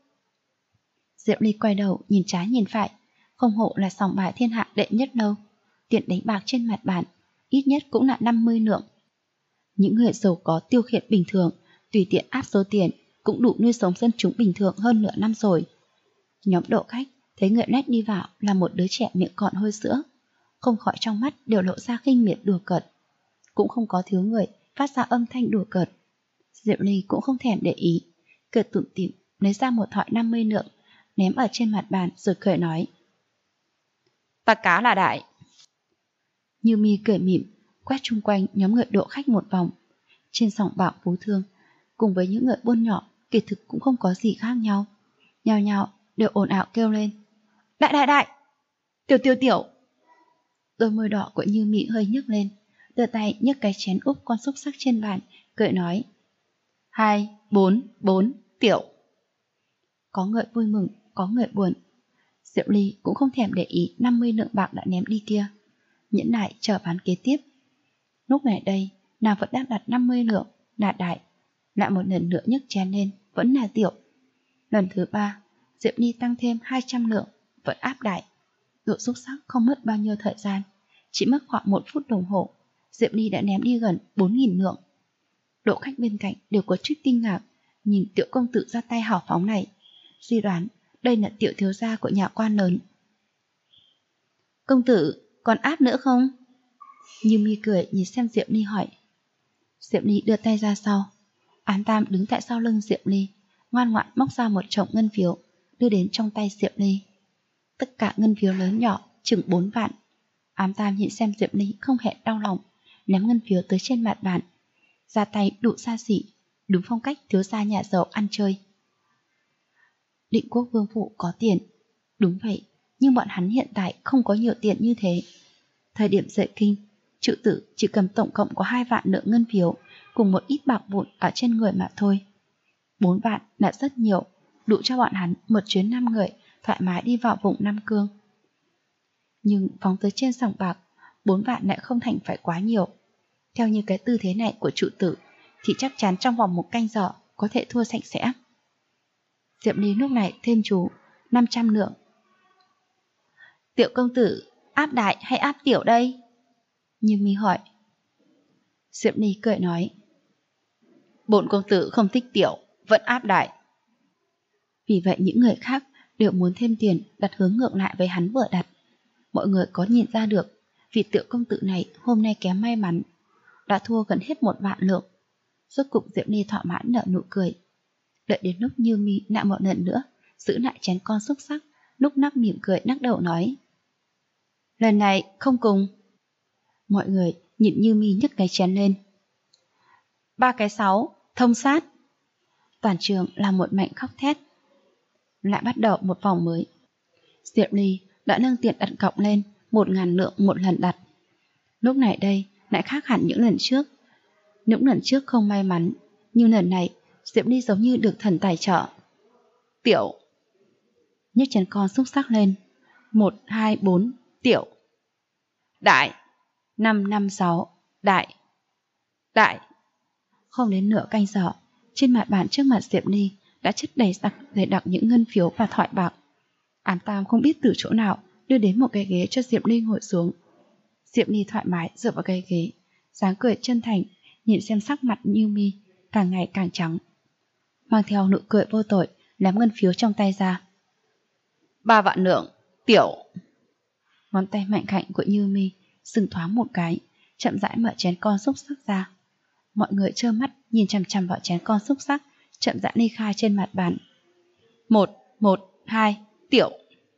Diệp Ly quay đầu nhìn trái nhìn phải, không hộ là sòng bài thiên hạ đệ nhất lâu, tiền đánh bạc trên mặt bàn ít nhất cũng là 50 lượng. Những người giàu có tiêu khiển bình thường tùy tiện áp số tiền cũng đủ nuôi sống dân chúng bình thường hơn nửa năm rồi. Nhóm độ khách thấy người nét đi vào là một đứa trẻ miệng cọn hôi sữa, không khỏi trong mắt đều lộ ra khinh miệt đùa cợt. Cũng không có thiếu người phát ra âm thanh đùa cợt. Diệp Ly cũng không thèm để ý, cười tủm tỉm lấy ra một thỏi 50 lượng ném ở trên mặt bàn rồi cười nói: Ta cá là đại. Như Mi cười mỉm quét chung quanh nhóm người độ khách một vòng. Trên sòng bạc phú thương cùng với những người buôn nhỏ kỳ thực cũng không có gì khác nhau, nhao nhao đều ồn ào kêu lên: Đại, tiểu. Đôi môi đỏ của Như Mi hơi nhức lên, đưa tay nhấc cái chén úp con xúc sắc trên bàn, cười nói: 2, 4, tiểu. Có người vui mừng, có người buồn. Diệp Ly cũng không thèm để ý 50 lượng bạc đã ném đi kia, nhẫn nại chờ bán kế tiếp. Lúc này đây, nàng vẫn đang đặt 50 lượng là đại, lại một lần nữa nhấc chén lên, vẫn là tiểu. Lần thứ 3, Diệp Ly tăng thêm 200 lượng, vẫn áp đại. Độ xúc sắc không mất bao nhiêu thời gian, chỉ mất khoảng 1 phút đồng hồ, Diệp Ly đã ném đi gần 4.000 lượng. Độ khách bên cạnh đều có chút kinh ngạc, nhìn tiểu công tử ra tay hào phóng này, suy đoán đây là tiểu thiếu gia của nhà quan lớn. Công tử, còn áp nữa không? Như Mi cười nhìn xem Diệp Ly hỏi. Diệp Ly đưa tay ra sau. Án Tam đứng tại sau lưng Diệp Ly, ngoan ngoãn móc ra một chồng ngân phiếu, đưa đến trong tay Diệp Ly. tất cả ngân phiếu lớn nhỏ chừng 4 vạn. Ám Tam nhìn xem Diệp Ly không hề đau lòng, ném ngân phiếu tới trên mặt bàn, ra tay đủ xa xỉ, đúng phong cách thiếu gia nhà giàu ăn chơi. Định Quốc vương phủ có tiền, đúng vậy, nhưng bọn hắn hiện tại không có nhiều tiền như thế. Thời điểm dậy kinh, Trụ tử chỉ cầm tổng cộng có 2 vạn lượng ngân phiếu cùng một ít bạc vụn ở trên người mà thôi. 4 vạn là rất nhiều, đủ cho bọn hắn một chuyến 5 người thoải mái đi vào vùng Nam Cương. Nhưng phóng tới trên sòng bạc, 4 vạn lại không thành phải quá nhiều. Theo như cái tư thế này của trụ tử thì chắc chắn trong vòng 1 canh giờ có thể thua sạch sẽ. Diệp Ly lúc này thêm chú 500 lượng. Tiểu công tử, áp đại hay áp tiểu đây? Như Mi hỏi. Diệp Ly cười nói, bổn công tử không thích tiểu, vẫn áp đại. Vì vậy những người khác đều muốn thêm tiền đặt hướng ngược lại với hắn vừa đặt. Mọi người có nhìn ra được vị tiểu công tử này hôm nay kém may mắn, đã thua gần hết 1 vạn lượng. Rốt cục Diệp Ly thỏa mãn nở nụ cười. Đợi đến lúc Như Mi lại một lần nữa giữ lại chén con xúc sắc, lúc nắc mỉm cười lắc đầu nói, lần này không cùng. Mọi người nhìn Như Mi nhấc cái chén lên. 3 cái 6, thông sát. Toàn trường là một mảnh khóc thét. Lại bắt đầu một vòng mới. Diệp Ly đã nâng tiền đặt cọc lên 1.000 lượng một lần đặt. Lúc này đây lại khác hẳn những lần trước. Những lần trước không may mắn, nhưng lần này Diệp Ly giống như được thần tài trợ. Tiểu. Nhấc chén con xúc sắc lên. 1, 2, 4, tiểu. Đại. 5, 5, 6, đại. Đại. Không đến nửa canh giờ, trên mặt bàn trước mặt Diệp Ly đã chất đầy đặc những ngân phiếu và thoại bạc. Ám Tam không biết từ chỗ nào đưa đến một cái ghế cho Diệp Ly ngồi xuống. Diệp Ly thoải mái dựa vào cái ghế, dáng cười chân thành, nhìn xem sắc mặt Như Mi càng ngày càng trắng, mang theo nụ cười vô tội, ném ngân phiếu trong tay ra. 3 vạn lượng, tiểu. Ngón tay mạnh khảnh của Như Mi dừng thoáng một cái, chậm rãi mở chén con xúc sắc ra. Mọi người trơ mắt nhìn chằm chằm vào chén con xúc sắc chậm rãi ly khai trên mặt bàn. 1, 1, 2, tiểu.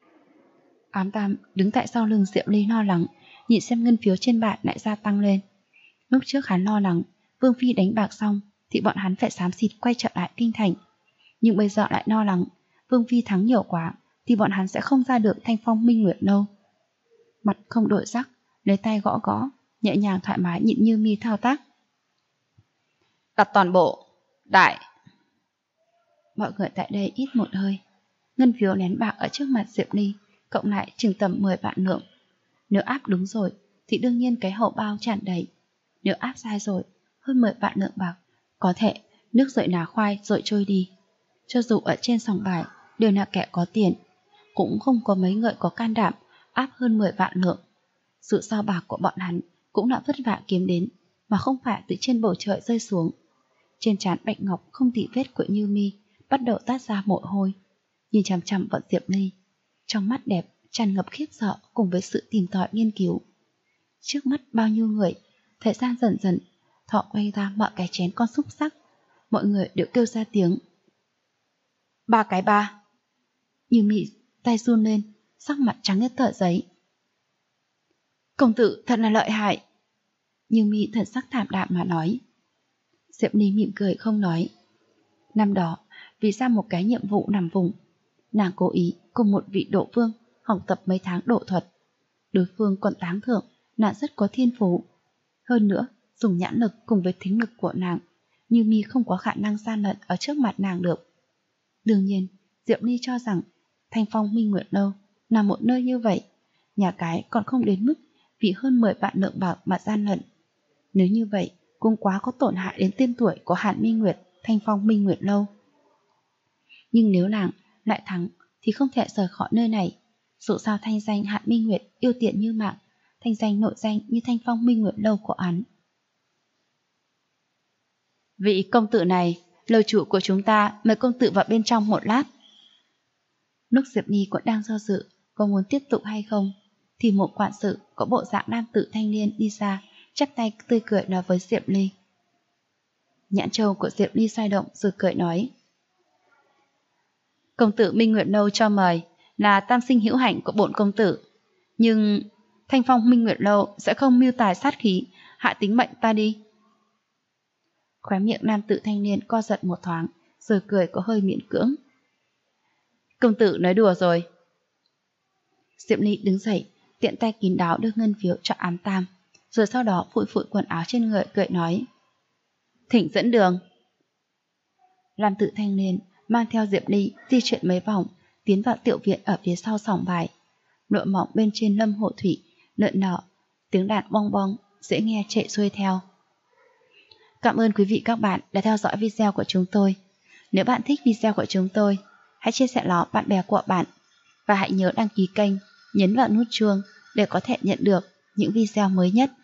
Ám Tam đứng tại sau lưng Diệp Ly lo lắng, nhìn xem ngân phiếu trên bàn lại gia tăng lên. Lúc trước hắn lo lắng Vương Phi đánh bạc xong thì bọn hắn phải xám xịt quay trở lại kinh thành, nhưng bây giờ lại lo lắng Vương Phi thắng nhiều quá thì bọn hắn sẽ không ra được Thanh Phong Minh Nguyệt lâu. Mặt không đổi sắc, lấy tay gõ gõ, nhẹ nhàng thoải mái nhịn Như Mi thao tác. Đặt toàn bộ, đại. Mọi người tại đây ít một hơi. Ngân phiếu nén bạc ở trước mặt Diệp Ly cộng lại chừng tầm 10 vạn lượng. Nếu áp đúng rồi thì đương nhiên cái hậu bao tràn đầy. Nếu áp sai rồi, hơn 10 vạn lượng bạc, có thể nước dội ná khoai dội trôi đi. Cho dù ở trên sòng bài đều là kẻ có tiền, cũng không có mấy người có can đảm áp hơn 10 vạn lượng. Sự sao bạc của bọn hắn cũng đã vất vả kiếm đến, mà không phải từ trên bầu trời rơi xuống. Trên trán bạch ngọc không tì vết của Như Mi bắt đầu tát ra mồ hôi, nhìn chằm chằm vào Diệp Ly, trong mắt đẹp tràn ngập khiếp sợ cùng với sự tìm tòi nghiên cứu. Trước mắt bao nhiêu người, thời gian dần dần, thọ quay ra mọi cái chén con xúc sắc, mọi người đều kêu ra tiếng. 3 cái 3. Như Mi tay run lên, sắc mặt trắng như tờ giấy. Công tử thật là lợi hại. Như Mi thần sắc thảm đạm mà nói. Diệp Ly mỉm cười không nói. Năm đó, vì ra một cái nhiệm vụ nằm vùng, nàng cố ý cùng một vị độ vương học tập mấy tháng độ thuật. Đối phương còn tán thưởng nàng rất có thiên phú. Hơn nữa, dùng nhãn lực cùng với thính lực của nàng, Như Mi không có khả năng gian lận ở trước mặt nàng được. Đương nhiên, Diệp Ly cho rằng Thanh Phong Minh Nguyệt Lâu là một nơi như vậy, nhà cái còn không đến mức vì hơn 10 vạn lượng bạc mà gian lận. Nếu như vậy, cũng quá có tổn hại đến tên tuổi của Hàn Minh Nguyệt, Thanh Phong Minh Nguyệt Lâu. Nhưng nếu nàng lại thắng thì không thể rời khỏi nơi này. Dù sao thanh danh Hàn Minh Nguyệt yêu tiện như mạng, thanh danh nội danh như Thanh Phong Minh Nguyệt Lâu của hắn. Vị công tử này, lời chủ của chúng ta mời công tử vào bên trong một lát. Lúc Diệp Nhi còn đang do dự có muốn tiếp tục hay không, thì một quản sự có bộ dạng nam tử thanh niên đi ra, chắp tay tươi cười nói với Diệp Ly. Nhãn châu của Diệp Ly xoay động rồi cười nói. Công tử Minh Nguyệt Lâu cho mời, là tam sinh hữu hạnh của bổn công tử. Nhưng Thanh Phong Minh Nguyệt Lâu sẽ không mưu tài sát khí, hại tính mệnh ta đi. Khóe miệng nam tử thanh niên co giật một thoáng, rồi cười có hơi miễn cưỡng. Công tử nói đùa rồi. Diệp Ly đứng dậy, tiện tay kín đáo đưa ngân phiếu cho Ám Tam, rồi sau đó phủi phủi quần áo trên người cười nói. Thỉnh dẫn đường. Nam tử thanh niên mang theo Diệp Ly di chuyển mấy vòng, tiến vào tiểu viện ở phía sau sòng bài. Lụa mỏng bên trên lâm hộ thủy, nợn nọ, tiếng đàn bong bong, dễ nghe chạy xuôi theo. Cảm ơn quý vị các bạn đã theo dõi video của chúng tôi. Nếu bạn thích video của chúng tôi, hãy chia sẻ nó bạn bè của bạn. Và hãy nhớ đăng ký kênh, nhấn vào nút chuông để có thể nhận được những video mới nhất.